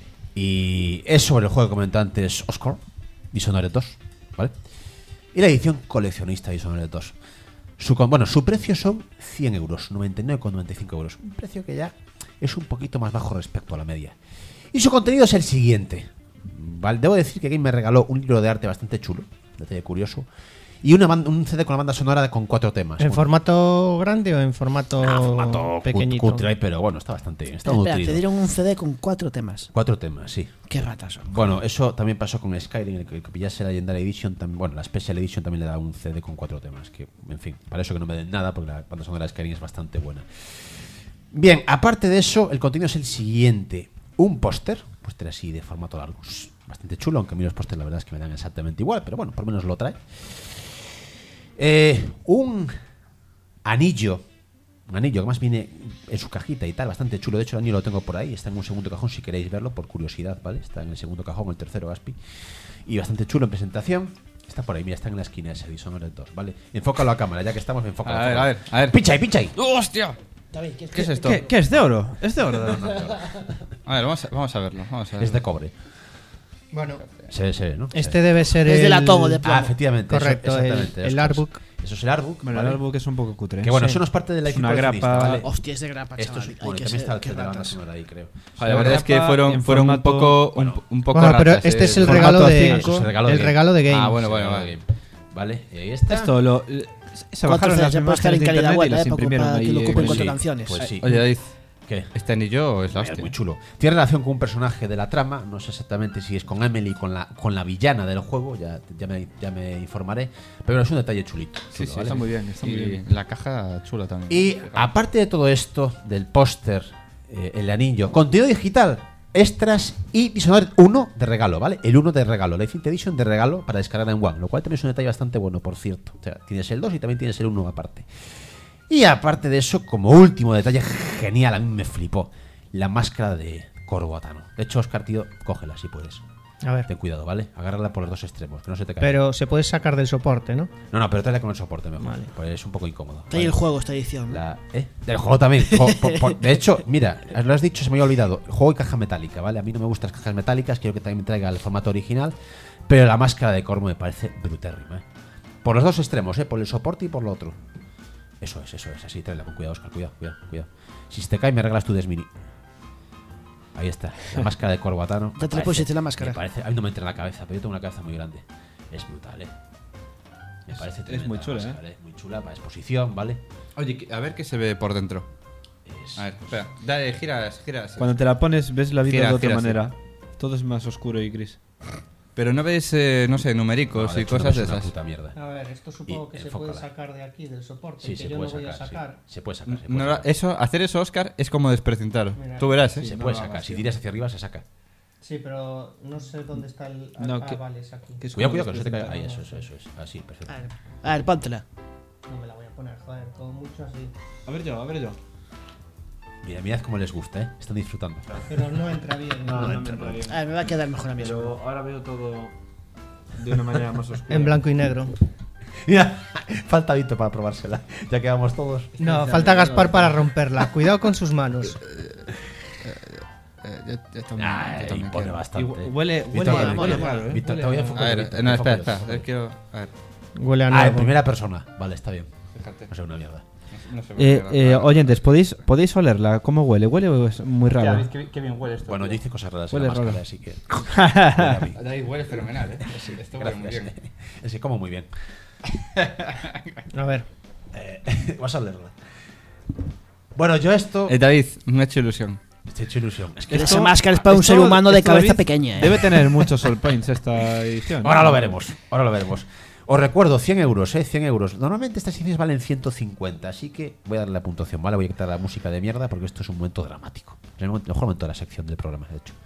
Y es sobre el juego que comenté antes, Oscar, Dishonored dos, ¿vale? Y la edición coleccionista de Dishonored dos. Su, con- bueno, su precio son cien euros, noventa y nueve con noventa y cinco euros. Un precio que ya es un poquito más bajo respecto a la media. Y su contenido es el siguiente. ¿Vale? Debo decir que Game me regaló un libro de arte bastante chulo, detalle curioso, y una banda- un C D con la banda sonora con cuatro temas. ¿En Bueno, formato grande o en formato, ah, formato pequeñito? cutre, pero bueno, está bastante bien. Está muy Espera, te nutrido. dieron un C D con cuatro temas. Cuatro temas, sí. Qué ratas son. Bueno, eso también pasó con Skyrim, el que, el que pillase la Legendary Edition, tam- bueno, la Special Edition también le da un C D con cuatro temas, que, en fin, para eso que no me den nada, porque la banda sonora de Skyrim es bastante buena. Bien, aparte de eso, el contenido es el siguiente. Un póster, un póster así de formato largo, bastante chulo, aunque a mí los pósters la verdad es que me dan exactamente igual, pero bueno, por lo menos lo trae. Eh, un anillo, un anillo que más viene en su cajita y tal, bastante chulo. De hecho, el anillo lo tengo por ahí, está en un segundo cajón si queréis verlo, por curiosidad, ¿vale? Está en el segundo cajón, el tercero, Gaspi. Y bastante chulo en presentación. Está por ahí, mira, está en la esquina ese Dishonored dos, ¿vale? Enfócalo a cámara, ya que estamos, enfócalo. A ver, enfócalo. a ver, a ver. Pincha ahí, pincha ahí. ¡Hostia! David, ¿qué, ¿Qué es esto? ¿Qué, qué es de oro? Es de oro. A ver, vamos a, vamos a verlo. Vamos a verlo. Es de cobre. Bueno, Se ve, se ve, ¿no? este debe ser Es el... de latón o de plomo. Ah, efectivamente. eso- Correcto, el- exactamente, el Oscar. artbook. Eso es el artbook. Bueno, ¿vale? el artbook es un poco cutre. Que bueno, Sí. eso no es parte de la Es una edición grapa. ¿vale? Hostia, es de grapa, Esto chaval. es, Hay bueno, que también ser- está qué el de la banda ratas. sonora ahí, creo. Joder, la verdad es que grapa fueron, en fueron un formato- poco, un, bueno. un poco Bueno, pero ratas, este eh, es el formato regalo de, cinco. Eso es el regalo de el Game. regalo de Game. Ah, bueno, Sí, bueno, regalo vale. de Game. Vale, y ahí está. Esto lo. Se Cuatro bajaron C Ds, las ya puede estar imágenes en de calidad internet y buena, las eh, para imprimieron para que ahí. lo ocupen pues cuatro sí, canciones. pues sí. Oye, David, ¿Qué? este anillo es la Es hostia. muy chulo. Tiene relación con un personaje de la trama, no sé exactamente si es con Emily, con la, con la villana del juego, ya, ya, me, ya me informaré, pero es un detalle chulito. Sí, chulo, sí, ¿vale? está muy bien. Está muy Y bien. La caja chula también. Y aparte de todo esto, del póster, eh, el anillo, contenido digital, extras y Dishonored uno de regalo, ¿vale? El uno de regalo, la Infinite Edition de regalo para descargar en One, lo cual también es un detalle bastante bueno, por cierto. O sea, tienes el dos y también tienes el uno aparte. Y aparte de eso, como último detalle genial, a mí me flipó, la máscara de Corvo Atano. De hecho, Oscar, tío, cógela si puedes. A ver. Ten cuidado, ¿vale? Agárrala por los dos extremos, que no se te caiga. Pero se puede sacar del soporte, ¿no? No, no, pero tráela con el soporte mejor, Vale. pues es un poco incómodo. Trae el juego esta edición. ¿no? La- ¿eh? Del juego también. Jo- por- por- de hecho, mira, lo has dicho, se me había olvidado. Juego y caja metálica, ¿vale? A mí no me gustan las cajas metálicas, quiero que también me traiga el formato original. Pero la máscara de Corvo me parece brutérrima, ¿eh? Por los dos extremos, ¿eh? Por el soporte y por lo otro. Eso es, eso es, así, tráela con cuidado, Oscar, cuidado, cuidado, cuidado. Si se te cae, me regalas tu Desmini. Ahí está, la máscara de Corvo Atano. Ya te le pusiste la máscara. Me parece, a mí no me entra en la cabeza, pero yo tengo una cabeza muy grande. Es brutal, ¿eh? Me parece tremenda muy la chula, máscara, ¿eh? Muy chula para exposición, ¿vale? Oye, que- a ver qué se ve por dentro. Es- A ver, espera. Dale, giras, giras. Cuando te la pones, ves la vida Gira, de otra gira, sí. manera. Todo es más oscuro y gris. Pero no ves, eh, no sé, No, numéricos de y hecho, no cosas de es una esas. puta mierda. A ver, esto supongo Y que se enfócala. puede sacar de aquí, del soporte, Sí, que se yo puede no voy a sacar, sí. sacar. Se puede sacar, se puede No, sacar. eso, hacer eso, Oscar, es como desprecintar. Mira. Tú verás, ¿eh? Se no puede lo sacar. hagas, Si tío. tiras hacia arriba, se saca. Sí, pero no sé dónde está el... No, ah, que- vale, es aquí. que es Cuidado, como cuidado, que no se te caiga. Ahí, desprecintar. eso, eso, eso es. Así, perfecto. A ver, a ver, póntela. No me la voy a poner, joder, como mucho así. A ver yo, a ver yo. Mira, mirad cómo les gusta, ¿eh? Están disfrutando. Pero no entra bien. No, no entra bien. A ver, me va a quedar mejor a mí. eso. Pero ahora veo todo de una manera más oscura. En blanco y negro. Mira, falta Vito para probársela. Ya que vamos todos. No, falta Gaspar para romperla. Cuidado con sus manos. Eh, yo, yo también, Ay, yo también impone quiero. Y bastante. hu- huele, Vito, huele, mola, huele mola. raro, ¿eh? Vito, Huele te voy a a- enfocar. A ver, Vito, no, espera, enfócalo. espera. Yo quiero. A ver, Huele a Ah, nuevo. en primera persona. Vale, está bien. fíjate. No sé, una mierda. No sé por Eh, qué. eh, oyentes, ¿podéis, ¿podéis olerla? ¿Cómo huele? Huele o es muy Ya, raro. ¿ves qué, qué bien huele esto? Bueno, yo tío. hice cosas raras en Huele la máscara, raro. así que. Huele a mí. David, huele fenomenal, ¿eh? Sí, esto huele muy Gracias. bien. Es que como muy bien. A ver. Eh, vas a olerla. Bueno, yo esto. Eh, David, me ha hecho ilusión. Estoy hecho ilusión. Es que Pero esto- esa máscara es para un Esto- ser humano de esto, cabeza David, pequeña. ¿eh? Debe tener muchos soul points esta edición. Ahora ¿no? lo veremos. Ahora lo veremos. Os recuerdo, cien euros, ¿eh? cien euros. Normalmente estas ediciones valen ciento cincuenta, así que voy a darle la puntuación, ¿vale? Voy a quitar la música de mierda porque esto es un momento dramático. Es el momento- mejor momento de la sección del programa, de hecho.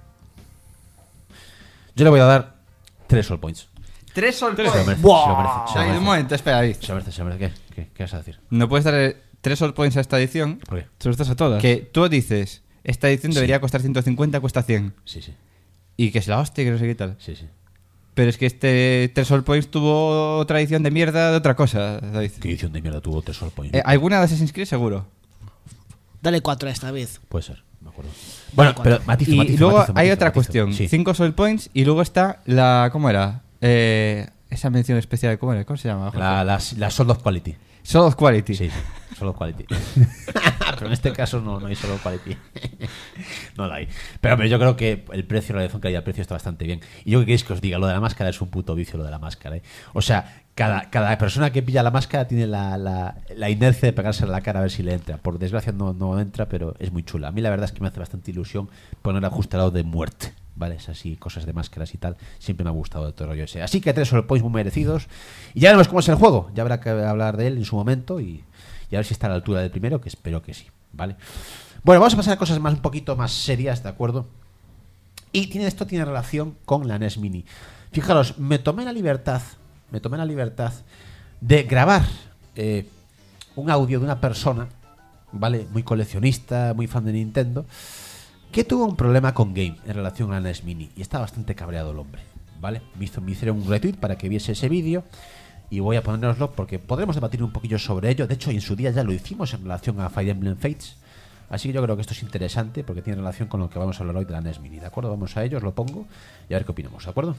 Yo le voy a dar tres all points. Tres sol Se lo merece, se lo merece, se lo David, un merece. momento, espera, David. Se lo merece, se lo merece. ¿Qué? ¿Qué? ¿Qué vas a decir? No puedes darle tres all points a esta edición. ¿Por qué? Se lo estás a todas. Que tú dices, esta edición Sí. debería costar ciento cincuenta, cuesta cien. Sí, sí. Y que es la hostia, que no sé qué tal. Sí, sí. Pero es que este tres all points tuvo otra edición de mierda de otra cosa, David. ¿Qué edición de mierda tuvo tres all points? Eh, ¿Alguna de Assassin's Creed seguro? Dale cuatro a esta vez. Puede ser, me acuerdo. Bueno, pero matizo, Y matizo, luego matizo, hay matizo, otra matizo. cuestión. Sí. cinco soul points y luego está la... ¿Cómo era? Eh, esa mención especial, ¿cómo era? ¿Cómo se llama? Jorge? La, la, la Sold of Quality. Soul of Quality. Sí, sí, solo quality. Pero en este caso no, no hay solo quality. No la hay. Pero hombre, yo creo que el precio, la relación calidad-precio está bastante bien. Y yo que queréis que os diga, lo de la máscara es un puto vicio, lo de la máscara. ¿eh? O sea, cada, cada persona que pilla la máscara tiene la, la, la inercia de pegarse en la cara a ver si le entra. Por desgracia no, no entra, pero es muy chula. A mí la verdad es que me hace bastante ilusión poner ajustelado de muerte. ¿Vale? Es así, cosas de máscaras y tal. Siempre me ha gustado de todo el rollo ese. Así que tres solo points muy merecidos. Y ya veremos cómo es el juego. Ya habrá que hablar de él en su momento y, y a ver si está a la altura del primero, que espero que sí. ¿Vale? Bueno, vamos a pasar a cosas más un poquito más serias, ¿de acuerdo? Y tiene, esto tiene relación con la N E S Mini. Fijaros, me tomé la libertad, me tomé la libertad de grabar eh, un audio de una persona, ¿vale? Muy coleccionista, muy fan de Nintendo, que tuvo un problema con Game en relación a la N E S Mini y está bastante cabreado el hombre, ¿vale? Me, hizo, me hicieron un retweet para que viese ese vídeo y voy a poneroslo porque podremos debatir un poquillo sobre ello. De hecho, en su día ya lo hicimos en relación a Fire Emblem Fates, así que yo creo que esto es interesante porque tiene relación con lo que vamos a hablar hoy de la N E S Mini, ¿de acuerdo? Vamos a ello, os lo pongo y a ver qué opinamos, ¿de acuerdo?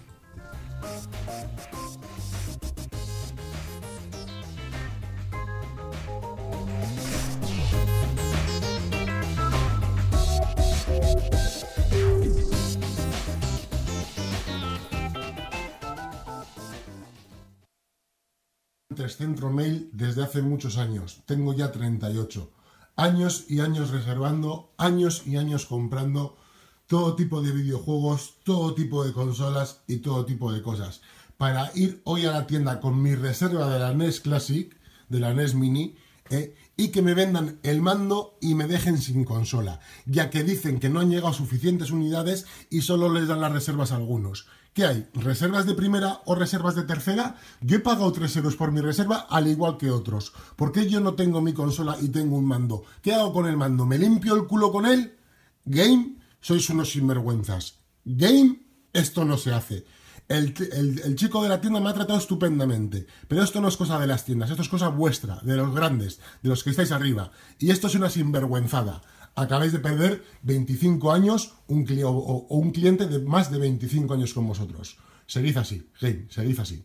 Centro Mail desde hace muchos años. Tengo ya treinta y ocho. Años y años reservando, años y años comprando todo tipo de videojuegos, todo tipo de consolas y todo tipo de cosas. Para ir hoy a la tienda con mi reserva de la N E S Classic, de la N E S Mini, eh, y que me vendan el mando y me dejen sin consola, ya que dicen que no han llegado suficientes unidades y solo les dan las reservas a algunos. ¿Qué hay? ¿Reservas de primera o reservas de tercera? Yo he pagado tres euros por mi reserva al igual que otros. ¿Por qué yo no tengo mi consola y tengo un mando? ¿Qué hago con el mando? ¿Me limpio el culo con él? Game, sois unos sinvergüenzas. Game, esto no se hace. El, el, el chico de la tienda me ha tratado estupendamente, pero esto no es cosa de las tiendas, esto es cosa vuestra, de los grandes, de los que estáis arriba. Y esto es una sinvergüenzada. Acabáis de perder veinticinco años un cli- o, o, o un cliente de más de veinticinco años con vosotros. Seguid así, Game, seguid así.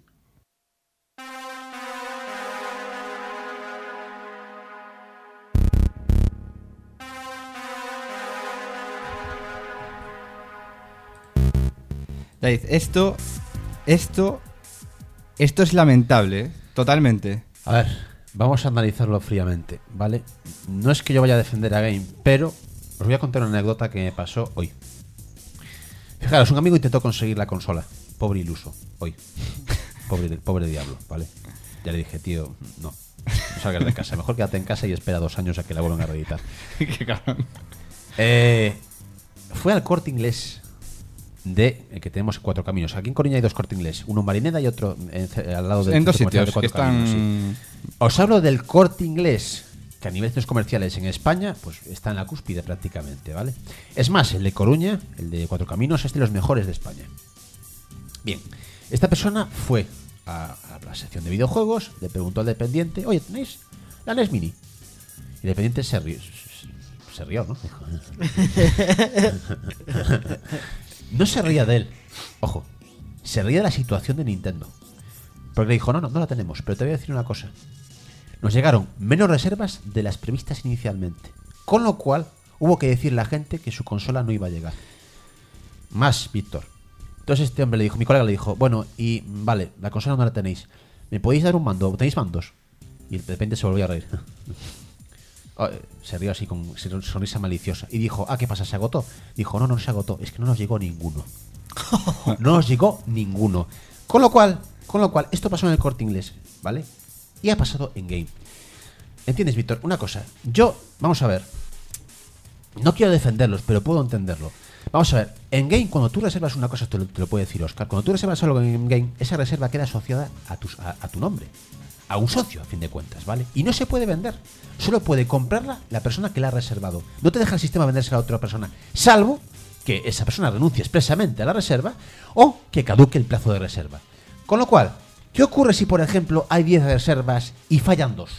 David, esto... Esto... Esto es lamentable, ¿eh? Totalmente. A ver, vamos a analizarlo fríamente, ¿vale? No es que yo vaya a defender a Game, pero os voy a contar una anécdota que me pasó hoy. Fijaros, un amigo intentó conseguir la consola. Pobre iluso, hoy. Pobre, pobre diablo, ¿vale? Ya le dije, tío, no. No salgas de casa. Mejor quédate en casa y espera dos años a que la vuelvan a reeditar. Qué cabrón. Eh, fue al Corte Inglés de el que tenemos Cuatro Caminos. Aquí en Coruña hay dos Corte Inglés, uno en Marineda y otro en, al lado del En dos centro comercial sitios de que Cuatro están... Caminos, sí. Os hablo del Corte Inglés que a nivel de centros comerciales en España, pues está en la cúspide prácticamente, ¿vale? Es más, el de Coruña, el de Cuatro Caminos, es de los mejores de España. Bien, esta persona fue a, a la sección de videojuegos, le preguntó al dependiente, oye, ¿tenéis la N E S Mini? Y el dependiente se rió, se rió, ¿no? No se ría de él, ojo, se ría de la situación de Nintendo. Porque le dijo, no, no, no la tenemos, pero te voy a decir una cosa. Nos llegaron menos reservas de las previstas inicialmente. Con lo cual, hubo que decirle a la gente que su consola no iba a llegar. Más, Víctor. Entonces este hombre le dijo, mi colega le dijo, bueno, y vale, la consola no la tenéis. ¿Me podéis dar un mando? ¿Tenéis mandos? Y de repente se volvió a reír. Oh, se rió así con sonrisa maliciosa. Y dijo, ah, ¿qué pasa? ¿Se agotó? Dijo, no, no se agotó. Es que no nos llegó ninguno. No nos llegó ninguno. Con lo cual... Con lo cual, esto pasó en el Corte Inglés, ¿vale? Y ha pasado en Game. ¿Entiendes, Víctor? Una cosa. Yo, vamos a ver. No quiero defenderlos, pero puedo entenderlo. Vamos a ver. En Game, cuando tú reservas una cosa, te lo, te lo puede decir Oscar. Cuando tú reservas algo en Game, esa reserva queda asociada a tu, a, a tu nombre. A un socio, a fin de cuentas, ¿vale? Y no se puede vender. Solo puede comprarla la persona que la ha reservado. No te deja el sistema vendérsela a otra persona. Salvo que esa persona renuncie expresamente a la reserva o que caduque el plazo de reserva. Con lo cual, ¿qué ocurre si, por ejemplo, hay diez reservas y fallan dos?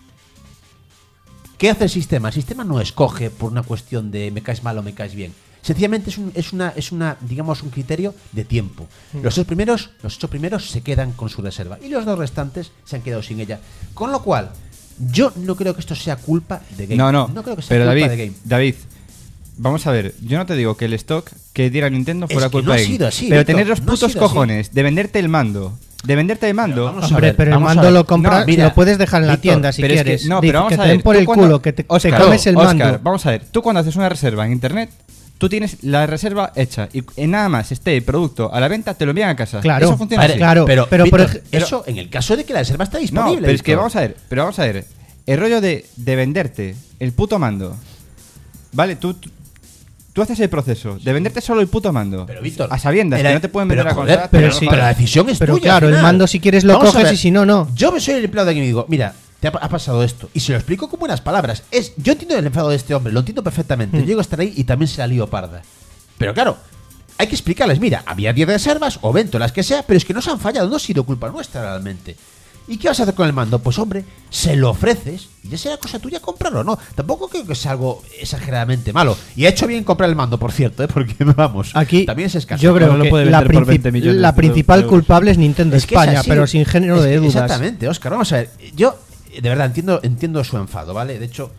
¿Qué hace el sistema? El sistema no escoge por una cuestión de me caes mal o me caes bien. Sencillamente es, un, es, una, es una, digamos, un criterio de tiempo. Los ocho primeros, los ocho primeros se quedan con su reserva y los dos restantes se han quedado sin ella. Con lo cual, yo no creo que esto sea culpa de Game. No, no, no creo que sea pero culpa David, de Game. David, vamos a ver, yo no te digo que el stock que diera Nintendo fuera Es que culpa no ha de Game, sido así, pero Víctor, tener los no ha putos sido así. cojones de venderte el mando, de venderte el mando. Pero vamos a Hombre, ver, pero el vamos a mando ver. lo compras, No, mira, lo puedes dejar en la Víctor, tienda si pero es que- quieres. no, Di- pero vamos que a te ver, den por tú el cuando- culo, que te, te Óscar, comes el Óscar, mando. vamos a ver, tú cuando haces una reserva en internet, tú tienes la reserva hecha y en nada más esté el producto a la venta, te lo envían a casa. Claro, Eso funciona Vale, así. claro. pero, pero por Víctor, ej- eso en el caso de que la reserva está disponible. No, pero es que Víctor. vamos a ver, pero vamos a ver, el rollo de, de venderte el puto mando, ¿vale? Tú, tú, tú haces el proceso de venderte solo el puto mando, Pero, Víctor, a sabiendas era- que no te pueden pero, vender la joder, consola. pero, pero sí. pero la decisión es Pero tuya. claro, al el final. mando si quieres lo Vamos a coges ver, y si no, no. Yo soy el empleado de Game y digo, mira, te ha, ha pasado esto. Y se lo explico con buenas palabras. Es, yo entiendo el enfado de este hombre, lo entiendo perfectamente. Mm. Yo llego a estar ahí y también se la lío parda. Pero claro, hay que explicarles, mira, había diez reservas o veinte, las que sea, pero es que no se han fallado, no ha sido culpa nuestra realmente. ¿Y qué vas a hacer con el mando? Pues hombre, se lo ofreces y ya será cosa tuya comprarlo, ¿no? Tampoco creo que sea algo exageradamente malo. Y ha hecho bien comprar el mando, por cierto, ¿eh? Porque vamos, Aquí también es escaso. yo creo No lo que puede la, vender por princip- veinte millones la de principal euros. culpable es Nintendo Es que es España, así. pero sin género Es de que- dudas. Exactamente, Óscar. Vamos a ver. Yo, de verdad, entiendo, entiendo su enfado, ¿vale? De hecho,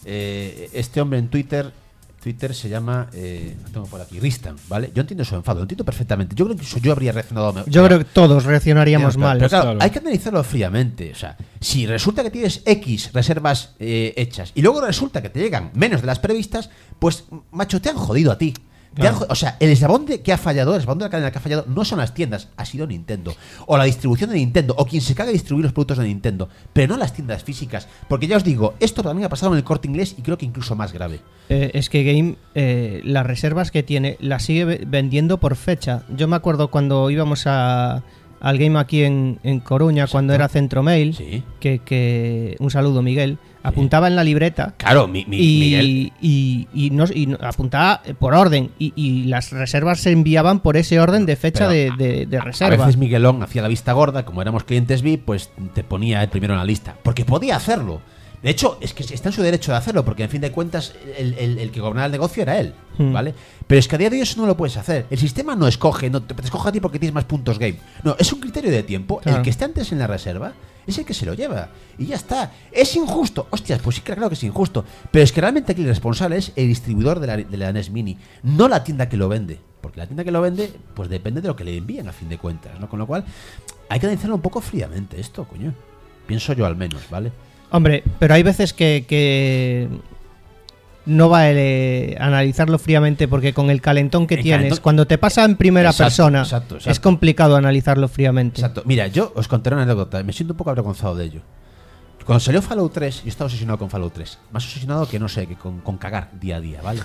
eh, este hombre en Twitter, Twitter se llama, eh, lo tengo por aquí, Ristan, ¿vale? Yo entiendo su enfado, lo entiendo perfectamente. Yo creo que incluso yo habría reaccionado mejor. Yo creo que todos reaccionaríamos Pero, mal. pero claro, claro. hay que analizarlo fríamente. O sea, si resulta que tienes X reservas eh, hechas y luego resulta que te llegan menos de las previstas, pues, macho, te han jodido a ti. Te han jo- o sea, el eslabón de que ha fallado, el eslabón de la cadena que ha fallado, no son las tiendas, ha sido Nintendo. O la distribución de Nintendo, o quien se caga de distribuir los productos de Nintendo. Pero no las tiendas físicas. Porque ya os digo, esto también ha pasado en el Corte Inglés y creo que incluso más grave. Eh, es que Game, eh, las reservas que tiene, las sigue ve- vendiendo por fecha. Yo me acuerdo cuando íbamos a, al Game aquí en, en Coruña, cuando era Centro Mail, Sí. que, que un saludo, Miguel, apuntaba en la libreta. Claro, mi, mi- Miguel. Y, y, y nos, y no- apuntaba por orden y, y las reservas se enviaban por ese orden de fecha de, Pero de- de A reserva. veces Miguelón hacía la vista gorda, como éramos clientes V I P, pues te ponía el primero en la lista. Porque podía hacerlo. De hecho, es que está en su derecho de hacerlo, porque en fin de cuentas el, el- el que gobernaba el negocio era él, Hmm. ¿vale? Pero es que a día de hoy eso no lo puedes hacer. El sistema no escoge, no te, te escoge a ti porque tienes más puntos game. No, es un criterio de tiempo. Claro. El que esté antes en la reserva es el que se lo lleva. Y ya está. ¿Es injusto? Hostias, pues sí, claro que es injusto. Pero es que realmente aquí el responsable es el distribuidor de la, de la N E S Mini, no la tienda que lo vende. Porque la tienda que lo vende, pues depende de lo que le envíen a fin de cuentas, ¿no? Con lo cual, hay que analizarlo un poco fríamente esto, coño. Pienso yo al menos, ¿vale? Hombre, pero hay veces que, que no vale analizarlo fríamente porque con el calentón que El tienes, calentón- cuando te pasa en primera Exacto, persona, exacto, exacto. es complicado analizarlo fríamente. Exacto. Mira, yo os contaré una anécdota. Me siento un poco avergonzado de ello. Cuando salió Fallout tres, yo estaba obsesionado con Fallout tres. Más obsesionado que, no sé, que con, con cagar día a día, ¿vale?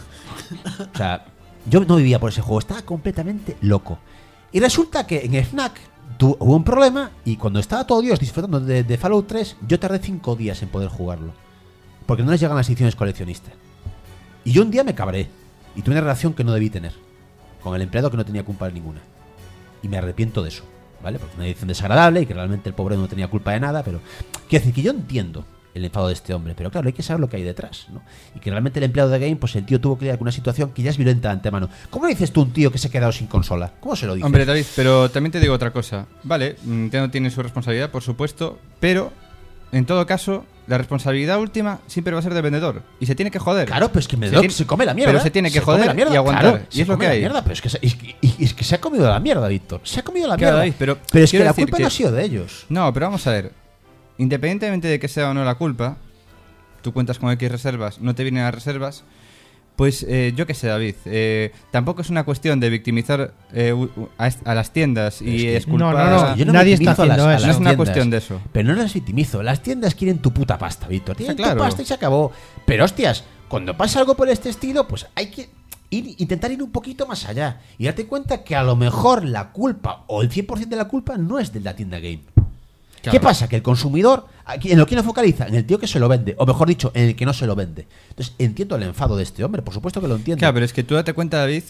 O sea, yo no vivía por ese juego. Estaba completamente loco. Y resulta que en Fnac tu- hubo un problema y cuando estaba todo Dios disfrutando de, de Fallout tres, yo tardé cinco días en poder jugarlo. porque no les llegan las ediciones coleccionistas. Y yo un día me cabré y tuve una relación que no debí tener con el empleado que no tenía culpa ninguna. Y me arrepiento de eso, ¿vale? Porque es una edición desagradable y que realmente el pobre no tenía culpa de nada, pero quiero decir que yo entiendo el enfado de este hombre, pero claro, hay que saber lo que hay detrás, ¿no? Y que realmente el empleado de Game, pues el tío tuvo que lidiar con una situación que ya es violenta de antemano. ¿Cómo le dices tú a un tío que se ha quedado sin consola? ¿Cómo se lo dices? Hombre, David, pero también te digo otra cosa. Vale, Nintendo tiene su responsabilidad, por supuesto, pero en todo caso, la responsabilidad última siempre va a ser del vendedor. Y se tiene que joder. Claro, pero es que me se, se, tiene, se come la mierda. Pero se tiene que se joder y aguantar. Claro, y es lo que la hay. Mierda, pero es que, se, es, que, es que se ha comido la mierda, Víctor. Se ha comido la Claro, mierda. David, pero pero es que la decir culpa que... no ha sido de ellos. No, pero vamos a ver. Independientemente de que sea o no la culpa, tú cuentas con X reservas, no te vienen las reservas, pues eh, yo qué sé, David, eh, tampoco es una cuestión de victimizar eh, a, a las tiendas y es que, exculpar... no, no, no, a... Yo no nadie está victimizo haciendo a las, eso. a No las es una tiendas, cuestión de eso. Pero no las victimizo. Las tiendas quieren tu puta pasta, Víctor. Tienen Está claro. tu pasta y se acabó. Pero hostias, cuando pasa algo por este estilo, pues hay que ir, intentar ir un poquito más allá y darte cuenta que a lo mejor la culpa o el cien por ciento de la culpa no es de la tienda Game. Claro. ¿Qué pasa? Que el consumidor, aquí, en lo que no focaliza, en el tío que se lo vende, o mejor dicho, en el que no se lo vende. Entonces, entiendo el enfado de este hombre, por supuesto que lo entiendo. Claro, pero es que tú date cuenta, David,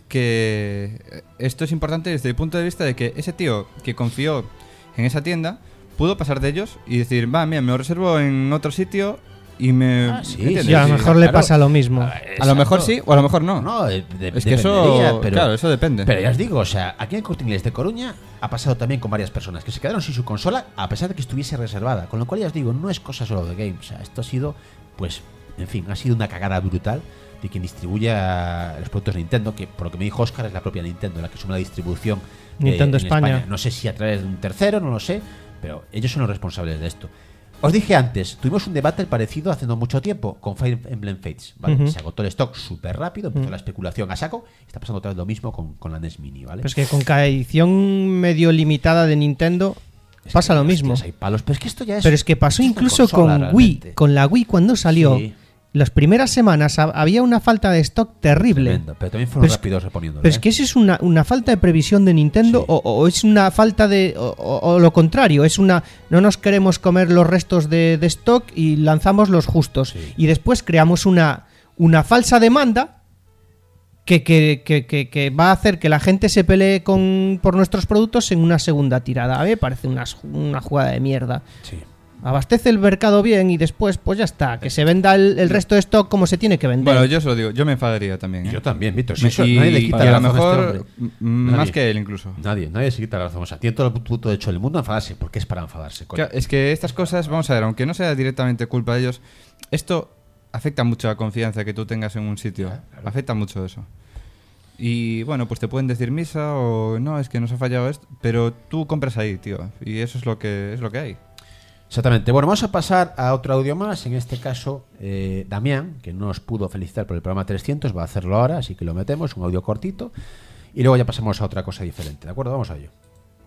que esto es importante desde el punto de vista de que ese tío que confió en esa tienda pudo pasar de ellos y decir, va, mira, me lo reservo en otro sitio y me... Ah, sí, ¿entiendes? Y a lo sí, mejor claro. le pasa lo mismo. Ah, A lo mejor exacto. sí o a lo mejor no. No, de- de- Es que eso- dependería, pero, claro, eso depende. Pero ya os digo, o sea, aquí en Corte Inglés de Coruña ha pasado también con varias personas que se quedaron sin su consola a pesar de que estuviese reservada. Con lo cual ya os digo, no es cosa solo de Game. O sea, esto ha sido, pues, en fin, ha sido una cagada brutal de quien distribuye a los productos de Nintendo, que por lo que me dijo Oscar es la propia Nintendo, la que asume la distribución eh, Nintendo en España. No sé si a través de un tercero, no lo sé, pero ellos son los responsables de esto. Os dije antes, tuvimos un debate parecido hace no mucho tiempo con Fire Emblem Fates, ¿vale? Ujú. Se agotó el stock súper rápido, empezó Ujú. la especulación a saco, está pasando otra vez lo mismo con, con la N E S Mini, ¿vale? Pues que con cada edición medio limitada de Nintendo Es pasa que, lo mismo. hostias, hay palos, pero es que esto ya es... Pero es que pasó es una incluso consola, con Wii. realmente. Con la Wii cuando salió, Sí. las primeras semanas ha- había una falta de stock terrible. Tremendo, pero también fueron Pero es- rápidos reponiéndolo. Pero es ¿eh? que eso es una, una falta de previsión de Nintendo Sí. o, o es una falta de... O, o- o lo contrario, es una... No nos queremos comer los restos de, de stock y lanzamos los justos. Sí. Y después creamos una, una falsa demanda que, que, que, que, que va a hacer que la gente se pelee con, por nuestros productos en una segunda tirada. A mí me parece una, una jugada de mierda. Sí. Abastece el mercado bien y después, pues ya está, que se venda el, el resto de stock como se tiene que vender. Bueno, yo os lo digo, yo me enfadaría también. ¿eh? Yo también, Víctor. Si Me- eso y, nadie le quita y a la lo razón a este mejor hombre. m- m- más Nadie. que él incluso. Nadie, nadie se quita la razón. O sea, tiene todo el puto hecho del mundo a enfadarse, porque es para enfadarse. coño. Claro, es que estas cosas, vamos a ver, aunque no sea directamente culpa de ellos, esto afecta mucho a la confianza que tú tengas en un sitio. Afecta mucho eso. Y bueno, pues te pueden decir misa o no, es que nos ha fallado esto, pero tú compras ahí, tío, y eso es lo que es lo que hay. Exactamente. Bueno, vamos a pasar a otro audio más. En este caso, eh, Damián, que no nos pudo felicitar por el programa trescientos, va a hacerlo ahora, así que lo metemos, un audio cortito. Y luego ya pasamos a otra cosa diferente. ¿De acuerdo? Vamos a ello.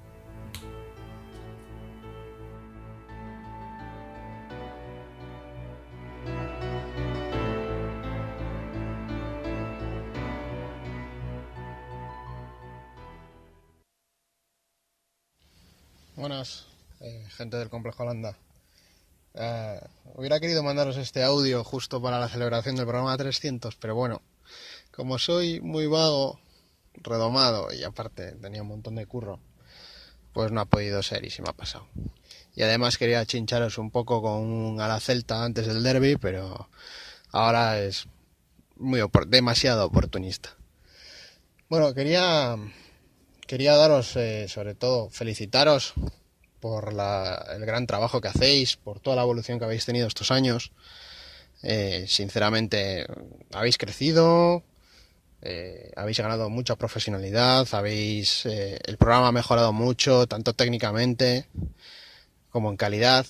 Buenas, eh, gente del Complejo Holanda. Eh, hubiera querido mandaros este audio justo para la celebración del programa trescientos, pero bueno, como soy muy vago, redomado y aparte tenía un montón de curro, pues no ha podido ser y se me ha pasado. Y además quería chincharos un poco con un ala celta antes del derbi, pero ahora es muy opor- demasiado oportunista. Bueno, quería quería daros, eh, sobre todo, felicitaros por la, el gran trabajo que hacéis, por toda la evolución que habéis tenido estos años. Eh, sinceramente, habéis crecido, eh, habéis ganado mucha profesionalidad, habéis eh, el programa ha mejorado mucho, tanto técnicamente como en calidad.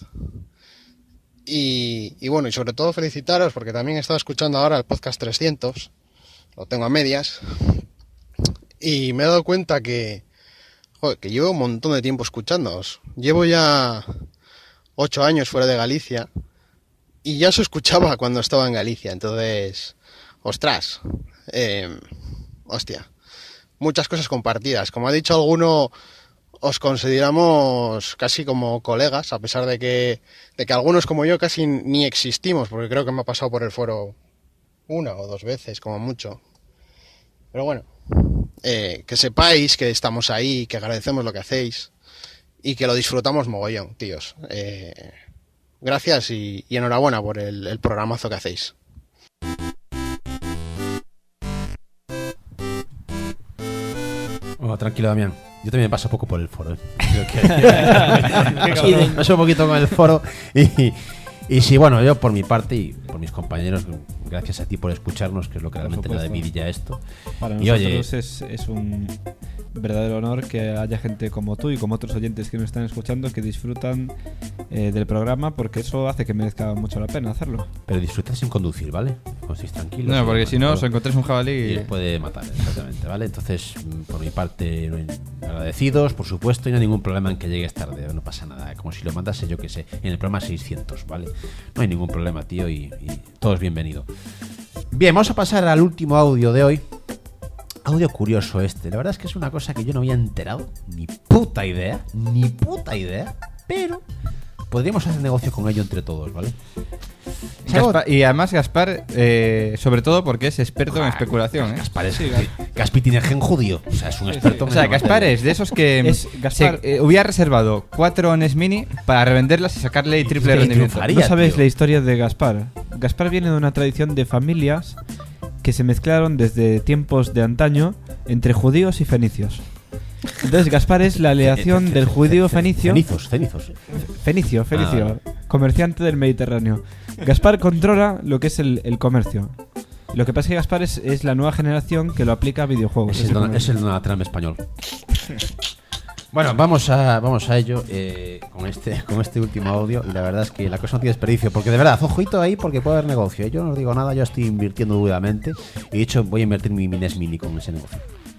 Y, y bueno, y sobre todo felicitaros porque también he estado escuchando ahora el podcast trescientos, lo tengo a medias, y me he dado cuenta que, joder, que llevo un montón de tiempo escuchándoos. Llevo ya ocho años fuera de Galicia y ya se escuchaba cuando estaba en Galicia. Entonces, ostras, eh, hostia, muchas cosas compartidas. Como ha dicho alguno, os consideramos casi como colegas, a pesar de que, de que algunos como yo casi ni existimos, porque creo que me ha pasado por el foro una o dos veces, como mucho. Pero bueno, eh, que sepáis que estamos ahí, que agradecemos lo que hacéis y que lo disfrutamos mogollón, tíos. Eh, gracias y, y enhorabuena por el, el programazo que hacéis. Oh, tranquilo, Damián. Yo también me paso poco por el foro. ¿eh? Creo que... me paso un poquito con el foro. Y, y sí, bueno, yo por mi parte y por mis compañeros, gracias a ti por escucharnos, que es lo que realmente da de vidilla esto. Para y nosotros oye, es, es un verdadero honor que haya gente como tú y como otros oyentes que nos están escuchando que disfrutan eh, del programa, porque eso hace que merezca mucho la pena hacerlo. Pero disfrutad sin conducir, ¿vale? Como estéis tranquilos. No, porque si no, os encontréis un jabalí y les puede matar, exactamente, ¿vale? Entonces, por mi parte, agradecidos, por supuesto, y no hay ningún problema en que llegues tarde, no pasa nada. Como si lo mandase, yo que sé, en el programa seiscientos, ¿vale? No hay ningún problema, tío, y, y todo es bienvenido. Bien, vamos a pasar al último audio de hoy. Audio curioso este. La verdad es que es una cosa que yo no había enterado. Ni puta idea. Ni puta idea. Pero podríamos hacer negocio con ello entre todos, ¿vale? Gaspar, y además Gaspar, eh, sobre todo porque es experto ah, en especulación. ¿eh? Gaspar es... Sí, Gaspi tiene gen judío. O sea, es un experto. Sí, sí. O sea, Gaspar es de esos que es, Gaspar, se, eh, hubiera reservado cuatro N E S Mini para revenderlas y sacarle y triple rendimiento. No sabéis la historia de Gaspar. Gaspar viene de una tradición de familias que se mezclaron desde tiempos de antaño entre judíos y fenicios. Entonces Gaspar es la aleación del judío fenicio. Cenizos, cenizos. Fenicio, fenicio, ah, comerciante del Mediterráneo. Gaspar controla lo que es el, el comercio. Lo que pasa es que Gaspar es, es la nueva generación que lo aplica a videojuegos. Es el, Donald, es el Donald Trump español. Bueno, vamos a vamos a ello eh, con este con este último audio. Y la verdad es que la cosa no tiene desperdicio. Porque de verdad, ojito ahí porque puede haber negocio. Yo no os digo nada, yo estoy invirtiendo dudamente. Y de hecho voy a invertir mi N E S Mini con ese negocio.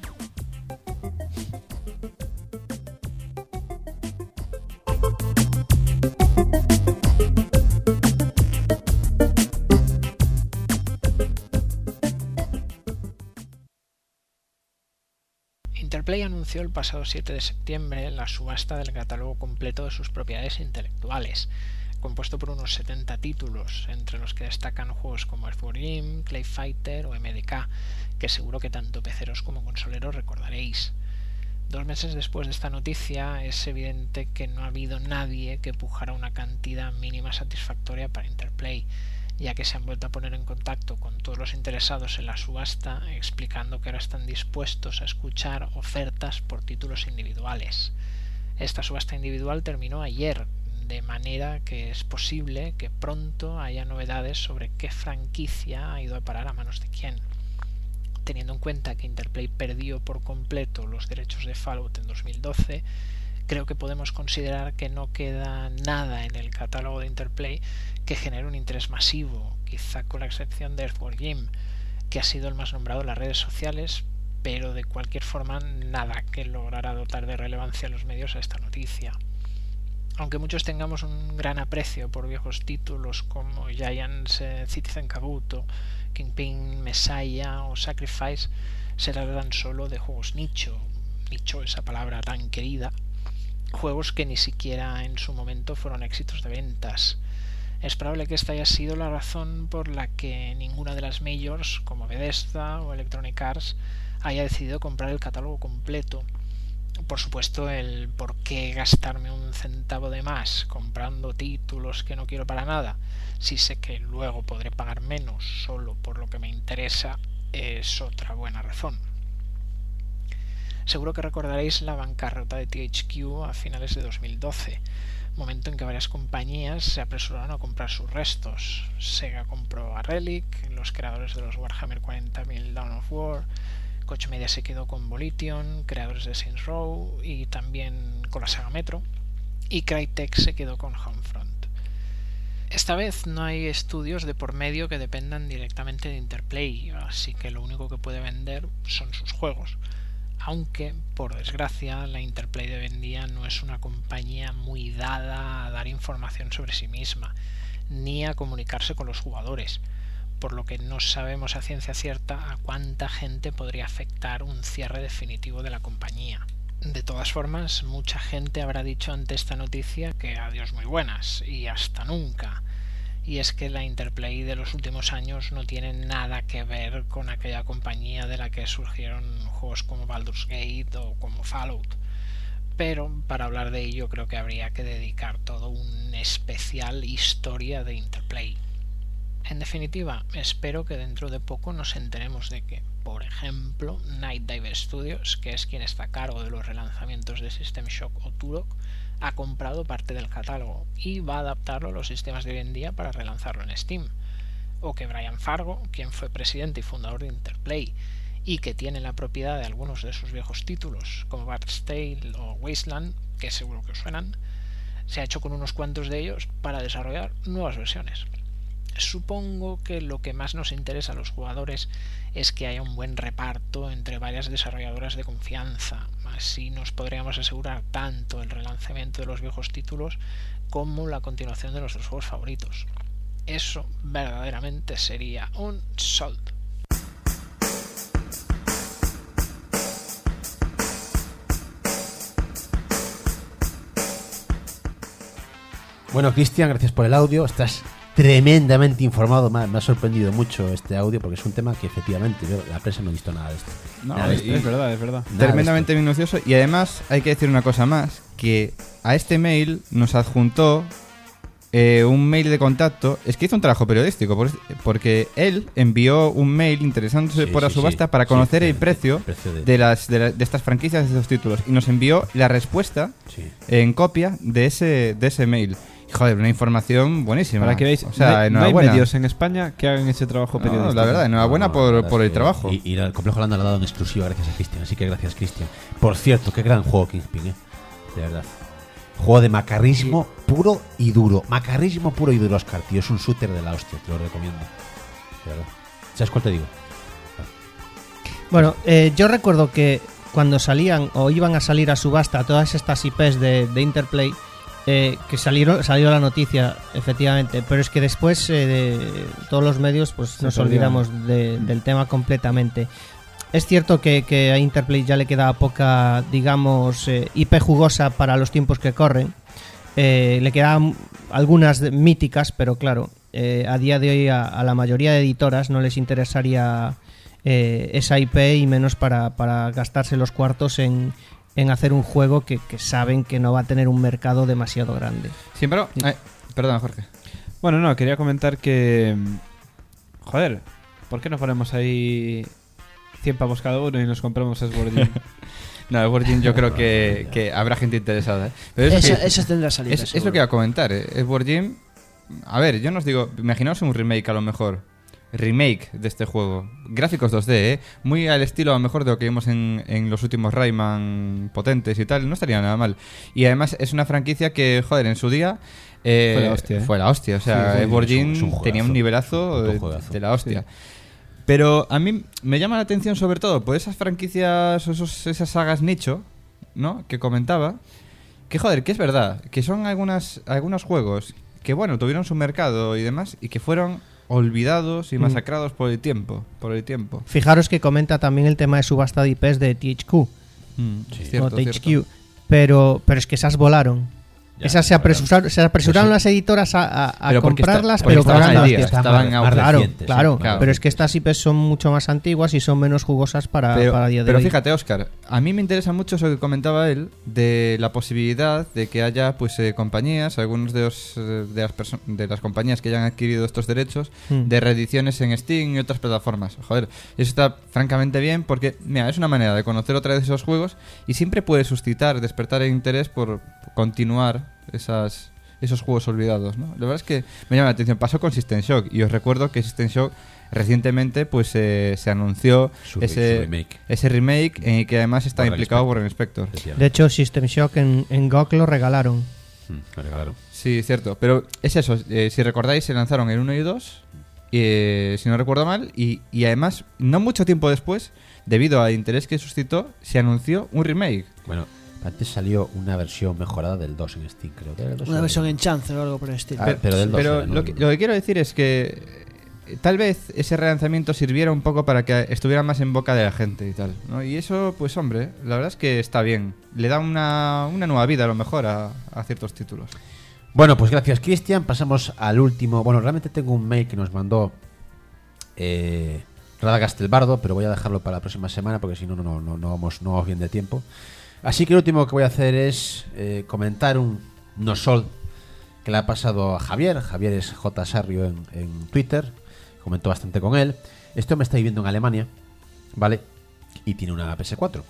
Interplay anunció el pasado siete de septiembre la subasta del catálogo completo de sus propiedades intelectuales, compuesto por unos setenta títulos, entre los que destacan juegos como Earthworm Jim, Clay Fighter o M D K, que seguro que tanto peceros como consoleros recordaréis. Dos meses después de esta noticia, es evidente que no ha habido nadie que pujara una cantidad mínima satisfactoria para Interplay, ya que se han vuelto a poner en contacto con todos los interesados en la subasta, explicando que ahora están dispuestos a escuchar ofertas por títulos individuales. Esta subasta individual terminó ayer, de manera que es posible que pronto haya novedades sobre qué franquicia ha ido a parar a manos de quién. Teniendo en cuenta que Interplay perdió por completo los derechos de Fallout en dos mil doce, creo que podemos considerar que no queda nada en el catálogo de Interplay que genere un interés masivo, quizá con la excepción de Earthworm Jim, que ha sido el más nombrado en las redes sociales, pero de cualquier forma nada que lograra dotar de relevancia a los medios a esta noticia. Aunque muchos tengamos un gran aprecio por viejos títulos como Giants, eh, Citizen Kabuto, Kingpin, Messiah o Sacrifice, se tratan solo de juegos nicho, nicho, esa palabra tan querida, juegos que ni siquiera en su momento fueron éxitos de ventas. Es probable que esta haya sido la razón por la que ninguna de las majors, como Bethesda o Electronic Arts, haya decidido comprar el catálogo completo. Por supuesto, el por qué gastarme un centavo de más comprando títulos que no quiero para nada, si sé que luego podré pagar menos solo por lo que me interesa, es otra buena razón. Seguro que recordaréis la bancarrota de T H Q a finales de dos mil doce, momento en que varias compañías se apresuraron a comprar sus restos. Sega compró a Relic, los creadores de los Warhammer cuarenta mil Dawn of War, Koch Media se quedó con Volition, creadores de Saints Row y también con la saga Metro, y Crytek se quedó con Homefront. Esta vez no hay estudios de por medio que dependan directamente de Interplay, así que lo único que puede vender son sus juegos. Aunque, por desgracia, la Interplay de hoy en día no es una compañía muy dada a dar información sobre sí misma, ni a comunicarse con los jugadores, por lo que no sabemos a ciencia cierta a cuánta gente podría afectar un cierre definitivo de la compañía. De todas formas, mucha gente habrá dicho ante esta noticia que adiós muy buenas y hasta nunca. Y es que la Interplay de los últimos años no tiene nada que ver con aquella compañía de la que surgieron juegos como Baldur's Gate o como Fallout. Pero para hablar de ello creo que habría que dedicar todo un especial historia de Interplay. En definitiva, espero que dentro de poco nos enteremos de que, por ejemplo, Night Dive Studios, que es quien está a cargo de los relanzamientos de System Shock o Turok, ha comprado parte del catálogo y va a adaptarlo a los sistemas de hoy en día para relanzarlo en Steam. O que Brian Fargo, quien fue presidente y fundador de Interplay y que tiene la propiedad de algunos de sus viejos títulos, como Bard's Tale o Wasteland, que seguro que os suenan, se ha hecho con unos cuantos de ellos para desarrollar nuevas versiones. Supongo que lo que más nos interesa a los jugadores es que haya un buen reparto entre varias desarrolladoras de confianza. Así nos podríamos asegurar tanto el relanzamiento de los viejos títulos como la continuación de nuestros juegos favoritos. Eso verdaderamente sería un sold. Bueno, Cristian, gracias por el audio. Estás tremendamente informado. Me ha, me ha sorprendido mucho este audio porque es un tema que efectivamente yo, la prensa no ha visto nada de esto. No, Nada de es, esto. es verdad, es verdad. Nada de Tremendamente minucioso. Y además hay que decir una cosa más, que a este mail nos adjuntó eh, un mail de contacto. Es que hizo un trabajo periodístico, por- porque él envió un mail interesándose Sí, por la sí, subasta sí. para Sí, conocer el efectivamente, precio, el precio de- de, las, de, la- de estas franquicias, de estos títulos. Y nos envió la respuesta Sí. en copia de ese, de ese mail. Y, joder, una información buenísima. Para que veáis, o sea, no, hay, no hay enhorabuena. medios en España que hagan ese trabajo No, periodístico. la verdad, enhorabuena No, por, la verdad por es el que- trabajo. Y, y el Complejo Holanda lo ha dado en exclusiva gracias a Cristian. Así que gracias, Cristian. Por cierto, qué gran juego Kingpin, ¿eh? De verdad. Juego de macarrismo puro y duro. Macarrismo puro y duro, Oscar, tío. Es un shooter de la hostia, te lo recomiendo. De verdad. ¿Sabes cuál te digo? Bueno, eh, yo recuerdo que cuando salían o iban a salir a subasta todas estas I Pes de, de Interplay, eh, que salieron, salió la noticia, efectivamente, pero es que después eh, de todos los medios pues Se nos perdieron. olvidamos de- del tema completamente. Es cierto que, que a Interplay ya le queda poca, digamos, eh, I P jugosa para los tiempos que corren. Eh, le quedan algunas de- míticas, pero claro, eh, a día de hoy a, a la mayoría de editoras no les interesaría eh, esa I P y menos para, para gastarse los cuartos en, en hacer un juego que, que saben que no va a tener un mercado demasiado grande. Sí, pero... eh, perdona, Jorge. Bueno, no, quería comentar que... mm, Joder, ¿por qué no ponemos ahí cien pavos cada uno y nos compramos Sword Gym? No, el Virgin yo creo que, que habrá gente interesada. ¿eh? Pero es, Esa, que- esa tendrá salida. es, es seguro. lo que iba a comentar. ¿eh? El Virgin, a ver, yo no os digo, imaginaos un remake a lo mejor. Remake de este juego. Gráficos dos D, ¿eh? Muy al estilo a lo mejor de lo que vimos en, en los últimos Rayman potentes y tal. No estaría nada mal. Y además es una franquicia que, joder, en su día... eh, Fue la hostia, ¿eh? Fue la hostia. O sea, Sí, sí, el Virgin es un- es un tenía un juegazo. nivelazo Puto de, juegazo. de la hostia. Pero a mí me llama la atención sobre todo por esas franquicias, esos, esas sagas nicho, ¿no? Que comentaba. Que joder, que es verdad, que son algunas, algunos juegos que bueno, tuvieron su mercado y demás, y que fueron olvidados y Mm. masacrados por el tiempo. Por el tiempo. Fijaros que comenta también el tema de subasta de I Pes de T H Q Mm, Sí. cierto, o T H Q, cierto. pero, pero es que esas volaron. Ya, esas se la verdad. apresuraron, se apresuraron Pues las editoras a, a- a Pero porque está- comprarlas, porque pero estaban cobrando al día, hostias. estaban más- a- más Claro, recientes, sí, claro, claro. pero es que estas I Pes son mucho más antiguas y son menos jugosas para, Pero, para día de pero hoy. fíjate, Óscar, a mí me interesa mucho eso que comentaba él, de la posibilidad de que haya pues eh, compañías, algunos de, los, eh, de, las perso- de las compañías que hayan adquirido estos derechos, Mm. de reediciones en Steam y otras plataformas. Joder, eso está francamente bien porque, mira, es una manera de conocer otra vez esos juegos y siempre puede suscitar, despertar el interés por continuar esas... esos juegos olvidados, ¿no? La verdad es que me llama la atención. Pasó con System Shock y os recuerdo que System Shock recientemente pues eh, se anunció Su re- ese, su remake. ese remake en el que además está Warren implicado Spector. Warren Spector. De hecho, System Shock en, en G O G lo regalaron. Mm, me regalaron. Sí, cierto. Pero es eso, eh, si recordáis se lanzaron el uno y el dos, eh, si no recuerdo mal, y, y además no mucho tiempo después, debido al interés que suscitó, se anunció un remake. Bueno, antes salió una versión mejorada del dos en Steam, creo. que era el dos o Una el versión uno. en chance o algo por el estilo. Ah, pero del dos Pero era, no lo, del que, uno. lo que quiero decir es que tal vez ese relanzamiento sirviera un poco para que estuviera más en boca de la gente y tal, ¿no? Y eso, pues hombre, la verdad es que está bien. Le da una, una nueva vida a lo mejor a, a ciertos títulos. Bueno, pues gracias, Cristian. Pasamos al último. Bueno, realmente tengo un mail que nos mandó eh, Rada Castelbardo, pero voy a dejarlo para la próxima semana porque si no, no, no, no, vamos, no vamos bien de tiempo. Así que lo último que voy a hacer es eh, comentar un no sol que le ha pasado a Javier. Javier es J. Sarrio en, en Twitter. Comentó bastante con él. Este hombre está viviendo en Alemania, ¿vale? Y tiene una P S cuatro.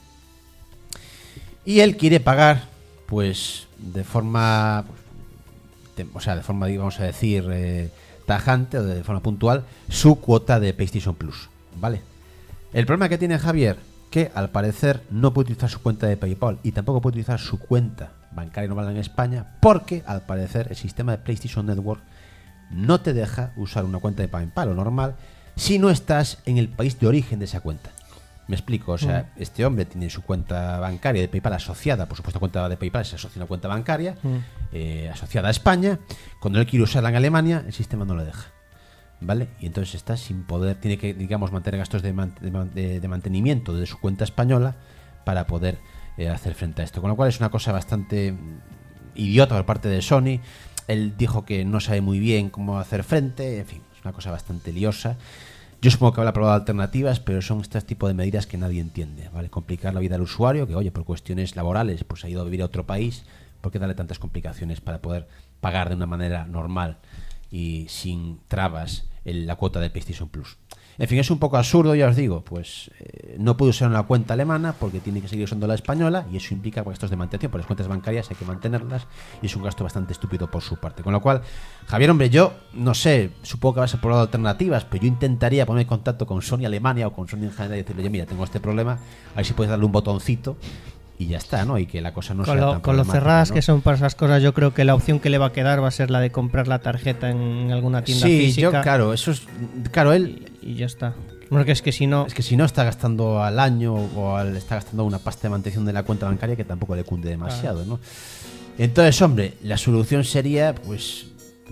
Y él quiere pagar, pues, de forma... De, o sea, de forma, vamos a decir, eh, tajante o de forma puntual, su cuota de PlayStation Plus, ¿vale? El problema que tiene Javier, que al parecer no puede utilizar su cuenta de PayPal y tampoco puede utilizar su cuenta bancaria normal en España, porque al parecer el sistema de PlayStation Network no te deja usar una cuenta de PayPal o normal si no estás en el país de origen de esa cuenta. Me explico, o sea, mm. este hombre tiene su cuenta bancaria de PayPal asociada, por supuesto, cuenta de PayPal se asocia a una cuenta bancaria mm. eh, asociada a España. Cuando él quiere usarla en Alemania, el sistema no lo deja, ¿vale? Y entonces está sin poder, tiene que, digamos, mantener gastos de, man, de, de mantenimiento de su cuenta española para poder eh, hacer frente a esto. Con lo cual es una cosa bastante idiota por parte de Sony. Él dijo que no sabe muy bien cómo hacer frente, en fin, es una cosa bastante liosa. Yo supongo que habrá probado alternativas, pero son este tipo de medidas que nadie entiende, ¿vale? Complicar la vida del usuario, que oye, por cuestiones laborales, pues ha ido a vivir a otro país, ¿por qué darle tantas complicaciones para poder pagar de una manera normal y sin trabas el, la cuota de PlayStation Plus? En fin, es un poco absurdo, ya os digo, pues eh, no puede usar una cuenta alemana porque tiene que seguir usando la española y eso implica gastos de mantenimiento, por las cuentas bancarias hay que mantenerlas y es un gasto bastante estúpido por su parte. Con lo cual, Javier, hombre, yo no sé, supongo que vas a probar alternativas, pero yo intentaría ponerme en contacto con Sony Alemania o con Sony en general y decirle, oye, mira, tengo este problema, a ver si puedes darle un botoncito y ya está, ¿no? Y que la cosa no con sea lo, tan con lo cerradas, ¿no?, que son para esas cosas, yo creo que la opción que le va a quedar va a ser la de comprar la tarjeta en alguna tienda sí, física. Sí, yo, claro, eso es... Claro, él... Y, y ya está. Porque es que si no... Es que si no está gastando al año o al, está gastando una pasta de mantención de la cuenta bancaria que tampoco le cunde demasiado, ¿no? Entonces, hombre, la solución sería, pues,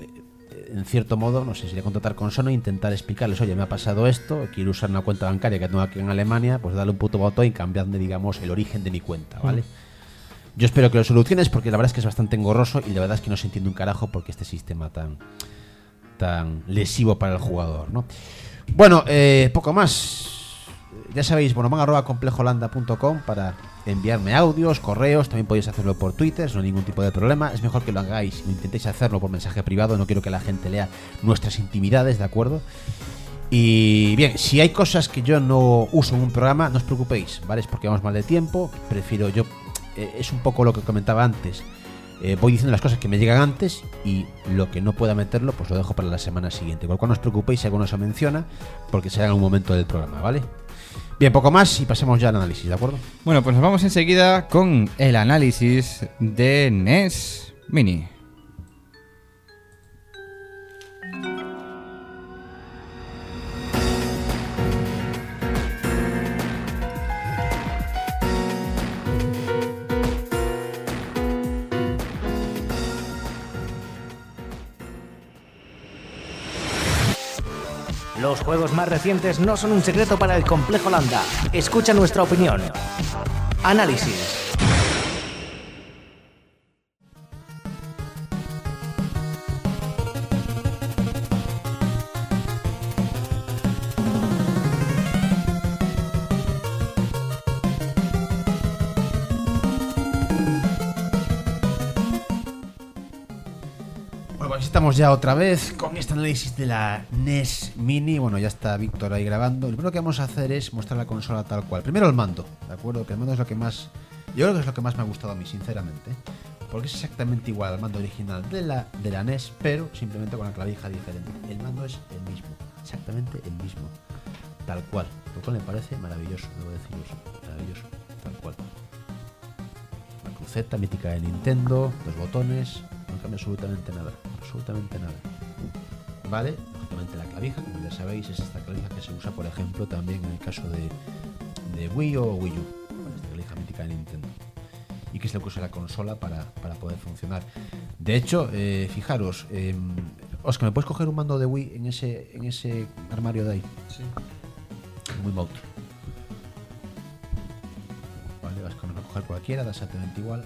en cierto modo, no sé, sería contratar con Sony e intentar explicarles, oye, me ha pasado esto, quiero usar una cuenta bancaria que tengo aquí en Alemania, pues darle un puto botón y cambiarme, digamos, el origen de mi cuenta, ¿vale? Mm. Yo espero que lo soluciones porque la verdad es que es bastante engorroso y la verdad es que no se entiende un carajo porque este sistema tan, tan lesivo para el jugador, ¿no? Bueno, eh, poco más. Ya sabéis, bonoman arroba complejolanda punto com para enviarme audios, correos. También podéis hacerlo por Twitter, no hay ningún tipo de problema. Es mejor que lo hagáis, intentéis hacerlo por mensaje privado. No quiero que la gente lea nuestras intimidades, ¿de acuerdo? Y bien, si hay cosas que yo no uso en un programa, no os preocupéis, ¿vale? Es porque vamos mal de tiempo. Prefiero yo... Eh, es un poco lo que comentaba antes. Eh, voy diciendo las cosas que me llegan antes y lo que no pueda meterlo pues lo dejo para la semana siguiente. Con lo cual no os preocupéis si alguno se menciona porque será en un momento del programa, ¿vale? Bien, poco más y pasemos ya al análisis, ¿de acuerdo? Bueno, pues nos vamos enseguida con el análisis de N E S Mini. Los juegos más recientes no son un secreto para el Complejo Landa. Escucha nuestra opinión. Análisis. Estamos ya otra vez con este análisis de la N E S Mini. Bueno, ya está Víctor ahí grabando. Lo primero que vamos a hacer es mostrar la consola tal cual. Primero el mando, ¿de acuerdo? Que el mando es lo que más... Yo creo que es lo que más me ha gustado a mí, sinceramente. Porque es exactamente igual al mando original de la, de la N E S, pero simplemente con la clavija diferente. El mando es el mismo, exactamente el mismo. Tal cual. Lo cual me parece maravilloso, debo deciros. Maravilloso, tal cual. La cruceta mítica de Nintendo, los botones... No cambia absolutamente nada, absolutamente nada. Vale, lógicamente la clavija, como ya sabéis, es esta clavija que se usa, por ejemplo, también en el caso de, de Wii o Wii U. Vale, esta clavija mítica de Nintendo. Y que es lo que usa la consola para, para poder funcionar. De hecho, eh, fijaros, eh, Oscar, ¿me puedes coger un mando de Wii en ese, en ese armario de ahí? Sí. Muy Mode. Vale, vas con a coger cualquiera, da exactamente igual.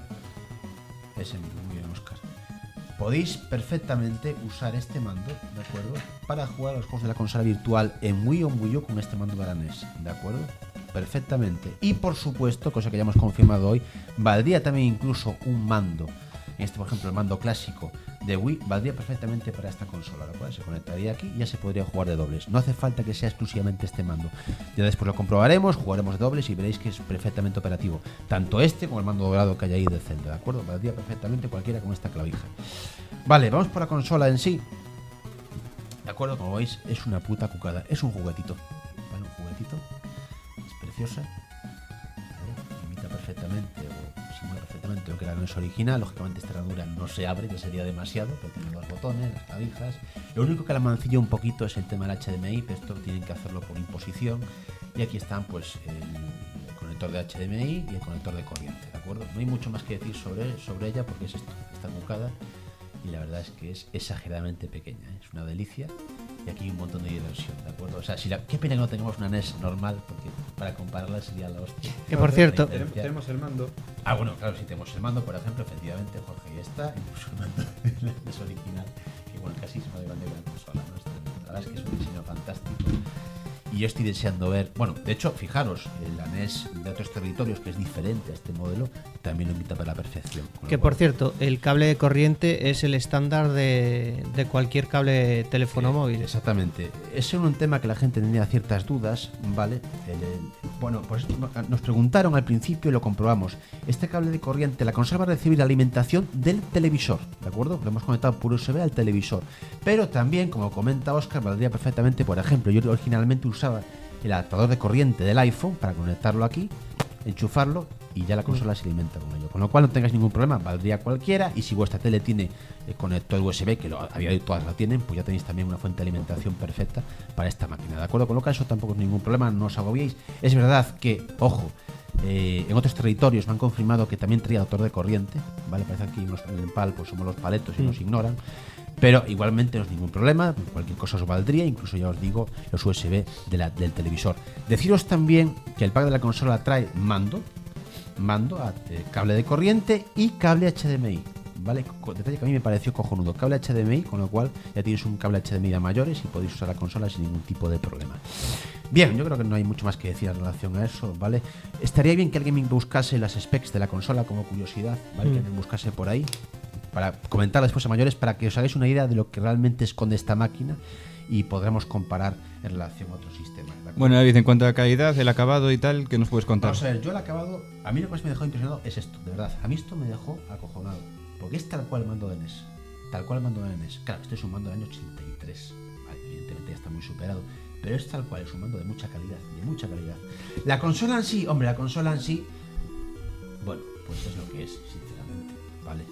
Ese mismo, muy bien, Oscar. Podéis perfectamente usar este mando, ¿de acuerdo? Para jugar a los juegos de la consola virtual en Wii o en Wii U con este mando de la N E S, ¿de acuerdo? Perfectamente. Y por supuesto, cosa que ya hemos confirmado hoy, valdría también incluso un mando. En este, por ejemplo, el mando clásico de Wii valdría perfectamente para esta consola, ¿de acuerdo? Se conectaría aquí y ya se podría jugar de dobles. No hace falta que sea exclusivamente este mando. Ya después lo comprobaremos, jugaremos de dobles y veréis que es perfectamente operativo. Tanto este como el mando dorado que hay ahí del centro, ¿de acuerdo? Valdría perfectamente cualquiera con esta clavija. Vale, vamos por la consola en sí. ¿De acuerdo? Como veis, es una puta cucada. Es un juguetito. ¿Vale? Un juguetito. Es preciosa. ¿Vale? Imita perfectamente o simula perfectamente lo que era no es original. Lógicamente esta ranura no se abre, que sería demasiado, pero tiene los botones, las clavijas. Lo único que la mancilla un poquito es el tema del H D M I, pero esto tienen que hacerlo por imposición. Y aquí están pues el conector de H D M I y el conector de corriente, ¿de acuerdo? No hay mucho más que decir sobre, sobre ella porque es esto, esta cucada. Y la verdad es que es exageradamente pequeña, ¿eh? Es una delicia. Y aquí hay un montón de diversión, ¿de acuerdo? O sea, si la, qué pena que no tengamos una N E S normal, porque para compararla sería la hostia. Que por cierto, tenemos el mando. Ah, bueno, claro, si tenemos el mando, por ejemplo, efectivamente, Jorge, ya está. Incluso el mando de la N E S original, que bueno, casi se me grande de la consola, ¿no? La verdad es que es un diseño fantástico. Y yo estoy deseando ver, bueno, de hecho, fijaros, la N E S de otros territorios, que es diferente a este modelo, también lo imita para la perfección. Que por cierto, el cable de corriente es el estándar de, de cualquier cable de teléfono sí, móvil. Exactamente. Ese era un tema que la gente tenía ciertas dudas, ¿vale? El, el, bueno, pues nos preguntaron al principio y lo comprobamos. Este cable de corriente, la consola va a recibir la alimentación del televisor, ¿de acuerdo? Lo hemos conectado por U S B al televisor. Pero también, como comenta Oscar, valdría perfectamente, por ejemplo, yo originalmente usaba el adaptador de corriente del iPhone para conectarlo aquí, enchufarlo y ya la consola se alimenta con ello. Con lo cual no tengáis ningún problema, valdría cualquiera. Y si vuestra tele tiene el conector U S B, que lo, a día de hoy todas la tienen, pues ya tenéis también una fuente de alimentación perfecta para esta máquina, ¿de acuerdo? Con lo cual eso tampoco es ningún problema, no os agobiéis. Es verdad que, ojo, eh, en otros territorios me han confirmado que también traía adaptador de corriente, ¿vale? Parece aquí unos, en el PAL pues somos los paletos y Mm. nos ignoran. Pero igualmente no es ningún problema, cualquier cosa os valdría, incluso ya os digo, los U S B de la, del televisor. Deciros también que el pack de la consola trae mando, mando, a, eh, cable de corriente y cable H D M I, ¿vale? Detalle que a mí me pareció cojonudo, cable H D M I, con lo cual ya tienes un cable H D M I de mayores y podéis usar la consola sin ningún tipo de problema. Bien, yo creo que no hay mucho más que decir en relación a eso, ¿vale? Estaría bien que alguien me buscase las specs de la consola como curiosidad, ¿vale? Mm. Que alguien buscase por ahí para comentar después a mayores, para que os hagáis una idea de lo que realmente esconde esta máquina y podremos comparar en relación a otros sistemas. Bueno, David, en cuanto a calidad, el acabado y tal, ¿qué nos puedes contar? Vamos a ver, yo el acabado, a mí lo que más me dejó impresionado es esto, de verdad. A mí esto me dejó acojonado, porque es tal cual el mando de N E S, tal cual el mando de N E S. Claro, este es un mando del año ochenta y tres, vale, evidentemente ya está muy superado, pero es tal cual, es un mando de mucha calidad, de mucha calidad. La consola en sí, hombre, la consola en sí, bueno, pues es lo que es, sinceramente, ¿vale?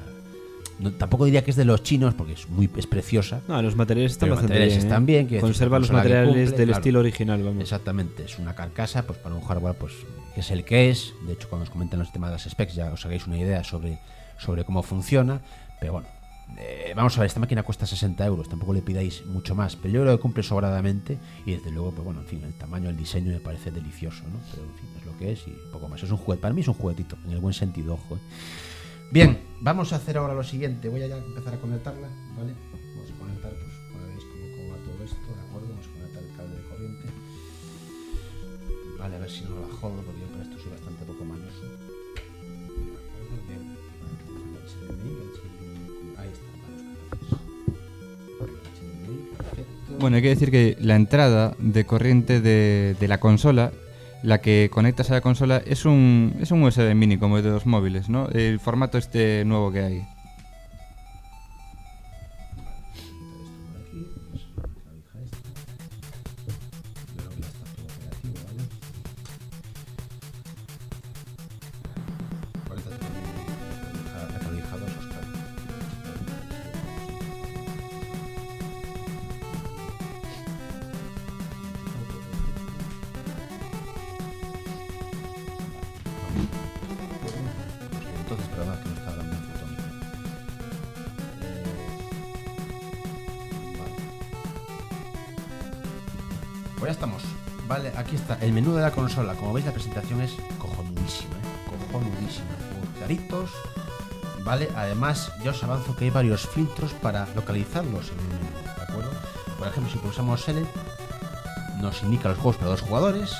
No, tampoco diría que es de los chinos porque es muy es preciosa. No, los materiales están los bastante materiales bien. Están bien que Conserva los materiales cumple, del claro, estilo original, vamos. Exactamente, es una carcasa pues para un hardware pues que es el que es. De hecho, cuando os comenten los temas de las specs ya os hagáis una idea sobre, sobre cómo funciona. Pero bueno, eh, vamos a ver, esta máquina cuesta sesenta euros, tampoco le pidáis mucho más, pero yo creo que cumple sobradamente y desde luego, pues bueno, en fin, el tamaño, el diseño me parece delicioso, ¿no? Pero en fin, es lo que es y poco más. Es un juguete, para mí es un juguetito, en el buen sentido, ojo, ¿eh? Bien, vamos a hacer ahora lo siguiente. Voy a ya empezar a conectarla, ¿vale? Vamos a conectar, pues, como veis cómo, cómo va todo esto, ¿de acuerdo? Vamos a conectar el cable de corriente. Vale, a ver si no la jodo, porque yo para esto soy bastante poco mañoso. Bien, ahí está, vale, bueno, hay que decir que la entrada de corriente de, de la consola, la que conectas a la consola, es un, es un U S B mini como el de los móviles, ¿no? El formato este nuevo que hay. Entonces, perdón, que no estaba dando un botón. pues ya estamos. Vale, aquí está el menú de la consola. Como veis, la presentación es cojonudísima, ¿eh? Cojonudísima. Juegos claritos. Vale, además, ya os avanzo que hay varios filtros para localizarlos en el menú, ¿de acuerdo? Por ejemplo, si pulsamos Select, nos indica los juegos para dos jugadores.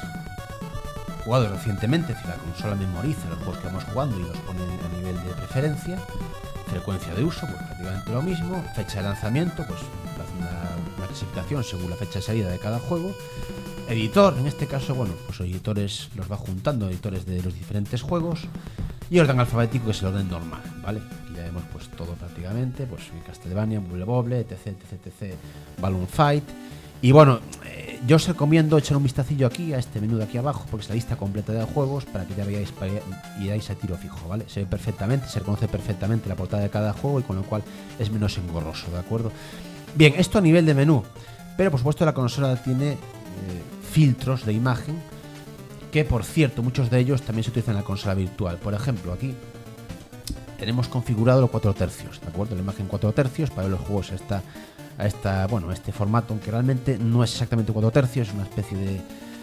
Jugados recientemente, es decir, la consola memoriza los juegos que vamos jugando y los pone a nivel de preferencia. Frecuencia de uso, pues prácticamente lo mismo. Fecha de lanzamiento, pues hace una, una clasificación según la fecha de salida de cada juego. Editor, en este caso, bueno, pues los editores los va juntando, editores de los diferentes juegos. Y orden alfabético, que es el orden normal, ¿vale? Aquí ya vemos pues todo prácticamente, pues Castlevania, Bubble Bobble, etc, etc, etc, Balloon Fight. Y bueno, eh, yo os recomiendo echar un vistacillo aquí a este menú de aquí abajo, porque es la lista completa de juegos, para que ya veáis y iráis a tiro fijo, ¿vale? Se ve perfectamente, se reconoce perfectamente la portada de cada juego y con lo cual es menos engorroso, ¿de acuerdo? Bien, esto a nivel de menú, pero por supuesto la consola tiene eh, filtros de imagen, que por cierto muchos de ellos también se utilizan en la consola virtual. Por ejemplo, aquí tenemos configurado los cuatro tercios, ¿de acuerdo? La imagen cuatro tercios para ver los juegos a esta, a esta, bueno, a este formato, aunque realmente no es exactamente cuatro tercios, es una especie de,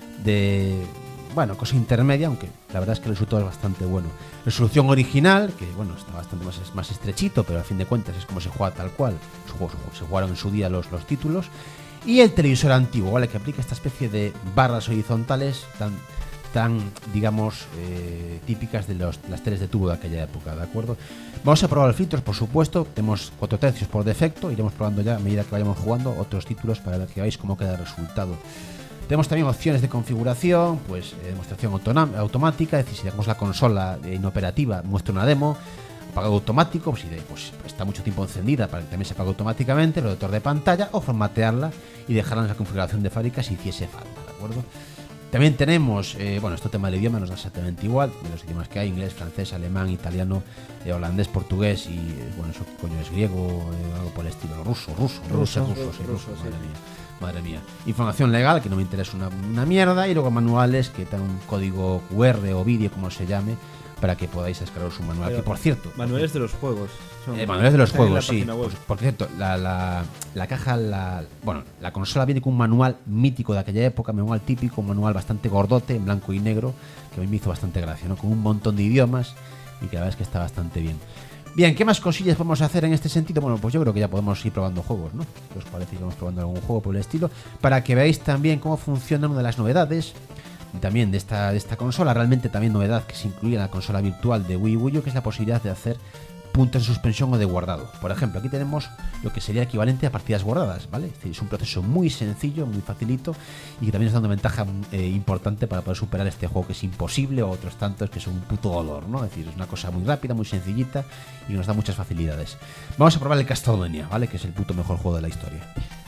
de bueno, cosa intermedia, aunque la verdad es que el resultado es bastante bueno. Resolución original, que bueno, está bastante más, más estrechito, pero al fin de cuentas es como se juega tal cual, los juegos se jugaron en su día los, los títulos. Y el televisor antiguo, ¿vale? Que aplica esta especie de barras horizontales tan tan, digamos, eh, típicas de los, las teles de tubo de aquella época, ¿de acuerdo? Vamos a probar los filtros, por supuesto. Tenemos cuatro tercios por defecto. Iremos probando ya a medida que vayamos jugando otros títulos para ver que veáis cómo queda el resultado. Tenemos también opciones de configuración, pues eh, demostración automática, es decir, si dejamos la consola eh, inoperativa, muestra una demo. Apagado automático, pues, si de, pues está mucho tiempo encendida para que también se apague automáticamente, protector de pantalla, o formatearla y dejarla en la configuración de fábrica si hiciese falta, ¿de acuerdo? También tenemos, eh, bueno, esto tema del idioma nos da exactamente igual, de los idiomas que hay: inglés, francés, alemán, italiano, eh, holandés, portugués y, eh, bueno, eso que coño es griego, eh, algo por el estilo, ruso, ruso, ruso, ruso, ruso, sí, ruso, ruso, madre sí. mía, madre mía. Información legal, que no me interesa una, una mierda, y luego manuales, que dan un código cu erre o vídeo, como se llame, para que podáis descargar su manual. Pero, que por cierto, manuales de los juegos. Son, eh, manuales de los juegos, sí. Por, por cierto, la, la, la caja, la, bueno, la consola viene con un manual mítico de aquella época, un manual típico, un manual bastante gordote, en blanco y negro, que a mí me hizo bastante gracia, ¿no? Con un montón de idiomas y que la verdad es que está bastante bien. Bien, ¿qué más cosillas podemos hacer en este sentido? Bueno, pues yo creo que ya podemos ir probando juegos, ¿no? ¿Qué os parece que vamos probando algún juego por el estilo? Para que veáis también cómo funciona una de las novedades también de esta, de esta consola, realmente también novedad que se incluye en la consola virtual de Wii U, que es la posibilidad de hacer puntos de suspensión o de guardado. Por ejemplo, aquí tenemos lo que sería equivalente a partidas guardadas, ¿vale? Es decir, es un proceso muy sencillo, muy facilito, y que también nos da una ventaja eh, importante para poder superar este juego que es imposible, o otros tantos que son un puto dolor, ¿no? Es decir, es una cosa muy rápida, muy sencillita y nos da muchas facilidades. Vamos a probar el Castlevania, ¿vale? Que es el puto mejor juego de la historia.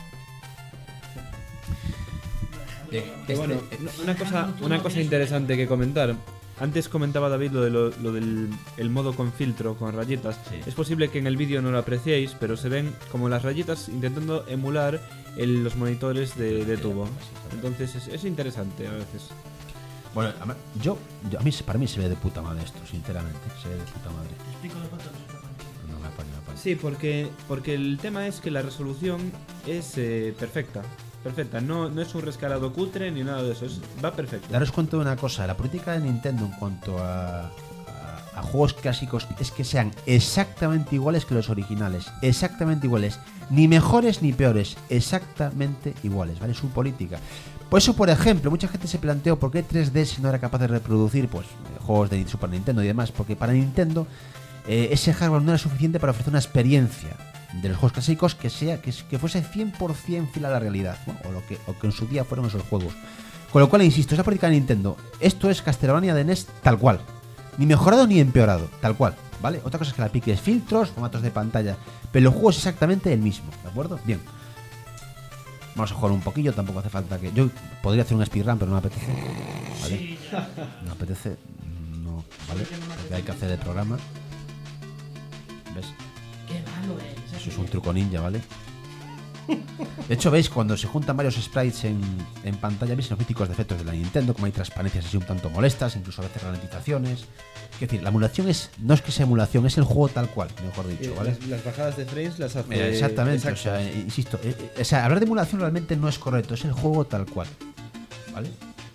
Bien, este, bueno, una cosa, una cosa interesante que comentar. Antes comentaba David lo, de lo, lo del el modo con filtro, con rayitas. Sí. Es posible que en el vídeo no lo apreciéis, pero se ven como las rayitas intentando emular el, los monitores de, de tubo. Entonces es, es interesante a veces. Bueno, yo, yo a mí para mí se ve de puta madre esto, sinceramente. Se ve de puta madre. Te explico los botones. No me apaño, me apaño. Sí, porque, porque el tema es que la resolución es eh, perfecta. Perfecta, no, no es un rescalado cutre ni nada de eso, es, va perfecto. Daros cuenta de una cosa, la política de Nintendo en cuanto a, a, a juegos clásicos es que sean exactamente iguales que los originales, exactamente iguales, ni mejores ni peores, exactamente iguales, ¿vale? Su política. Por eso, por ejemplo, mucha gente se planteó por qué tres D si no era capaz de reproducir pues juegos de Super Nintendo y demás, porque para Nintendo eh, ese hardware no era suficiente para ofrecer una experiencia de los juegos clásicos que sea que, que fuese cien por ciento fiel a la realidad, ¿no? o, lo que, o que en su día fueron esos juegos. Con lo cual, insisto, es la política de Nintendo. Esto es Castlevania de N E S tal cual, ni mejorado ni empeorado, tal cual, ¿vale? Otra cosa es que la piques filtros, formatos de pantalla, pero el juego es exactamente el mismo, ¿de acuerdo? Bien, vamos a jugar un poquillo, tampoco hace falta que... Yo podría hacer un speedrun, pero no me apetece, ¿vale? No me apetece, no, ¿vale? Porque hay que hacer el programa. ¿Ves? Qué malo es. Eso es un truco ninja, ¿vale? De hecho, veis, cuando se juntan varios sprites en, en pantalla, veis los míticos defectos de la Nintendo, como hay transparencias así un tanto molestas, incluso a veces ralentizaciones. Es decir, la emulación es no es que sea emulación, es el juego tal cual, mejor dicho, ¿vale? Las, las bajadas de frames las hace... Mira, exactamente, exacto. O sea, insisto, eh, o sea, hablar de emulación realmente no es correcto, es el juego tal cual. ¿vale?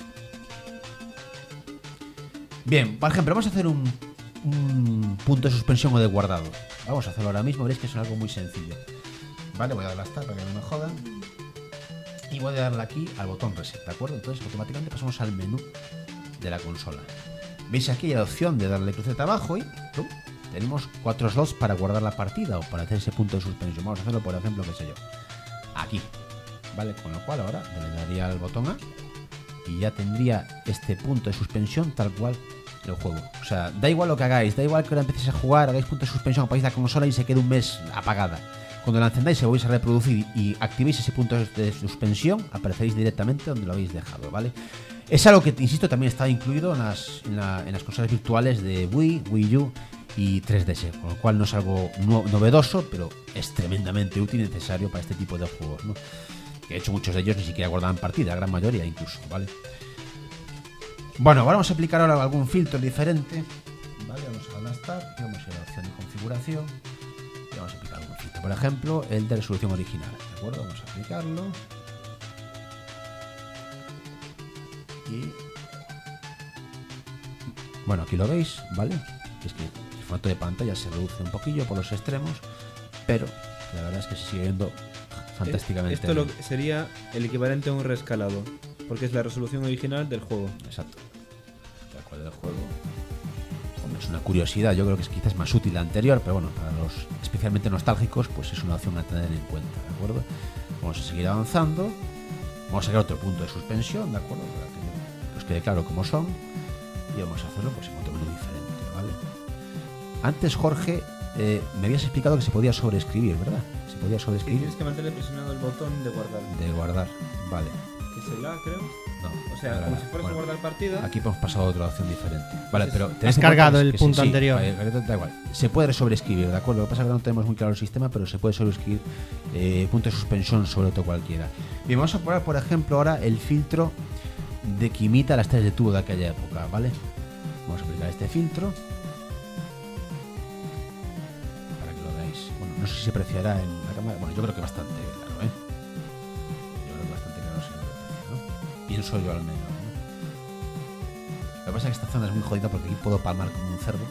Bien, por ejemplo, vamos a hacer un, un punto de suspensión o de guardado. Vamos a hacerlo ahora mismo, veréis que es algo muy sencillo. Vale, voy a darle a estar para que no me jodan. Y voy a darle aquí al botón reset, ¿de acuerdo? Entonces automáticamente pasamos al menú de la consola. Veis aquí la opción de darle cruceta abajo y ¡pum! Tenemos cuatro slots para guardar la partida o para hacer ese punto de suspensión. Vamos a hacerlo, por ejemplo, qué sé yo, aquí, ¿vale? Con lo cual ahora le daría al botón A y ya tendría este punto de suspensión tal cual el juego. O sea, da igual lo que hagáis, da igual que ahora empecéis a jugar, hagáis punto de suspensión, apagáis la consola y se quede un mes apagada. Cuando la encendáis se vais a reproducir y activéis ese punto de suspensión, apareceréis directamente donde lo habéis dejado, ¿vale? Es algo que, insisto, también está incluido en las, en la, en las consolas virtuales de Wii, Wii U y tres D S, con lo cual no es algo no, novedoso, pero es tremendamente útil y necesario para este tipo de juegos, ¿no? Que de hecho muchos de ellos ni siquiera guardaban partida, la gran mayoría incluso, ¿vale? Bueno, ahora vamos a aplicar ahora algún filtro diferente, ¿vale? Vamos a darle a Start y vamos a ir a la opción de configuración y vamos a aplicar algún filtro. Por ejemplo, el de resolución original, ¿de acuerdo? Vamos a aplicarlo. Y bueno, aquí lo veis, ¿vale? Es que el formato de pantalla se reduce un poquillo por los extremos, pero la verdad es que se sigue viendo fantásticamente. Esto lo, sería el equivalente a un reescalado, porque es la resolución original del juego. Exacto. De acuerdo, del juego. Hombre, es una curiosidad, yo creo que es quizás más útil la anterior, pero bueno, para los especialmente nostálgicos, pues es una opción a tener en cuenta, ¿de acuerdo? Vamos a seguir avanzando. Vamos a sacar otro punto de suspensión, ¿de acuerdo? Para que os quede claro cómo son. Y vamos a hacerlo pues en otro menú diferente, ¿vale? Antes, Jorge, eh, me habías explicado que se podía sobreescribir, ¿verdad? Se podía Y sobreescribir. tienes que mantener presionado el botón de guardar. De guardar, vale. Que es el A, creo. No, O sea, ahora, como si fueras bueno, a guardar partida. Aquí hemos pasado a otra opción diferente. Vale, pero Has tenéis en cargado cuenta el que punto sí, anterior. Sí, vale, da igual. Se puede sobreescribir, ¿de acuerdo? Lo que pasa es que no tenemos muy claro el sistema, pero se puede sobreescribir eh, punto de suspensión sobre otro cualquiera. Bien, vamos a poner, por ejemplo, ahora el filtro de que imita las tres de tubo de aquella época, ¿vale? Vamos a aplicar este filtro para que lo veáis. Bueno, no sé si se apreciará en la cámara. Bueno, yo creo que bastante claro, ¿eh? Yo creo que bastante claro se aprecia, ¿no? Pienso yo al menos, ¿no? Lo que pasa es que esta zona es muy jodida porque aquí puedo palmar como un cerdo.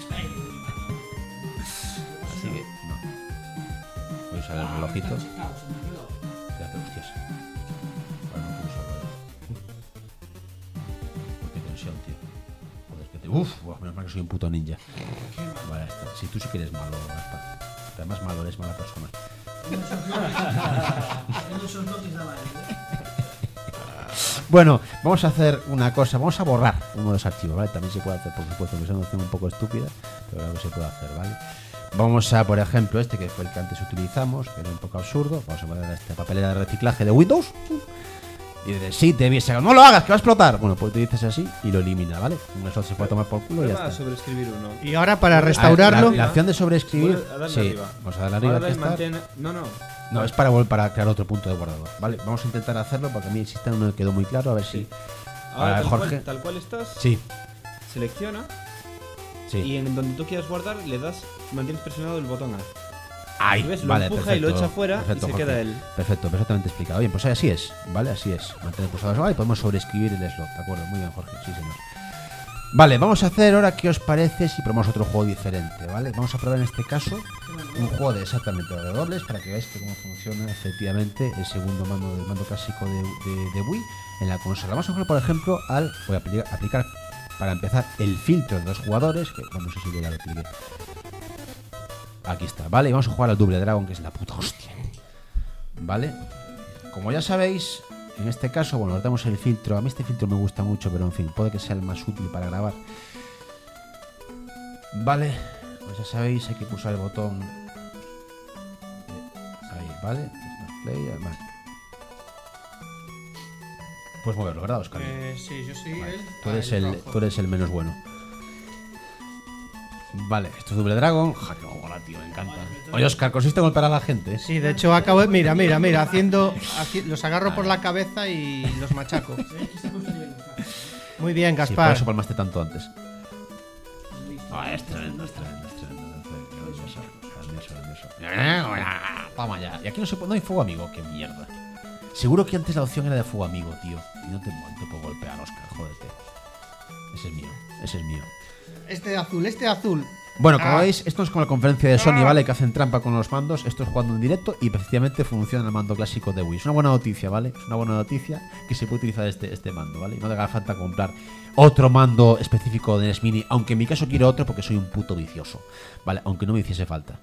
Así que, no. Voy a usar el relojito. Fíjate, hostias. Bueno, no puedo usarlo. Uf. Qué tensión, tío. Joder, que te... Uf, buah, menos mal que soy un puto ninja. Vale, está. Si tú sí que eres malo, Gaspar. Además malo, eres mala persona. Bueno, vamos a hacer una cosa, vamos a borrar uno de los archivos, ¿vale? También se puede hacer, por supuesto, que es una opción un poco estúpida, pero algo se puede hacer, ¿vale? Vamos a, por ejemplo, este que fue el que antes utilizamos, que era un poco absurdo. Vamos a poner esta papelera de reciclaje de Windows. Y dices, sí, te viese, no lo hagas, que va a explotar. Bueno, pues te dices así y lo elimina, ¿vale? Un slot se puede tomar por culo y ya Prueba a está. sobreescribir uno. Y ahora para restaurarlo. La, la opción de sobreescribir, Vuelve a darle sí, arriba. vamos a darle arriba. Guarda aquí y está. mantén- No, no. No, es para volver para crear otro punto de guardado, ¿vale? Vamos a intentar hacerlo porque a mí el sistema no me quedó muy claro, a ver si... Ahora, Ahora, tal, Jorge. Cual, tal cual estás, Sí, selecciona sí. y en donde tú quieras guardar le das, mantienes presionado el botón A. Ahí, ¿Ves? Lo vale, empuja y lo perfecto, echa fuera y perfecto, se Jorge. queda él. Perfecto, perfectamente explicado. Bien, pues así es, ¿vale? Así es. Mantener pulsados y podemos sobreescribir el slot, ¿de acuerdo? Muy bien, Jorge, sí, señor. Vale, vamos a hacer ahora, ¿qué os parece si probamos otro juego diferente, ¿vale? Vamos a probar en este caso un juego de exactamente de dobles para que veáis que cómo funciona efectivamente el segundo mando del mando clásico de, de, de Wii en la consola. Vamos a jugar, por ejemplo, al... Voy a aplicar, aplicar para empezar el filtro de dos jugadores, que bueno, no sé si ya lo apliqué. Aquí está, ¿vale? Y vamos a jugar al Double Dragon, que es la puta hostia. ¿Vale? Como ya sabéis, en este caso, bueno, nos damos el filtro. A mí este filtro me gusta mucho, pero en fin, puede que sea el más útil para grabar. Vale, pues ya sabéis, hay que pulsar el botón de- ahí, ¿vale? Play, vale. Puedes moverlo, ¿verdad, Oscar? Eh, sí, yo soy Vale, el. Tú eres ah, el, rojo. tú eres el menos bueno. Vale, esto es Double Dragon. Ja, que mola, tío, me encanta. Oye, Oscar, consiste en golpear a la gente. Sí, de hecho acabo de. Mira, mira, mira, haciendo. haci- los agarro por la cabeza y los machaco. Muy bien, Sí, por Gaspar. eso palmaste tanto antes. Ah, es tremendo, es tremendo, es tremendo. Grandioso, grandioso, grandioso. Toma ya. Y aquí no se puede, no hay fuego amigo, qué mierda. Seguro que antes la opción era de fuego amigo, tío. Y no te, no te puedo golpear, Oscar, jódete. Ese es mío, ese es mío. Este de azul, este de azul. Bueno, como Ah. veis, esto es como la conferencia de Sony, Ah. ¿vale? Que hacen trampa con los mandos. Esto es jugando en directo y efectivamente funciona el mando clásico de Wii. Es una buena noticia, ¿vale? Es una buena noticia que se puede utilizar este, este mando, ¿vale? Y no te haga falta comprar otro mando específico de N E S Mini, aunque en mi caso quiero otro porque soy un puto vicioso, ¿vale? Aunque no me hiciese falta.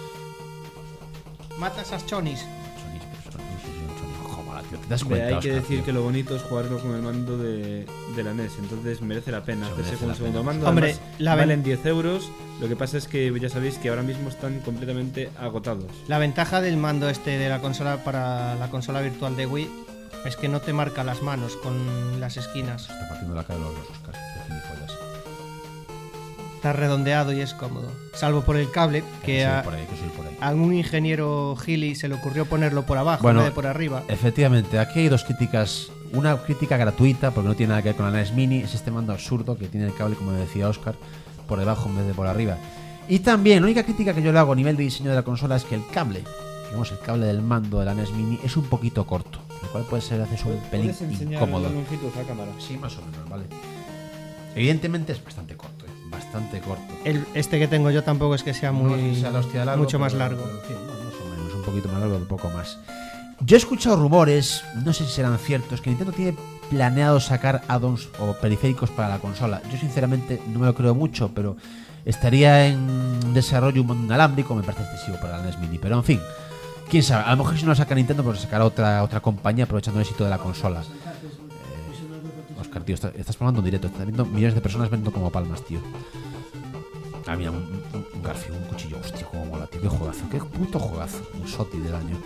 Mata esas chonis. Sony, pero Sony, sí, sí, Sony, joder, tío, ¿te das Hombre, cuenta, hay que Oscar, decir tío? que lo bonito es jugarlo con el mando de, de la N E S, entonces merece la pena Se hacerse merece con la un segundo pena. mando. Hombre, Además, la ven- valen diez euros. Lo que pasa es que ya sabéis que ahora mismo están completamente agotados. La ventaja del mando este de la consola para la consola virtual de Wii es que no te marca las manos con las esquinas. Está partiendo la cara de los dos, Oscar, de gilipollas. Está redondeado y es cómodo. Salvo por el cable, Que que soy a, por ahí, que soy por ahí. a un ingeniero gili se le ocurrió ponerlo por abajo Bueno, en vez de por arriba. Efectivamente, aquí hay dos críticas. Una crítica gratuita, porque no tiene nada que ver con la N E S Mini, es este mando absurdo que tiene el cable, como decía Oscar, por debajo en vez de por arriba. Y también, la única crítica que yo le hago a nivel de diseño de la consola es que el cable, digamos, el cable del mando de la N E S Mini es un poquito corto, lo cual puede ser a veces un pelín ¿Puedes enseñar incómodo. la longitud a cámara? Sí, más o menos, vale. Evidentemente es bastante corto, ¿eh? Bastante corto. El, este que tengo yo tampoco es que sea muy No es que sea la hostia de largo, mucho más pero- largo. pero, en fin, no, más o menos, un poquito más largo, un poco más. Yo he escuchado rumores, no sé si serán ciertos, que Nintendo tiene planeado sacar add-ons o periféricos para la consola. Yo sinceramente no me lo creo mucho, pero estaría en desarrollo un mando inalámbrico, me parece excesivo para la N E S Mini. Pero en fin, quién sabe, a lo mejor si no lo saca Nintendo, pues lo sacará otra, otra compañía aprovechando el éxito de la consola. Eh, Oscar, tío, está- estás probando en directo, estás viendo millones de personas viendo como palmas, tío. Ah, mira, un, un, un Garfio, un cuchillo, hostia, cómo mola, tío, qué juegazo, qué puto juegazo, un Soti del año.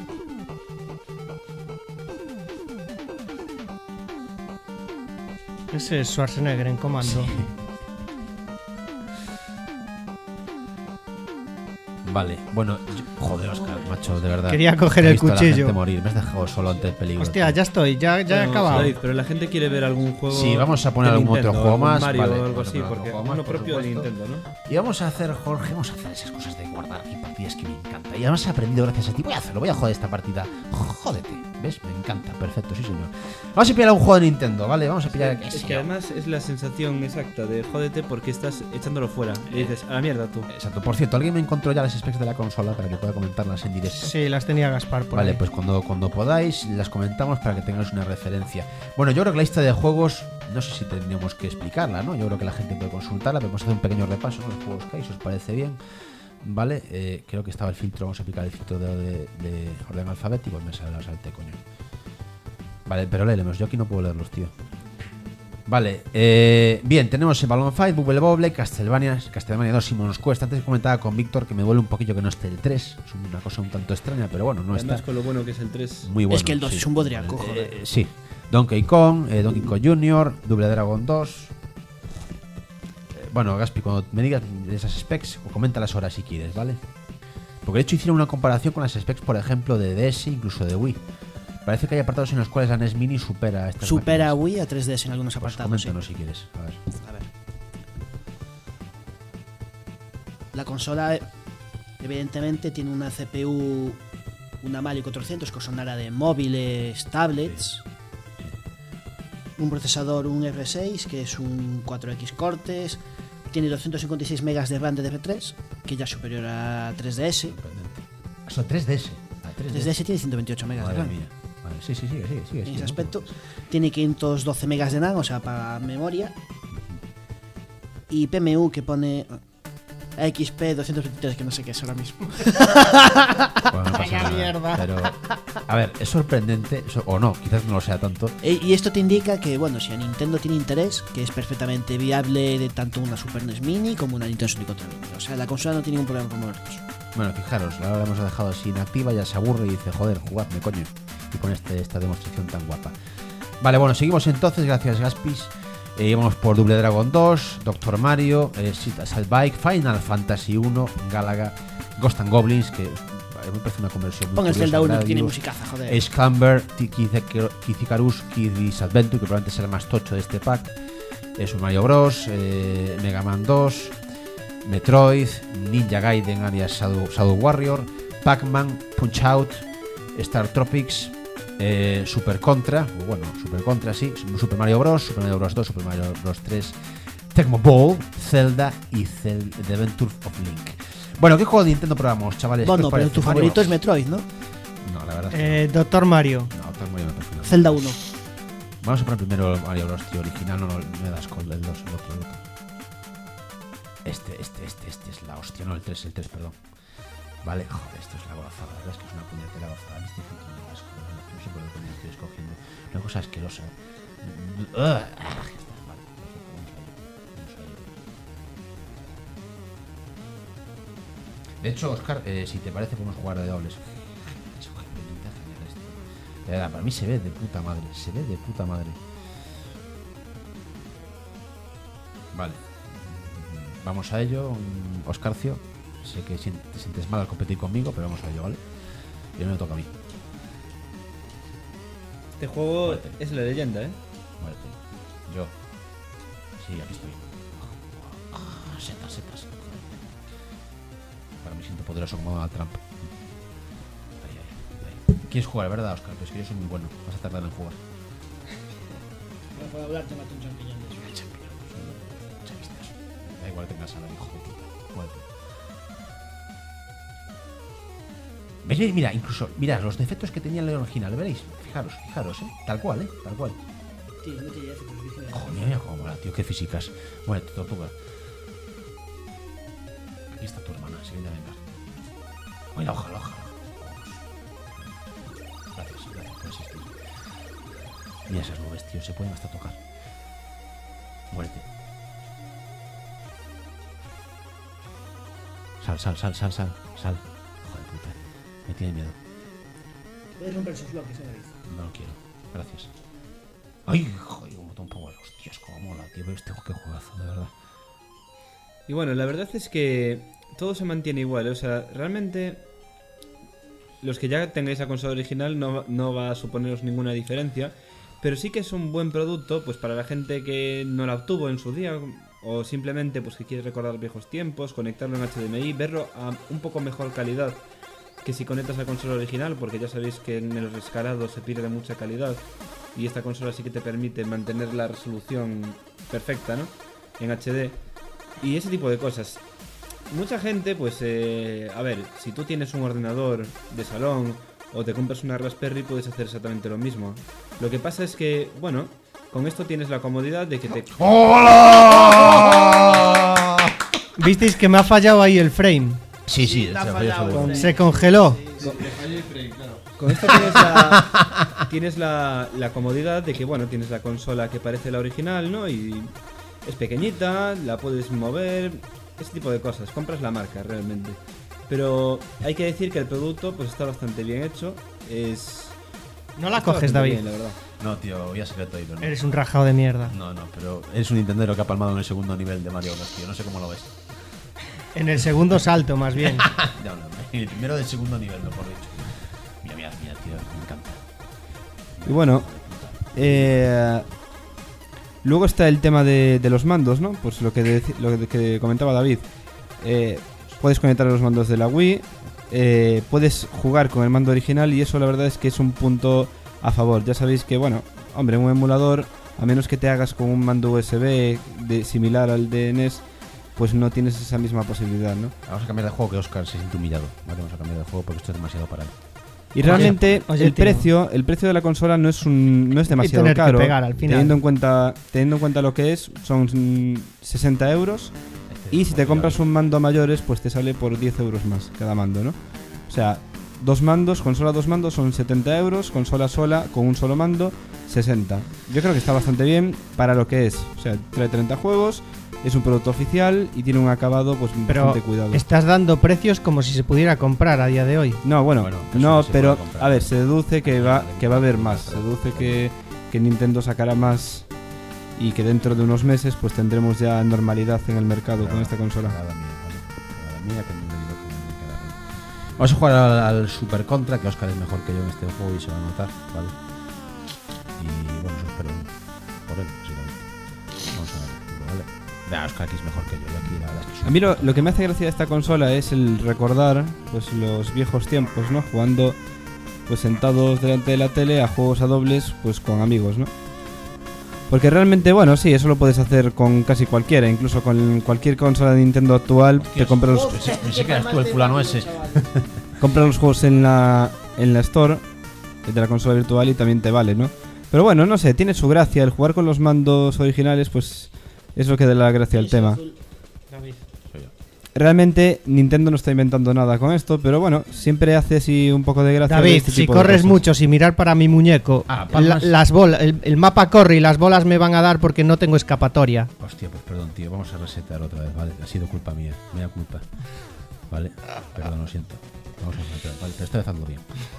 Ese es Schwarzenegger en comando. Vale, bueno, yo- joder, Oscar, macho, de verdad. Quería coger He el visto a la cuchillo. gente morir, me has dejado solo ante el peligro. Hostia, tío. ya estoy, ya, ya he Bueno, acabado. David, pero la gente quiere ver algún juego. Sí, vamos a poner de algún otro Nintendo, juego algún más, Mario vale, o algo vamos a así, poner otro porque juego más, uno por propio de supuesto. Nintendo, ¿no? Y vamos a hacer, Jorge, vamos a hacer esas cosas de guardar aquí partidas que me encanta. Y además he aprendido gracias a ti. Voy a hacerlo, voy a joder esta partida. Jódete, ¿ves? Me encanta, perfecto, sí, señor. Vamos a pillar un juego de Nintendo, ¿vale? Vamos a pillar. qué Es sé que yo. además es la sensación exacta de jódete porque estás echándolo fuera. Y dices, a la mierda tú. Exacto, por cierto, alguien me encontró ya las specs de la consola para que pueda comentarlas en directo. Sí, las tenía Gaspar por Vale, ahí. pues cuando, cuando podáis las comentamos para que tengáis una referencia. Bueno, yo creo que la lista de juegos, no sé si tendríamos que explicarla, ¿no? Yo creo que la gente puede consultarla, pero vamos a hacer un pequeño repaso, ¿no? Los juegos que hay, si os parece bien. Vale, eh, creo que estaba el filtro, vamos a aplicar el filtro de, de, de orden alfabético, me sale la salte, coño. Vale, pero léelos, yo aquí no puedo leerlos, tío. Vale, eh, bien, tenemos el Balloon Fight, Bubble Bobble, Castlevania, Castlevania dos, Simon's Quest. Antes comentaba con Víctor que me duele un poquillo que no esté el tres. Es una cosa un tanto extraña, pero bueno, no Además, está. con lo bueno que es el tres. Muy bueno. Es que el dos sí. es un bodriaco, Eh, joder. eh, sí, Donkey Kong, eh, Donkey Kong junior, Double Dragon dos. Eh, bueno, Gaspi, cuando me digas de esas specs, o comenta las horas si quieres, ¿vale? Porque de hecho hicieron una comparación con las specs, por ejemplo, de D S, incluso de Wii. Parece que hay apartados en los cuales la N E S Mini supera a estas Supera a máquinas. Wii a tres D S en algunos Pues apartados. sí. coméntanos si quieres. A ver. A ver. La consola, eh, evidentemente, tiene una C P U, una Mali cuatrocientos, que son ahora de móviles, tablets. Un procesador, un R seis, que es un cuatro X cortes. Tiene doscientos cincuenta y seis megas de RAM de D D R tres, que ya es superior a tres D S. Son tres D S. Ah, tres tres D S tiene ciento veintiocho megas Madre de RAM. mía. Vale, sí, sí, sigue, sigue, sigue. En sigue, ese ¿no? aspecto, tiene quinientos doce megas de RAM, o sea, para memoria. Y P M U que pone A X P doscientos veintitrés, que no sé qué es ahora mismo. Bueno, no pasa Vaya nada, mierda. Pero, a ver, es sorprendente, eso- o no, quizás no lo sea tanto. E- Y esto te indica que, bueno, si a Nintendo tiene interés, que es perfectamente viable de tanto una Super N E S Mini como una Nintendo sesenta y cuatro Mini. O sea, la consola no tiene ningún problema con moverlos. Bueno, fijaros, ahora la hemos dejado así inactiva, ya se aburre y dice, joder, jugadme, coño. Y con este, esta demostración tan guapa. Vale, bueno, seguimos entonces, gracias Gaspis. Eh, íbamos por Double Dragon dos, Doctor Mario, eh, Street Assault Bike, Final Fantasy uno, Galaga, Ghost and Goblins, que eh, me parece una conversión muy Pon el curiosa, Zelda uno que Gradius, tiene musicaza, joder. Ace Camber, Kid Icarus, Kid's Adventure, que probablemente será el más tocho de este pack. Eh, Super Mario Bros, eh, Mega Man dos, Metroid, Ninja Gaiden alias Shadow, Shadow Warrior, Pac-Man, Punch Out, Star Tropics, eh, Super Contra, o bueno, Super Contra, sí, Super Mario Bros, Super Mario Bros dos, Super Mario Bros tres, Tecmo Bowl, Zelda y Zelda, The Adventure of Link. Bueno, ¿qué juego de Nintendo probamos, chavales? Bueno, pero tu favorito es Metroid, ¿no? No, la verdad es que Eh, Doctor Mario. no, Doctor Mario me prefiero. Zelda uno. Vamos a poner primero el Mario Bros, tío, original, no, no, no me das con el dos, el otro, el otro. Este, este, este, este es la hostia, no, el tres, el tres, perdón. Vale, joder, esto es la gozada, la verdad es que es una puñetera gozada. Me estoy haciendo un asco, no sé por qué me estoy escogiendo. Una cosa asquerosa. Ugh. Ah, ya está, vale, perfecto, vamos a ello, vamos a ello. De hecho, Oscar, eh, si te parece, podemos jugar de dobles. De verdad, para mí se ve de puta madre, se ve de puta madre. Vale, vamos a ello, Oscarcio. Sé que te sientes mal al competir conmigo, pero vamos a ello, ¿vale? Y no me toca a mí. Este juego Muerte. es la leyenda, ¿eh? Muerte. Yo. Sí, aquí estoy. Ah, setas, setas. Ahora me siento poderoso como Donald Trump. Ahí, ahí, ahí. ¿Quieres jugar, verdad, Oscar? Pero es que yo soy muy bueno. Vas a tardar en jugar. No puedo hablar, te mato un champiñón de eso. El champiñón. Chavistas. Da igual que tengas a la hijo de puta. Muerte. ¿Veis? Mira, incluso, mirad los defectos que tenía el original, ¿veréis? Fijaros, fijaros, ¿eh? Tal cual, ¿eh? Tal cual. Tío, no te lleves, pero dice de- Joder, mira cómo mola, tío, qué físicas. Bueno, tortuga. Aquí está tu hermana, se viene a vengar. Mira, ojalá, ojalá. Gracias, gracias por asistir. Mira esas nubes, tío, se pueden hasta tocar. Muerte. Sal, sal, sal, sal, sal, sal. Joder, puta. Me tiene miedo. Puedes romper esos bloques, eh, David. No lo quiero. Gracias. Ay, joder, un botón power. Hostias, cómo mola, tío. Este qué juegazo, de verdad. Y bueno, la verdad es que todo se mantiene igual. O sea, realmente los que ya tengáis la consola original no, no va a suponeros ninguna diferencia. Pero sí que es un buen producto pues para la gente que no la obtuvo en su día. O simplemente pues que quiere recordar viejos tiempos, conectarlo en H D M I, verlo a un poco mejor calidad que si conectas la consola original, porque ya sabéis que en el rescalado se pierde mucha calidad y esta consola sí que te permite mantener la resolución perfecta, ¿no? En H D y ese tipo de cosas. Mucha gente, pues, eh, a ver, si tú tienes un ordenador de salón o te compras una Raspberry, puedes hacer exactamente lo mismo. Lo que pasa es que, bueno, con esto tienes la comodidad de que te... ¡Hola! ¿Visteis que me ha fallado ahí el frame? Sí, sí, Te ha fallado, con... Se congeló. Con esto tienes, la, tienes la, la comodidad de que, bueno, tienes la consola que parece la original, ¿no? Y es pequeñita, la puedes mover, ese tipo de cosas. Compras la marca, realmente. Pero hay que decir que el producto, pues, está bastante bien hecho. Es... No la está coges, bastante David. bien, la verdad. No, tío, voy a secreto ahí, pero no. Eres un rajado de mierda. No, no, pero eres un Nintendero que ha palmado en el segundo nivel de Mario Bros, tío. No sé cómo lo ves. En el segundo salto, más bien. No, no, en el primero del segundo nivel, mejor dicho. Mira, mira, mira, tío, me encanta. Y bueno, eh, luego está el tema de, de los mandos, ¿no? Pues lo que, deci- lo que comentaba David. Eh, puedes conectar los mandos de la Wii, eh, puedes jugar con el mando original y eso la verdad es que es un punto a favor. Ya sabéis que, bueno, hombre, un emulador, a menos que te hagas con un mando U S B de, similar al de N E S, pues no tienes esa misma posibilidad, ¿no? Vamos a cambiar de juego, que Oscar se siente humillado. Vale, vamos a cambiar de juego porque esto es demasiado para él. Y realmente oye, el tío. precio, el precio de la consola no es un, no es demasiado tener que caro. pegar al final. Teniendo en cuenta, teniendo en cuenta lo que es, son mm, sesenta euros. Este Y es si te un compras humillado. un mando a mayores, pues te sale por diez euros más cada mando, ¿no? O sea, dos mandos, consola dos mandos son setenta euros, consola sola con un solo mando, sesenta. Yo creo que está bastante bien para lo que es. O sea, trae treinta juegos, es un producto oficial y tiene un acabado pues Pero bastante cuidado. estás dando precios como si se pudiera comprar a día de hoy. No, bueno, Bueno, eso no, sí se pero puede comprar. a ver, se deduce que va, que va a haber más. Se Pero- deduce que, que Nintendo sacará más y que dentro de unos meses pues tendremos ya normalidad en el mercado con esta consola. Cagada mía, vale. Cagada mía, que no me digo que me voy a quedar bien. Vamos a jugar al, al Super Contra, que Oscar es mejor que yo en este juego y se va a notar, ¿vale? Y bueno, eso espero por él, básicamente. Vamos a ver, ¿vale? Vea, Oscar aquí es mejor que yo, y aquí la verdad es que soy- A mí lo, lo que me hace gracia de esta consola es el recordar pues los viejos tiempos, ¿no? Jugando pues sentados delante de la tele a juegos a dobles, pues con amigos, ¿no? Porque realmente, bueno, sí, eso lo puedes hacer con casi cualquiera, incluso con cualquier consola de Nintendo actual. Te compras los, Pensé, pensé que eras tú el fulano ese. compras los juegos en la en la Store de la consola virtual y también te vale, ¿no? Pero bueno, no sé, tiene su gracia. El jugar con los mandos originales, pues es lo que da la gracia al tema. Realmente Nintendo no está inventando nada con esto, pero bueno, siempre hace así un poco de gracia. David, de este si tipo de corres cosas. mucho, si mirar para mi muñeco, Ah, la- palmas. las bolas, el, el mapa corre y las bolas me van a dar porque no tengo escapatoria. Hostia, pues perdón, tío. Vamos a resetear otra vez, ¿vale? Ha sido culpa mía. Mea culpa. ¿Vale? Perdón, lo siento. Vamos a resetear. Vale, pero esta vez hazlo bien.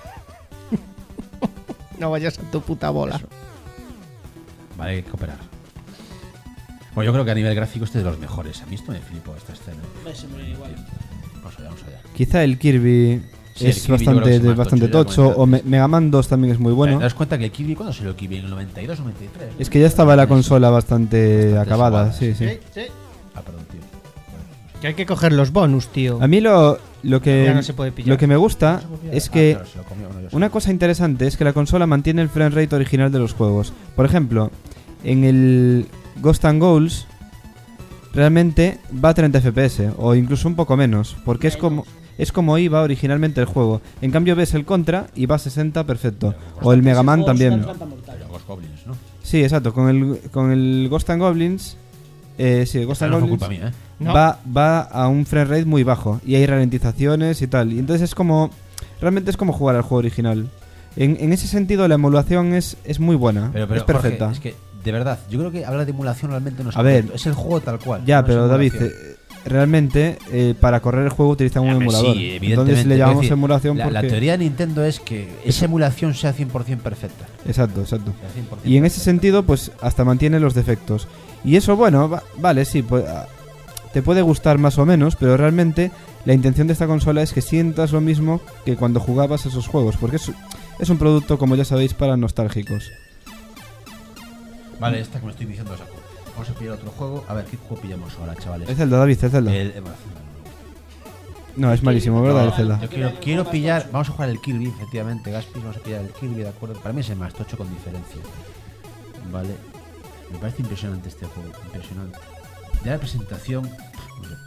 No vayas a tu puta bola. Eso. Vale, hay que cooperar. Bueno, yo creo que a nivel gráfico este es de los mejores. A mí esto me flipó esta escena. Ves, hombre, igual. Vamos allá, vamos allá. Quizá el Kirby Sí, el es Kirby yo creo que bastante, es más bastante tocho, ya tocho, lo o Me- comenté. Mega Man dos también es muy bueno. ¿Te das cuenta que el Kirby, ¿cuándo salió el Kirby? ¿En el noventa y dos o noventa y tres? Es que ya estaba la consola bastante, Bastante acabada, sobada, sí, sí. Ah, perdón, tío. Que hay que coger los bonus, tío. A mí lo, lo que Ya no se puede pillar. lo que me gusta es que Ah, claro, se lo comió, bueno, yo sé. una cosa interesante es que la consola mantiene el frame rate original de los juegos. Por ejemplo, en el Ghost and Goals realmente va a treinta F P S o incluso un poco menos, porque es como es como iba originalmente el juego. En cambio ves el Contra y va a sesenta perfecto, o el Mega Man también. Pero Ghost Goblins, ¿no? Sí, exacto, con el con el Ghost and Goblins eh, sí, Ghost Esta and no fue Goblins culpa mía, ¿eh? No. va, va a un frame rate muy bajo y hay ralentizaciones y tal. Y entonces es como. Realmente es como jugar al juego original. En, en ese sentido, la emulación es, es muy buena. Pero, pero es perfecta. Jorge, es que, de verdad, yo creo que hablar de emulación realmente no es A ver. correcto. Es el juego tal cual. Ya, no es pero David, emulación. eh, realmente eh, para correr el juego utilizan un Hombre, emulador. sí, evidentemente. Entonces le Quiero llamamos decir, emulación la, porque. la teoría de Nintendo es que esa emulación sea cien por ciento perfecta. Exacto, exacto. Sea cien por ciento Y en ese perfecta. sentido, pues hasta mantiene los defectos. Y eso, bueno, va- vale, sí, pues, ah, te puede gustar más o menos, pero realmente la intención de esta consola es que sientas lo mismo que cuando jugabas esos juegos, porque es, es un producto, como ya sabéis, para nostálgicos. Vale, esta que me estoy diciendo saco. Vamos a pillar otro juego. A ver, ¿qué juego pillamos ahora, chavales? Es Zelda, David, es Zelda. El- eh, No, es malísimo, ¿verdad? El Zelda. Yo quiero, quiero pillar. Vamos a jugar el Kirby, efectivamente, Gaspi. Vamos a pillar el Kirby, de acuerdo. Para mí es el más tocho con diferencia. Vale. Me parece impresionante este juego. Impresionante. De la presentación. no sé.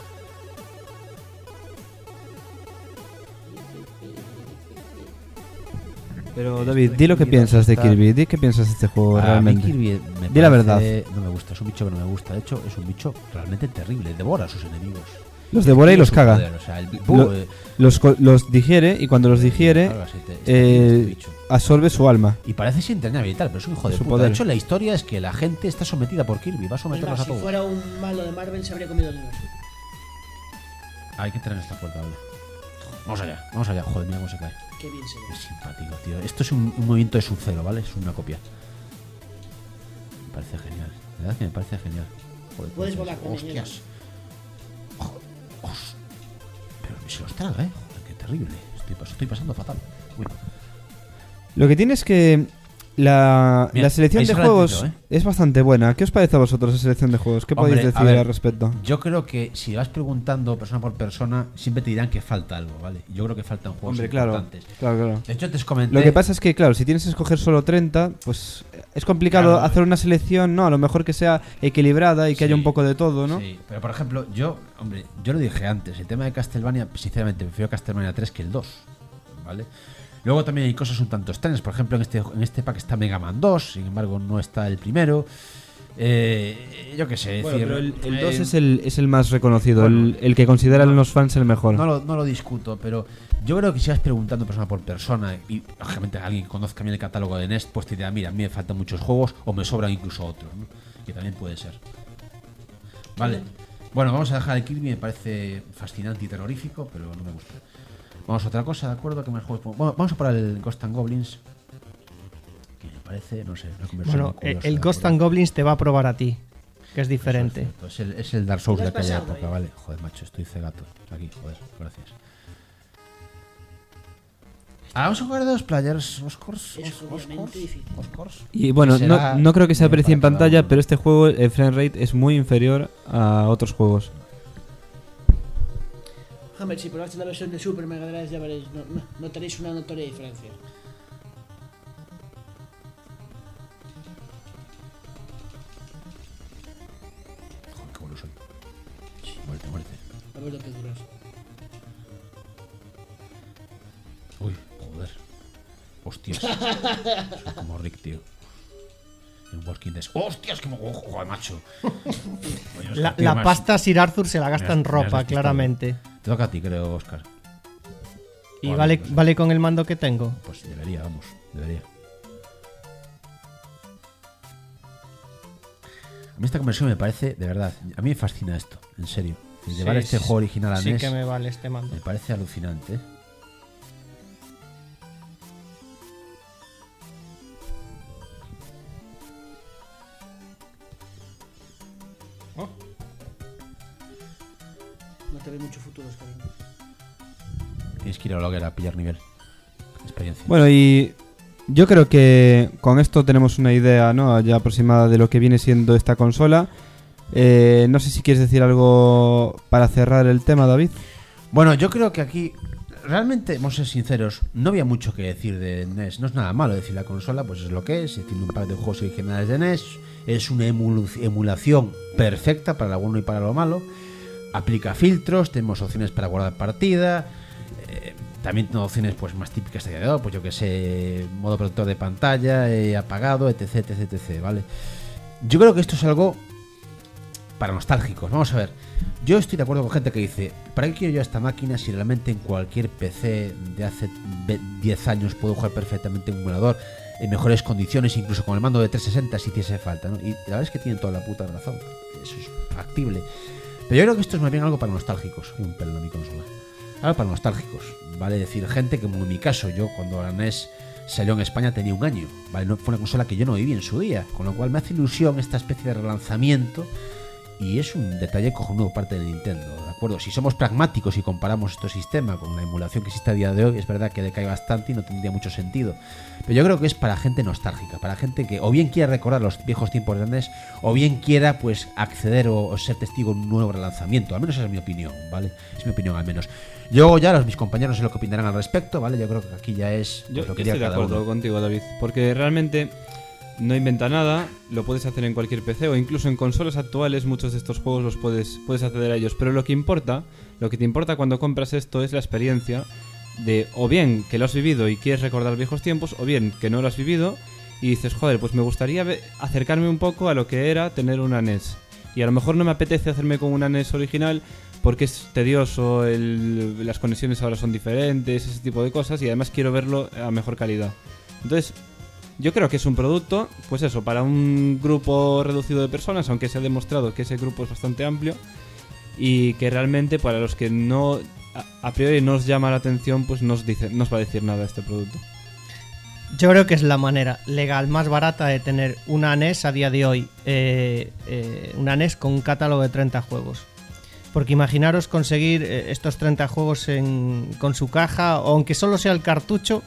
Pero David, di lo que piensas de Kirby, di qué piensas de este juego A mí realmente. Kirby me Di la parece- verdad. No me gusta, es un bicho que no me gusta. De hecho, es un bicho realmente terrible. Devora a sus enemigos. Los devora y Tiene los su caga. poder, o sea, el- Lo- eh, los, co- los digiere y cuando los digiere Algo así, te- está eh, este bicho. absorbe su alma. Y parece sin entrañable y tal, pero es un hijo de Su puta. poder. De hecho, la historia es que la gente está sometida por Kirby. Va a Es someterlos más, a si todos. fuera un malo de Marvel se habría comido el universo. Hay que entrar en esta puerta, vale. Vamos allá, vamos allá. Joder, mira cómo se cae. Qué bien se ve. Es simpático, tío. Esto es un, un movimiento de Sub-Zero, ¿vale? Es una copia. Me parece genial. La verdad es que me parece genial. Joder, Puedes cómo volar se- con Hostias. Joder, os- Pero se los traga, ¿eh? Joder, qué terrible. Estoy, pas- estoy pasando fatal. Uy. Lo que tiene es que la, Mira, la selección ahí de se lo han juegos dicho, ¿eh? es bastante buena. ¿Qué os parece a vosotros la selección de juegos? ¿Qué Hombre, podéis a decir ver, al respecto? Yo creo que si vas preguntando persona por persona, siempre te dirán que falta algo, ¿vale? Yo creo que faltan juegos Hombre, claro, importantes. claro, claro. De hecho, te comenté. Lo que pasa es que, claro, si tienes que escoger solo treinta, pues es complicado Claro. hacer una selección, ¿no? A lo mejor que sea equilibrada y que Sí, haya un poco de todo, ¿no? Sí, pero por ejemplo, yo, hombre, yo lo dije antes, el tema de Castlevania, sinceramente, prefiero Castlevania tres que el dos, ¿vale? Luego también hay cosas un tanto extrañas, por ejemplo, en este, en este pack está Mega Man dos, sin embargo no está el primero. Eh, yo qué sé, Bueno, decir, pero el, el eh, dos es el, es el más reconocido, bueno, el, el que consideran no- los fans el mejor. No lo, no lo discuto, pero yo creo que si vas preguntando persona por persona y lógicamente alguien que conozca bien el catálogo de N E S, pues te dirá, mira, a mí me faltan muchos juegos o me sobran incluso otros, ¿no? Que también puede ser. Vale. Bueno, vamos a dejar el Kirby, me parece fascinante y terrorífico, pero no me gusta. Vamos a otra cosa, ¿de acuerdo? ¿Qué más juegos podemos- Bueno, vamos a por el Ghost and Goblins. Que me parece, no sé, una conversión Bueno, muy curiosa, el ¿de Ghost acuerdo? and Goblins te va a probar a ti, que es Eso diferente. es cierto, Es el, es el Dark Souls ¿Lo de has aquella pasado, época, eh? vale. Joder, macho, estoy cegato. Aquí, joder, gracias. Ahora vamos a jugar de dos players. Oscars, Es jodidamente difícil. Oscars. Y bueno, Que será no, no creo que se bien aprecie en para cada pantalla, uno. pero este juego, el frame rate es muy inferior a otros juegos. Hombre, si probaste la versión de Super Mega Drive ya veréis, no, no, notaréis una notoria diferencia. Joder, qué bueno soy. Sí, muerte, muerte. A ver lo que duras. Uy, joder. Hostias. Soy como Rick, tío. En Walking Dead. ¡Hostias! ¡Qué mojo, joder, macho! Oye, Oscar, La, tío, la me has- pasta Sir Arthur se la me gasta has- en me has ropa, despistado. claramente. Te toca a ti, creo, Oscar. ¿Y Bueno, vale, pues- vale con el mando que tengo? Pues debería, vamos, debería. A mí esta conversión me parece, de verdad, a mí me fascina esto, en serio. Y llevar Sí, este sí, juego original a sí N E S que me vale este mando. me parece alucinante. ¿eh? No te ve mucho futuro, Oscar. Tienes que ir a Logger a pillar nivel. Experiencia. Bueno, y yo creo que con esto tenemos una idea, ¿no?, ya aproximada de lo que viene siendo esta consola. Eh, no sé si quieres decir algo para cerrar el tema, David. Bueno, yo creo que aquí, realmente, vamos a ser sinceros, no había mucho que decir de N E S. No es nada malo decir la consola, pues es lo que es. Tiene un par de juegos originales de N E S. Es una emulu- emulación perfecta para lo bueno y para lo malo. Aplica filtros, tenemos opciones para guardar partida. eh, También tengo opciones pues más típicas de día de hoy, pues yo que sé, modo protector de pantalla, eh, apagado, etc, etc, etc, ¿vale? Yo creo que esto es algo para nostálgicos. Vamos a ver, yo estoy de acuerdo con gente que dice, ¿para qué quiero yo esta máquina si realmente en cualquier P C de hace diez años puedo jugar perfectamente en un emulador en mejores condiciones, incluso con el mando de trescientos sesenta si hiciese falta, ¿no? Y la verdad es que tienen toda la puta razón, eso es factible. Pero yo creo que esto es más bien algo para nostálgicos. Hay un pelo en mi consola. Algo para nostálgicos, ¿vale? Decir, gente como en mi caso, yo cuando la N E S salió en España tenía un año, ¿vale? No, fue una consola que yo no viví en su día, con lo cual me hace ilusión esta especie de relanzamiento. Y es un detalle cojonudo parte de Nintendo, ¿de acuerdo? Si somos pragmáticos y comparamos este sistema con la emulación que existe a día de hoy, es verdad que decae bastante y no tendría mucho sentido. Pero yo creo que es para gente nostálgica, para gente que o bien quiera recordar los viejos tiempos de N E S, o bien quiera pues acceder o, o ser testigo de un nuevo relanzamiento. Al menos esa es mi opinión, ¿vale? Es mi opinión al menos. Yo ya, los mis compañeros sé lo que opinarán al respecto, ¿vale? Yo creo que aquí ya es pues, Yo, lo yo que diga estoy de cada acuerdo uno. contigo, David, porque realmente no inventa nada, lo puedes hacer en cualquier P C o incluso en consolas actuales. Muchos de estos juegos los puedes, puedes acceder a ellos, pero lo que importa, lo que te importa cuando compras esto es la experiencia de o bien que lo has vivido y quieres recordar viejos tiempos, o bien que no lo has vivido y dices, joder, pues me gustaría ve- acercarme un poco a lo que era tener una N E S. Y a lo mejor no me apetece hacerme con una N E S original porque es tedioso, el, las conexiones ahora son diferentes, ese tipo de cosas, y además quiero verlo a mejor calidad. Entonces, yo creo que es un producto, pues eso, para un grupo reducido de personas, aunque se ha demostrado que ese grupo es bastante amplio, y que realmente para los que no a, a priori no os llama la atención, pues no os, dice, no os va a decir nada este producto. Yo creo que es la manera legal más barata de tener una N E S a día de hoy. Eh, eh, una N E S con un catálogo de treinta juegos. Porque imaginaros conseguir eh, estos treinta juegos en, con su caja, o aunque solo sea el cartucho,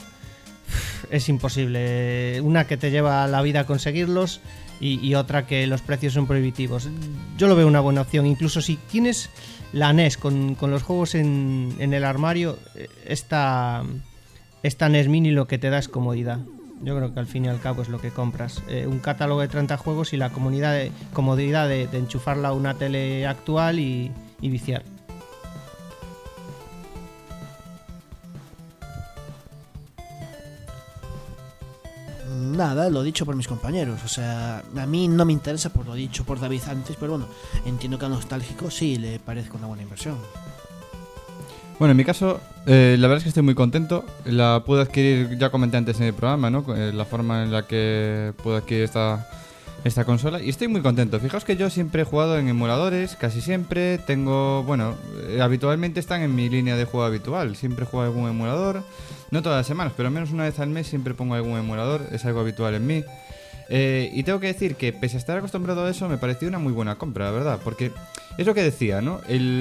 es imposible. Una que te lleva la vida a conseguirlos y, y otra que los precios son prohibitivos. Yo lo veo una buena opción. Incluso si tienes la N E S con, con los juegos en, en el armario, esta, esta N E S Mini lo que te da es comodidad. Yo creo que al fin y al cabo es lo que compras. Eh, un catálogo de treinta juegos y la comunidad de, comodidad de, de enchufarla a una tele actual y, y viciar. Nada, lo dicho por mis compañeros. O sea, a mí no me interesa por lo dicho por David antes, pero bueno, entiendo que a nostálgico sí le parezca una buena inversión. Bueno, en mi caso, eh, la verdad es que estoy muy contento. La pude adquirir, ya comenté antes en el programa, ¿no? Eh, la forma en la que pude adquirir esta, esta consola. Y estoy muy contento. Fijaos que yo siempre he jugado en emuladores, casi siempre. Tengo, bueno, eh, habitualmente están en mi línea de juego habitual. Siempre juego algún emulador. No todas las semanas, pero al menos una vez al mes siempre pongo algún emulador. Es algo habitual en mí. Eh, y tengo que decir que, pese a estar acostumbrado a eso, me pareció una muy buena compra, la verdad. Porque es lo que decía, ¿no? El...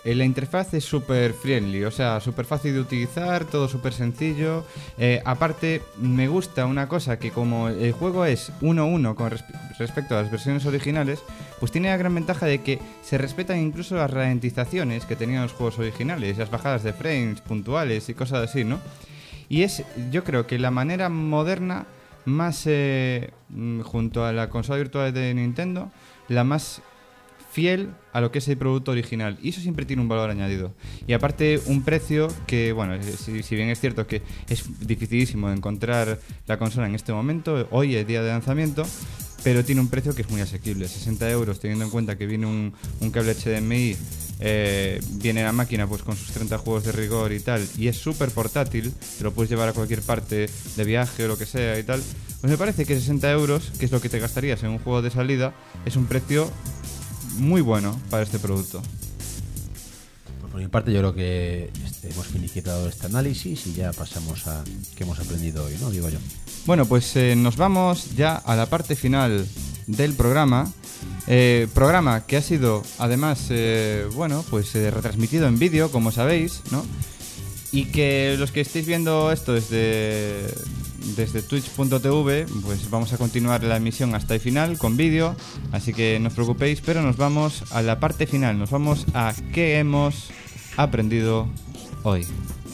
eh, la interfaz es súper friendly, o sea, súper fácil de utilizar, todo súper sencillo. Eh, aparte, me gusta una cosa, que como el juego es uno a uno con resp- respecto a las versiones originales, pues tiene la gran ventaja de que se respetan incluso las ralentizaciones que tenían los juegos originales, las bajadas de frames puntuales y cosas así, ¿no? Y es, yo creo que la manera moderna más, eh, junto a la consola virtual de Nintendo, la más fiel a lo que es el producto original, y eso siempre tiene un valor añadido. Y aparte un precio que, bueno, si, si bien es cierto que es dificilísimo encontrar la consola en este momento, hoy es día de lanzamiento, pero tiene un precio que es muy asequible, sesenta euros, teniendo en cuenta que viene un, un cable H D M I, eh, viene la máquina pues con sus treinta juegos de rigor y tal, y es súper portátil, te lo puedes llevar a cualquier parte de viaje o lo que sea y tal. Pues me parece que sesenta euros, que es lo que te gastarías en un juego de salida, es un precio muy bueno para este producto. Por mi parte, yo creo que este, hemos finiquitado este análisis y ya pasamos a qué hemos aprendido hoy, ¿no? Digo yo. Bueno, pues eh, nos vamos ya a la parte final del programa. Eh, programa que ha sido, además, eh, bueno, pues eh, retransmitido en vídeo, como sabéis, ¿no? Y que los que estéis viendo esto desde, desde twitch punto tv, pues vamos a continuar la emisión hasta el final con vídeo, así que no os preocupéis, pero nos vamos a la parte final, nos vamos a qué hemos aprendido hoy.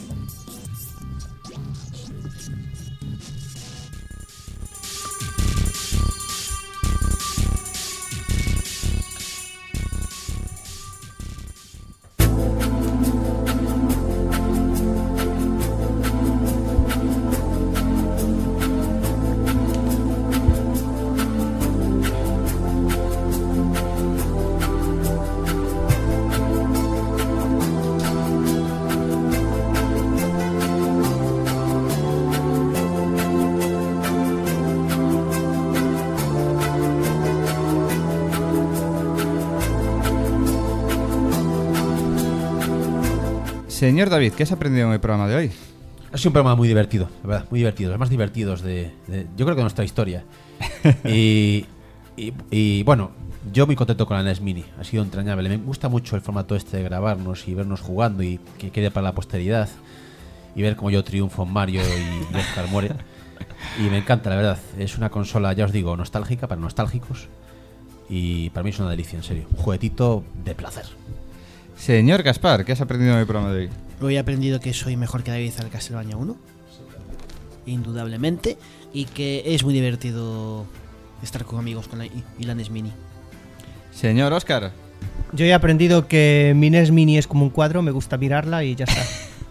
Señor David, ¿qué has aprendido en el programa de hoy? Ha sido un programa muy divertido, la verdad, muy divertido, los más divertidos de, de yo creo que de nuestra historia. y, y, y bueno, yo muy contento con la N E S Mini, ha sido entrañable. Me gusta mucho el formato este de grabarnos y vernos jugando y que quede para la posteridad y ver cómo yo triunfo en Mario y Oscar muere. Y me encanta, la verdad. Es una consola, ya os digo, nostálgica para nostálgicos y para mí es una delicia, en serio. Un juguetito de placer. Señor Gaspar, ¿qué has aprendido en el programa de hoy? Hoy he aprendido que soy mejor que David al Castlevania uno, indudablemente, y que es muy divertido estar con amigos con la, y la N E S Mini. Señor Oscar. Yo he aprendido que mi N E S Mini es como un cuadro, me gusta mirarla y ya está.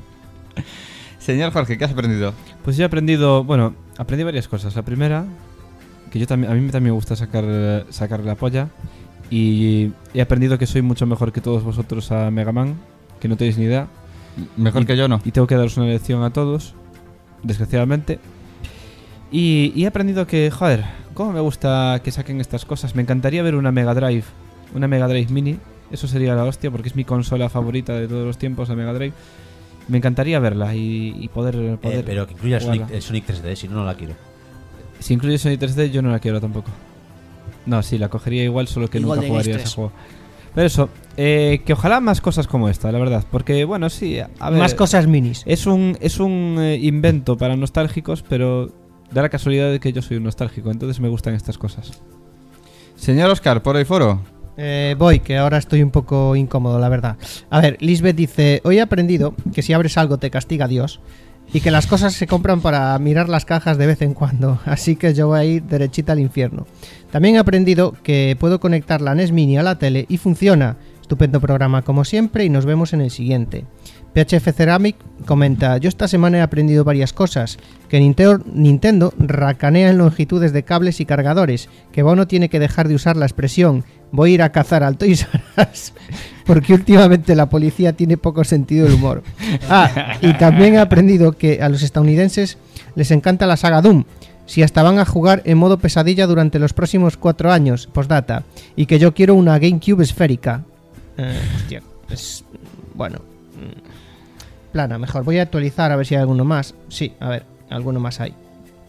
Señor Jorge, ¿qué has aprendido? Pues yo he aprendido, bueno, aprendí varias cosas. La primera, que yo también, a mí también me gusta sacar, sacar la polla. Y he aprendido que soy mucho mejor que todos vosotros a Mega Man, que no tenéis ni idea. Mejor y, que yo no. Y tengo que daros una lección a todos, desgraciadamente. Y, y he aprendido que, joder, cómo me gusta que saquen estas cosas. Me encantaría ver una Mega Drive, una Mega Drive Mini. Eso sería la hostia, porque es mi consola favorita de todos los tiempos, la Mega Drive. Me encantaría verla y, y poder, poder eh, Pero que incluya el Sonic, el Sonic tres D, si no, no la quiero. Si incluye Sonic tres D, yo no la quiero tampoco. No, sí, la cogería igual, solo que igual nunca jugaría ese juego. Pero eso, eh, que ojalá más cosas como esta, la verdad. Porque, bueno, sí, a ver, más cosas minis. Es un, es un eh, invento para nostálgicos, pero da la casualidad de que yo soy un nostálgico, entonces me gustan estas cosas. Señor Oscar, ¿por el foro? Eh, voy, que ahora estoy un poco incómodo, la verdad. A ver, Lisbeth dice: hoy he aprendido que si abres algo te castiga Dios y que las cosas se compran para mirar las cajas de vez en cuando, así que yo voy a ir derechita al infierno. También he aprendido que puedo conectar la N E S Mini a la tele y funciona. Estupendo programa como siempre y nos vemos en el siguiente. P H F Ceramic comenta: yo esta semana he aprendido varias cosas, que Nintendo, Nintendo racanea en longitudes de cables y cargadores, que Bono tiene que dejar de usar la expresión voy a ir a cazar al Toys R Us, porque últimamente la policía tiene poco sentido del humor. Ah, y también he aprendido que a los estadounidenses les encanta la saga Doom, si hasta van a jugar en modo pesadilla durante los próximos cuatro años, postdata, y que yo quiero una GameCube esférica. Eh, hostia, es... bueno... Plana, mejor. Voy a actualizar a ver si hay alguno más. Sí, a ver, alguno más hay.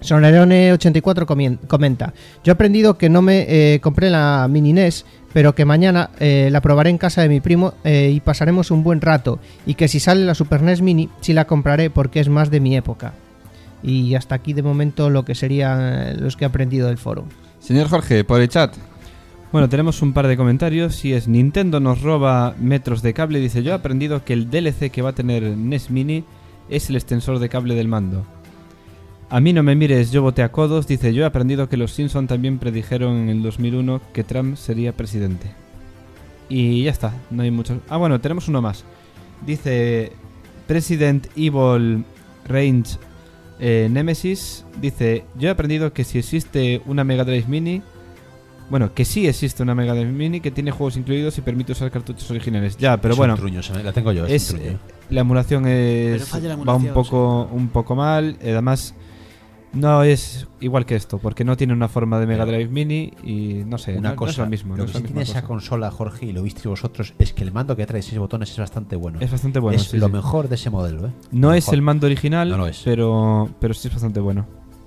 Sonerone ochenta y cuatro comien- comenta: yo he aprendido que no me eh, compré la mini N E S, pero que mañana eh, la probaré en casa de mi primo eh, y pasaremos un buen rato, y que si sale la Super N E S Mini sí la compraré porque es más de mi época. Y hasta aquí de momento lo que serían los que he aprendido del foro. Señor Jorge, por el chat. Bueno, tenemos un par de comentarios y es: Nintendo nos roba metros de cable. Dice: yo he aprendido que el D L C que va a tener N E S Mini es el extensor de cable del mando. A mí no me mires, yo voté a codos. Dice: yo he aprendido que los Simpson también predijeron en el dos mil uno que Trump sería presidente. Y ya está, no hay muchos. Ah, bueno, tenemos uno más. Dice President Evil Range eh, Nemesis. Dice: yo he aprendido que si existe una Mega Drive Mini, bueno, que sí existe una Mega Drive Mini que tiene juegos incluidos y permite usar cartuchos originales. Ya, pero Es bueno, un truño, se me- la tengo yo. Es, es, un truño. eh, la emulación es Pero falla la va un emulación, poco un poco mal. eh, Además, no es igual que esto, porque no tiene una forma de Mega Drive Mini y no sé, Una no, cosa, no es lo mismo. lo no que es la sí misma tiene esa cosa. consola, Jorge, y lo visteis vosotros, es que el mando que trae seis botones es bastante bueno. Es bastante bueno. Es sí, lo sí. mejor de ese modelo, ¿eh? No Lo es mejor. el mando original, No lo es. pero pero sí es bastante bueno.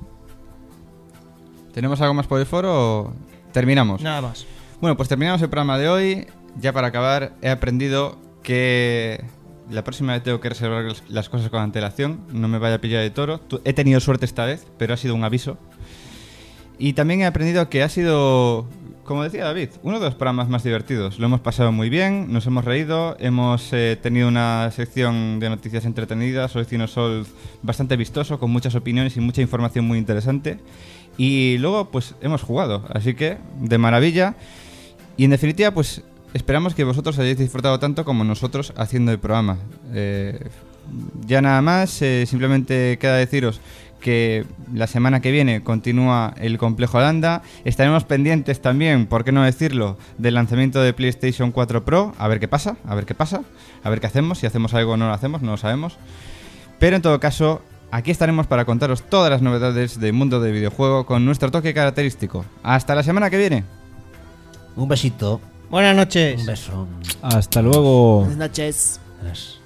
¿Tenemos algo más por el foro o terminamos? Nada más. Bueno, pues terminamos el programa de hoy. Ya para acabar, he aprendido que la próxima vez tengo que reservar las cosas con antelación. No me vaya a pillar de toro. Tu- He tenido suerte esta vez, pero ha sido un aviso. Y también he aprendido que ha sido, como decía David, uno de los programas más divertidos. Lo hemos pasado muy bien, nos hemos reído, hemos eh, tenido una sección de noticias entretenidas, Soy Cinosol bastante vistoso, con muchas opiniones y mucha información muy interesante. Y luego, pues, hemos jugado, así que, de maravilla. Y en definitiva, pues, esperamos que vosotros hayáis disfrutado tanto como nosotros haciendo el programa. Eh, ya nada más, eh, simplemente queda deciros que la semana que viene continúa el Complejo Landa. Estaremos pendientes también, por qué no decirlo, del lanzamiento de PlayStation cuatro Pro. A ver qué pasa, a ver qué pasa, a ver qué hacemos. Si hacemos algo o no lo hacemos, no lo sabemos. Pero en todo caso, aquí estaremos para contaros todas las novedades del mundo del videojuego con nuestro toque característico. Hasta la semana que viene. Un besito. Buenas noches. Un beso. Hasta luego. Buenas noches. Adiós.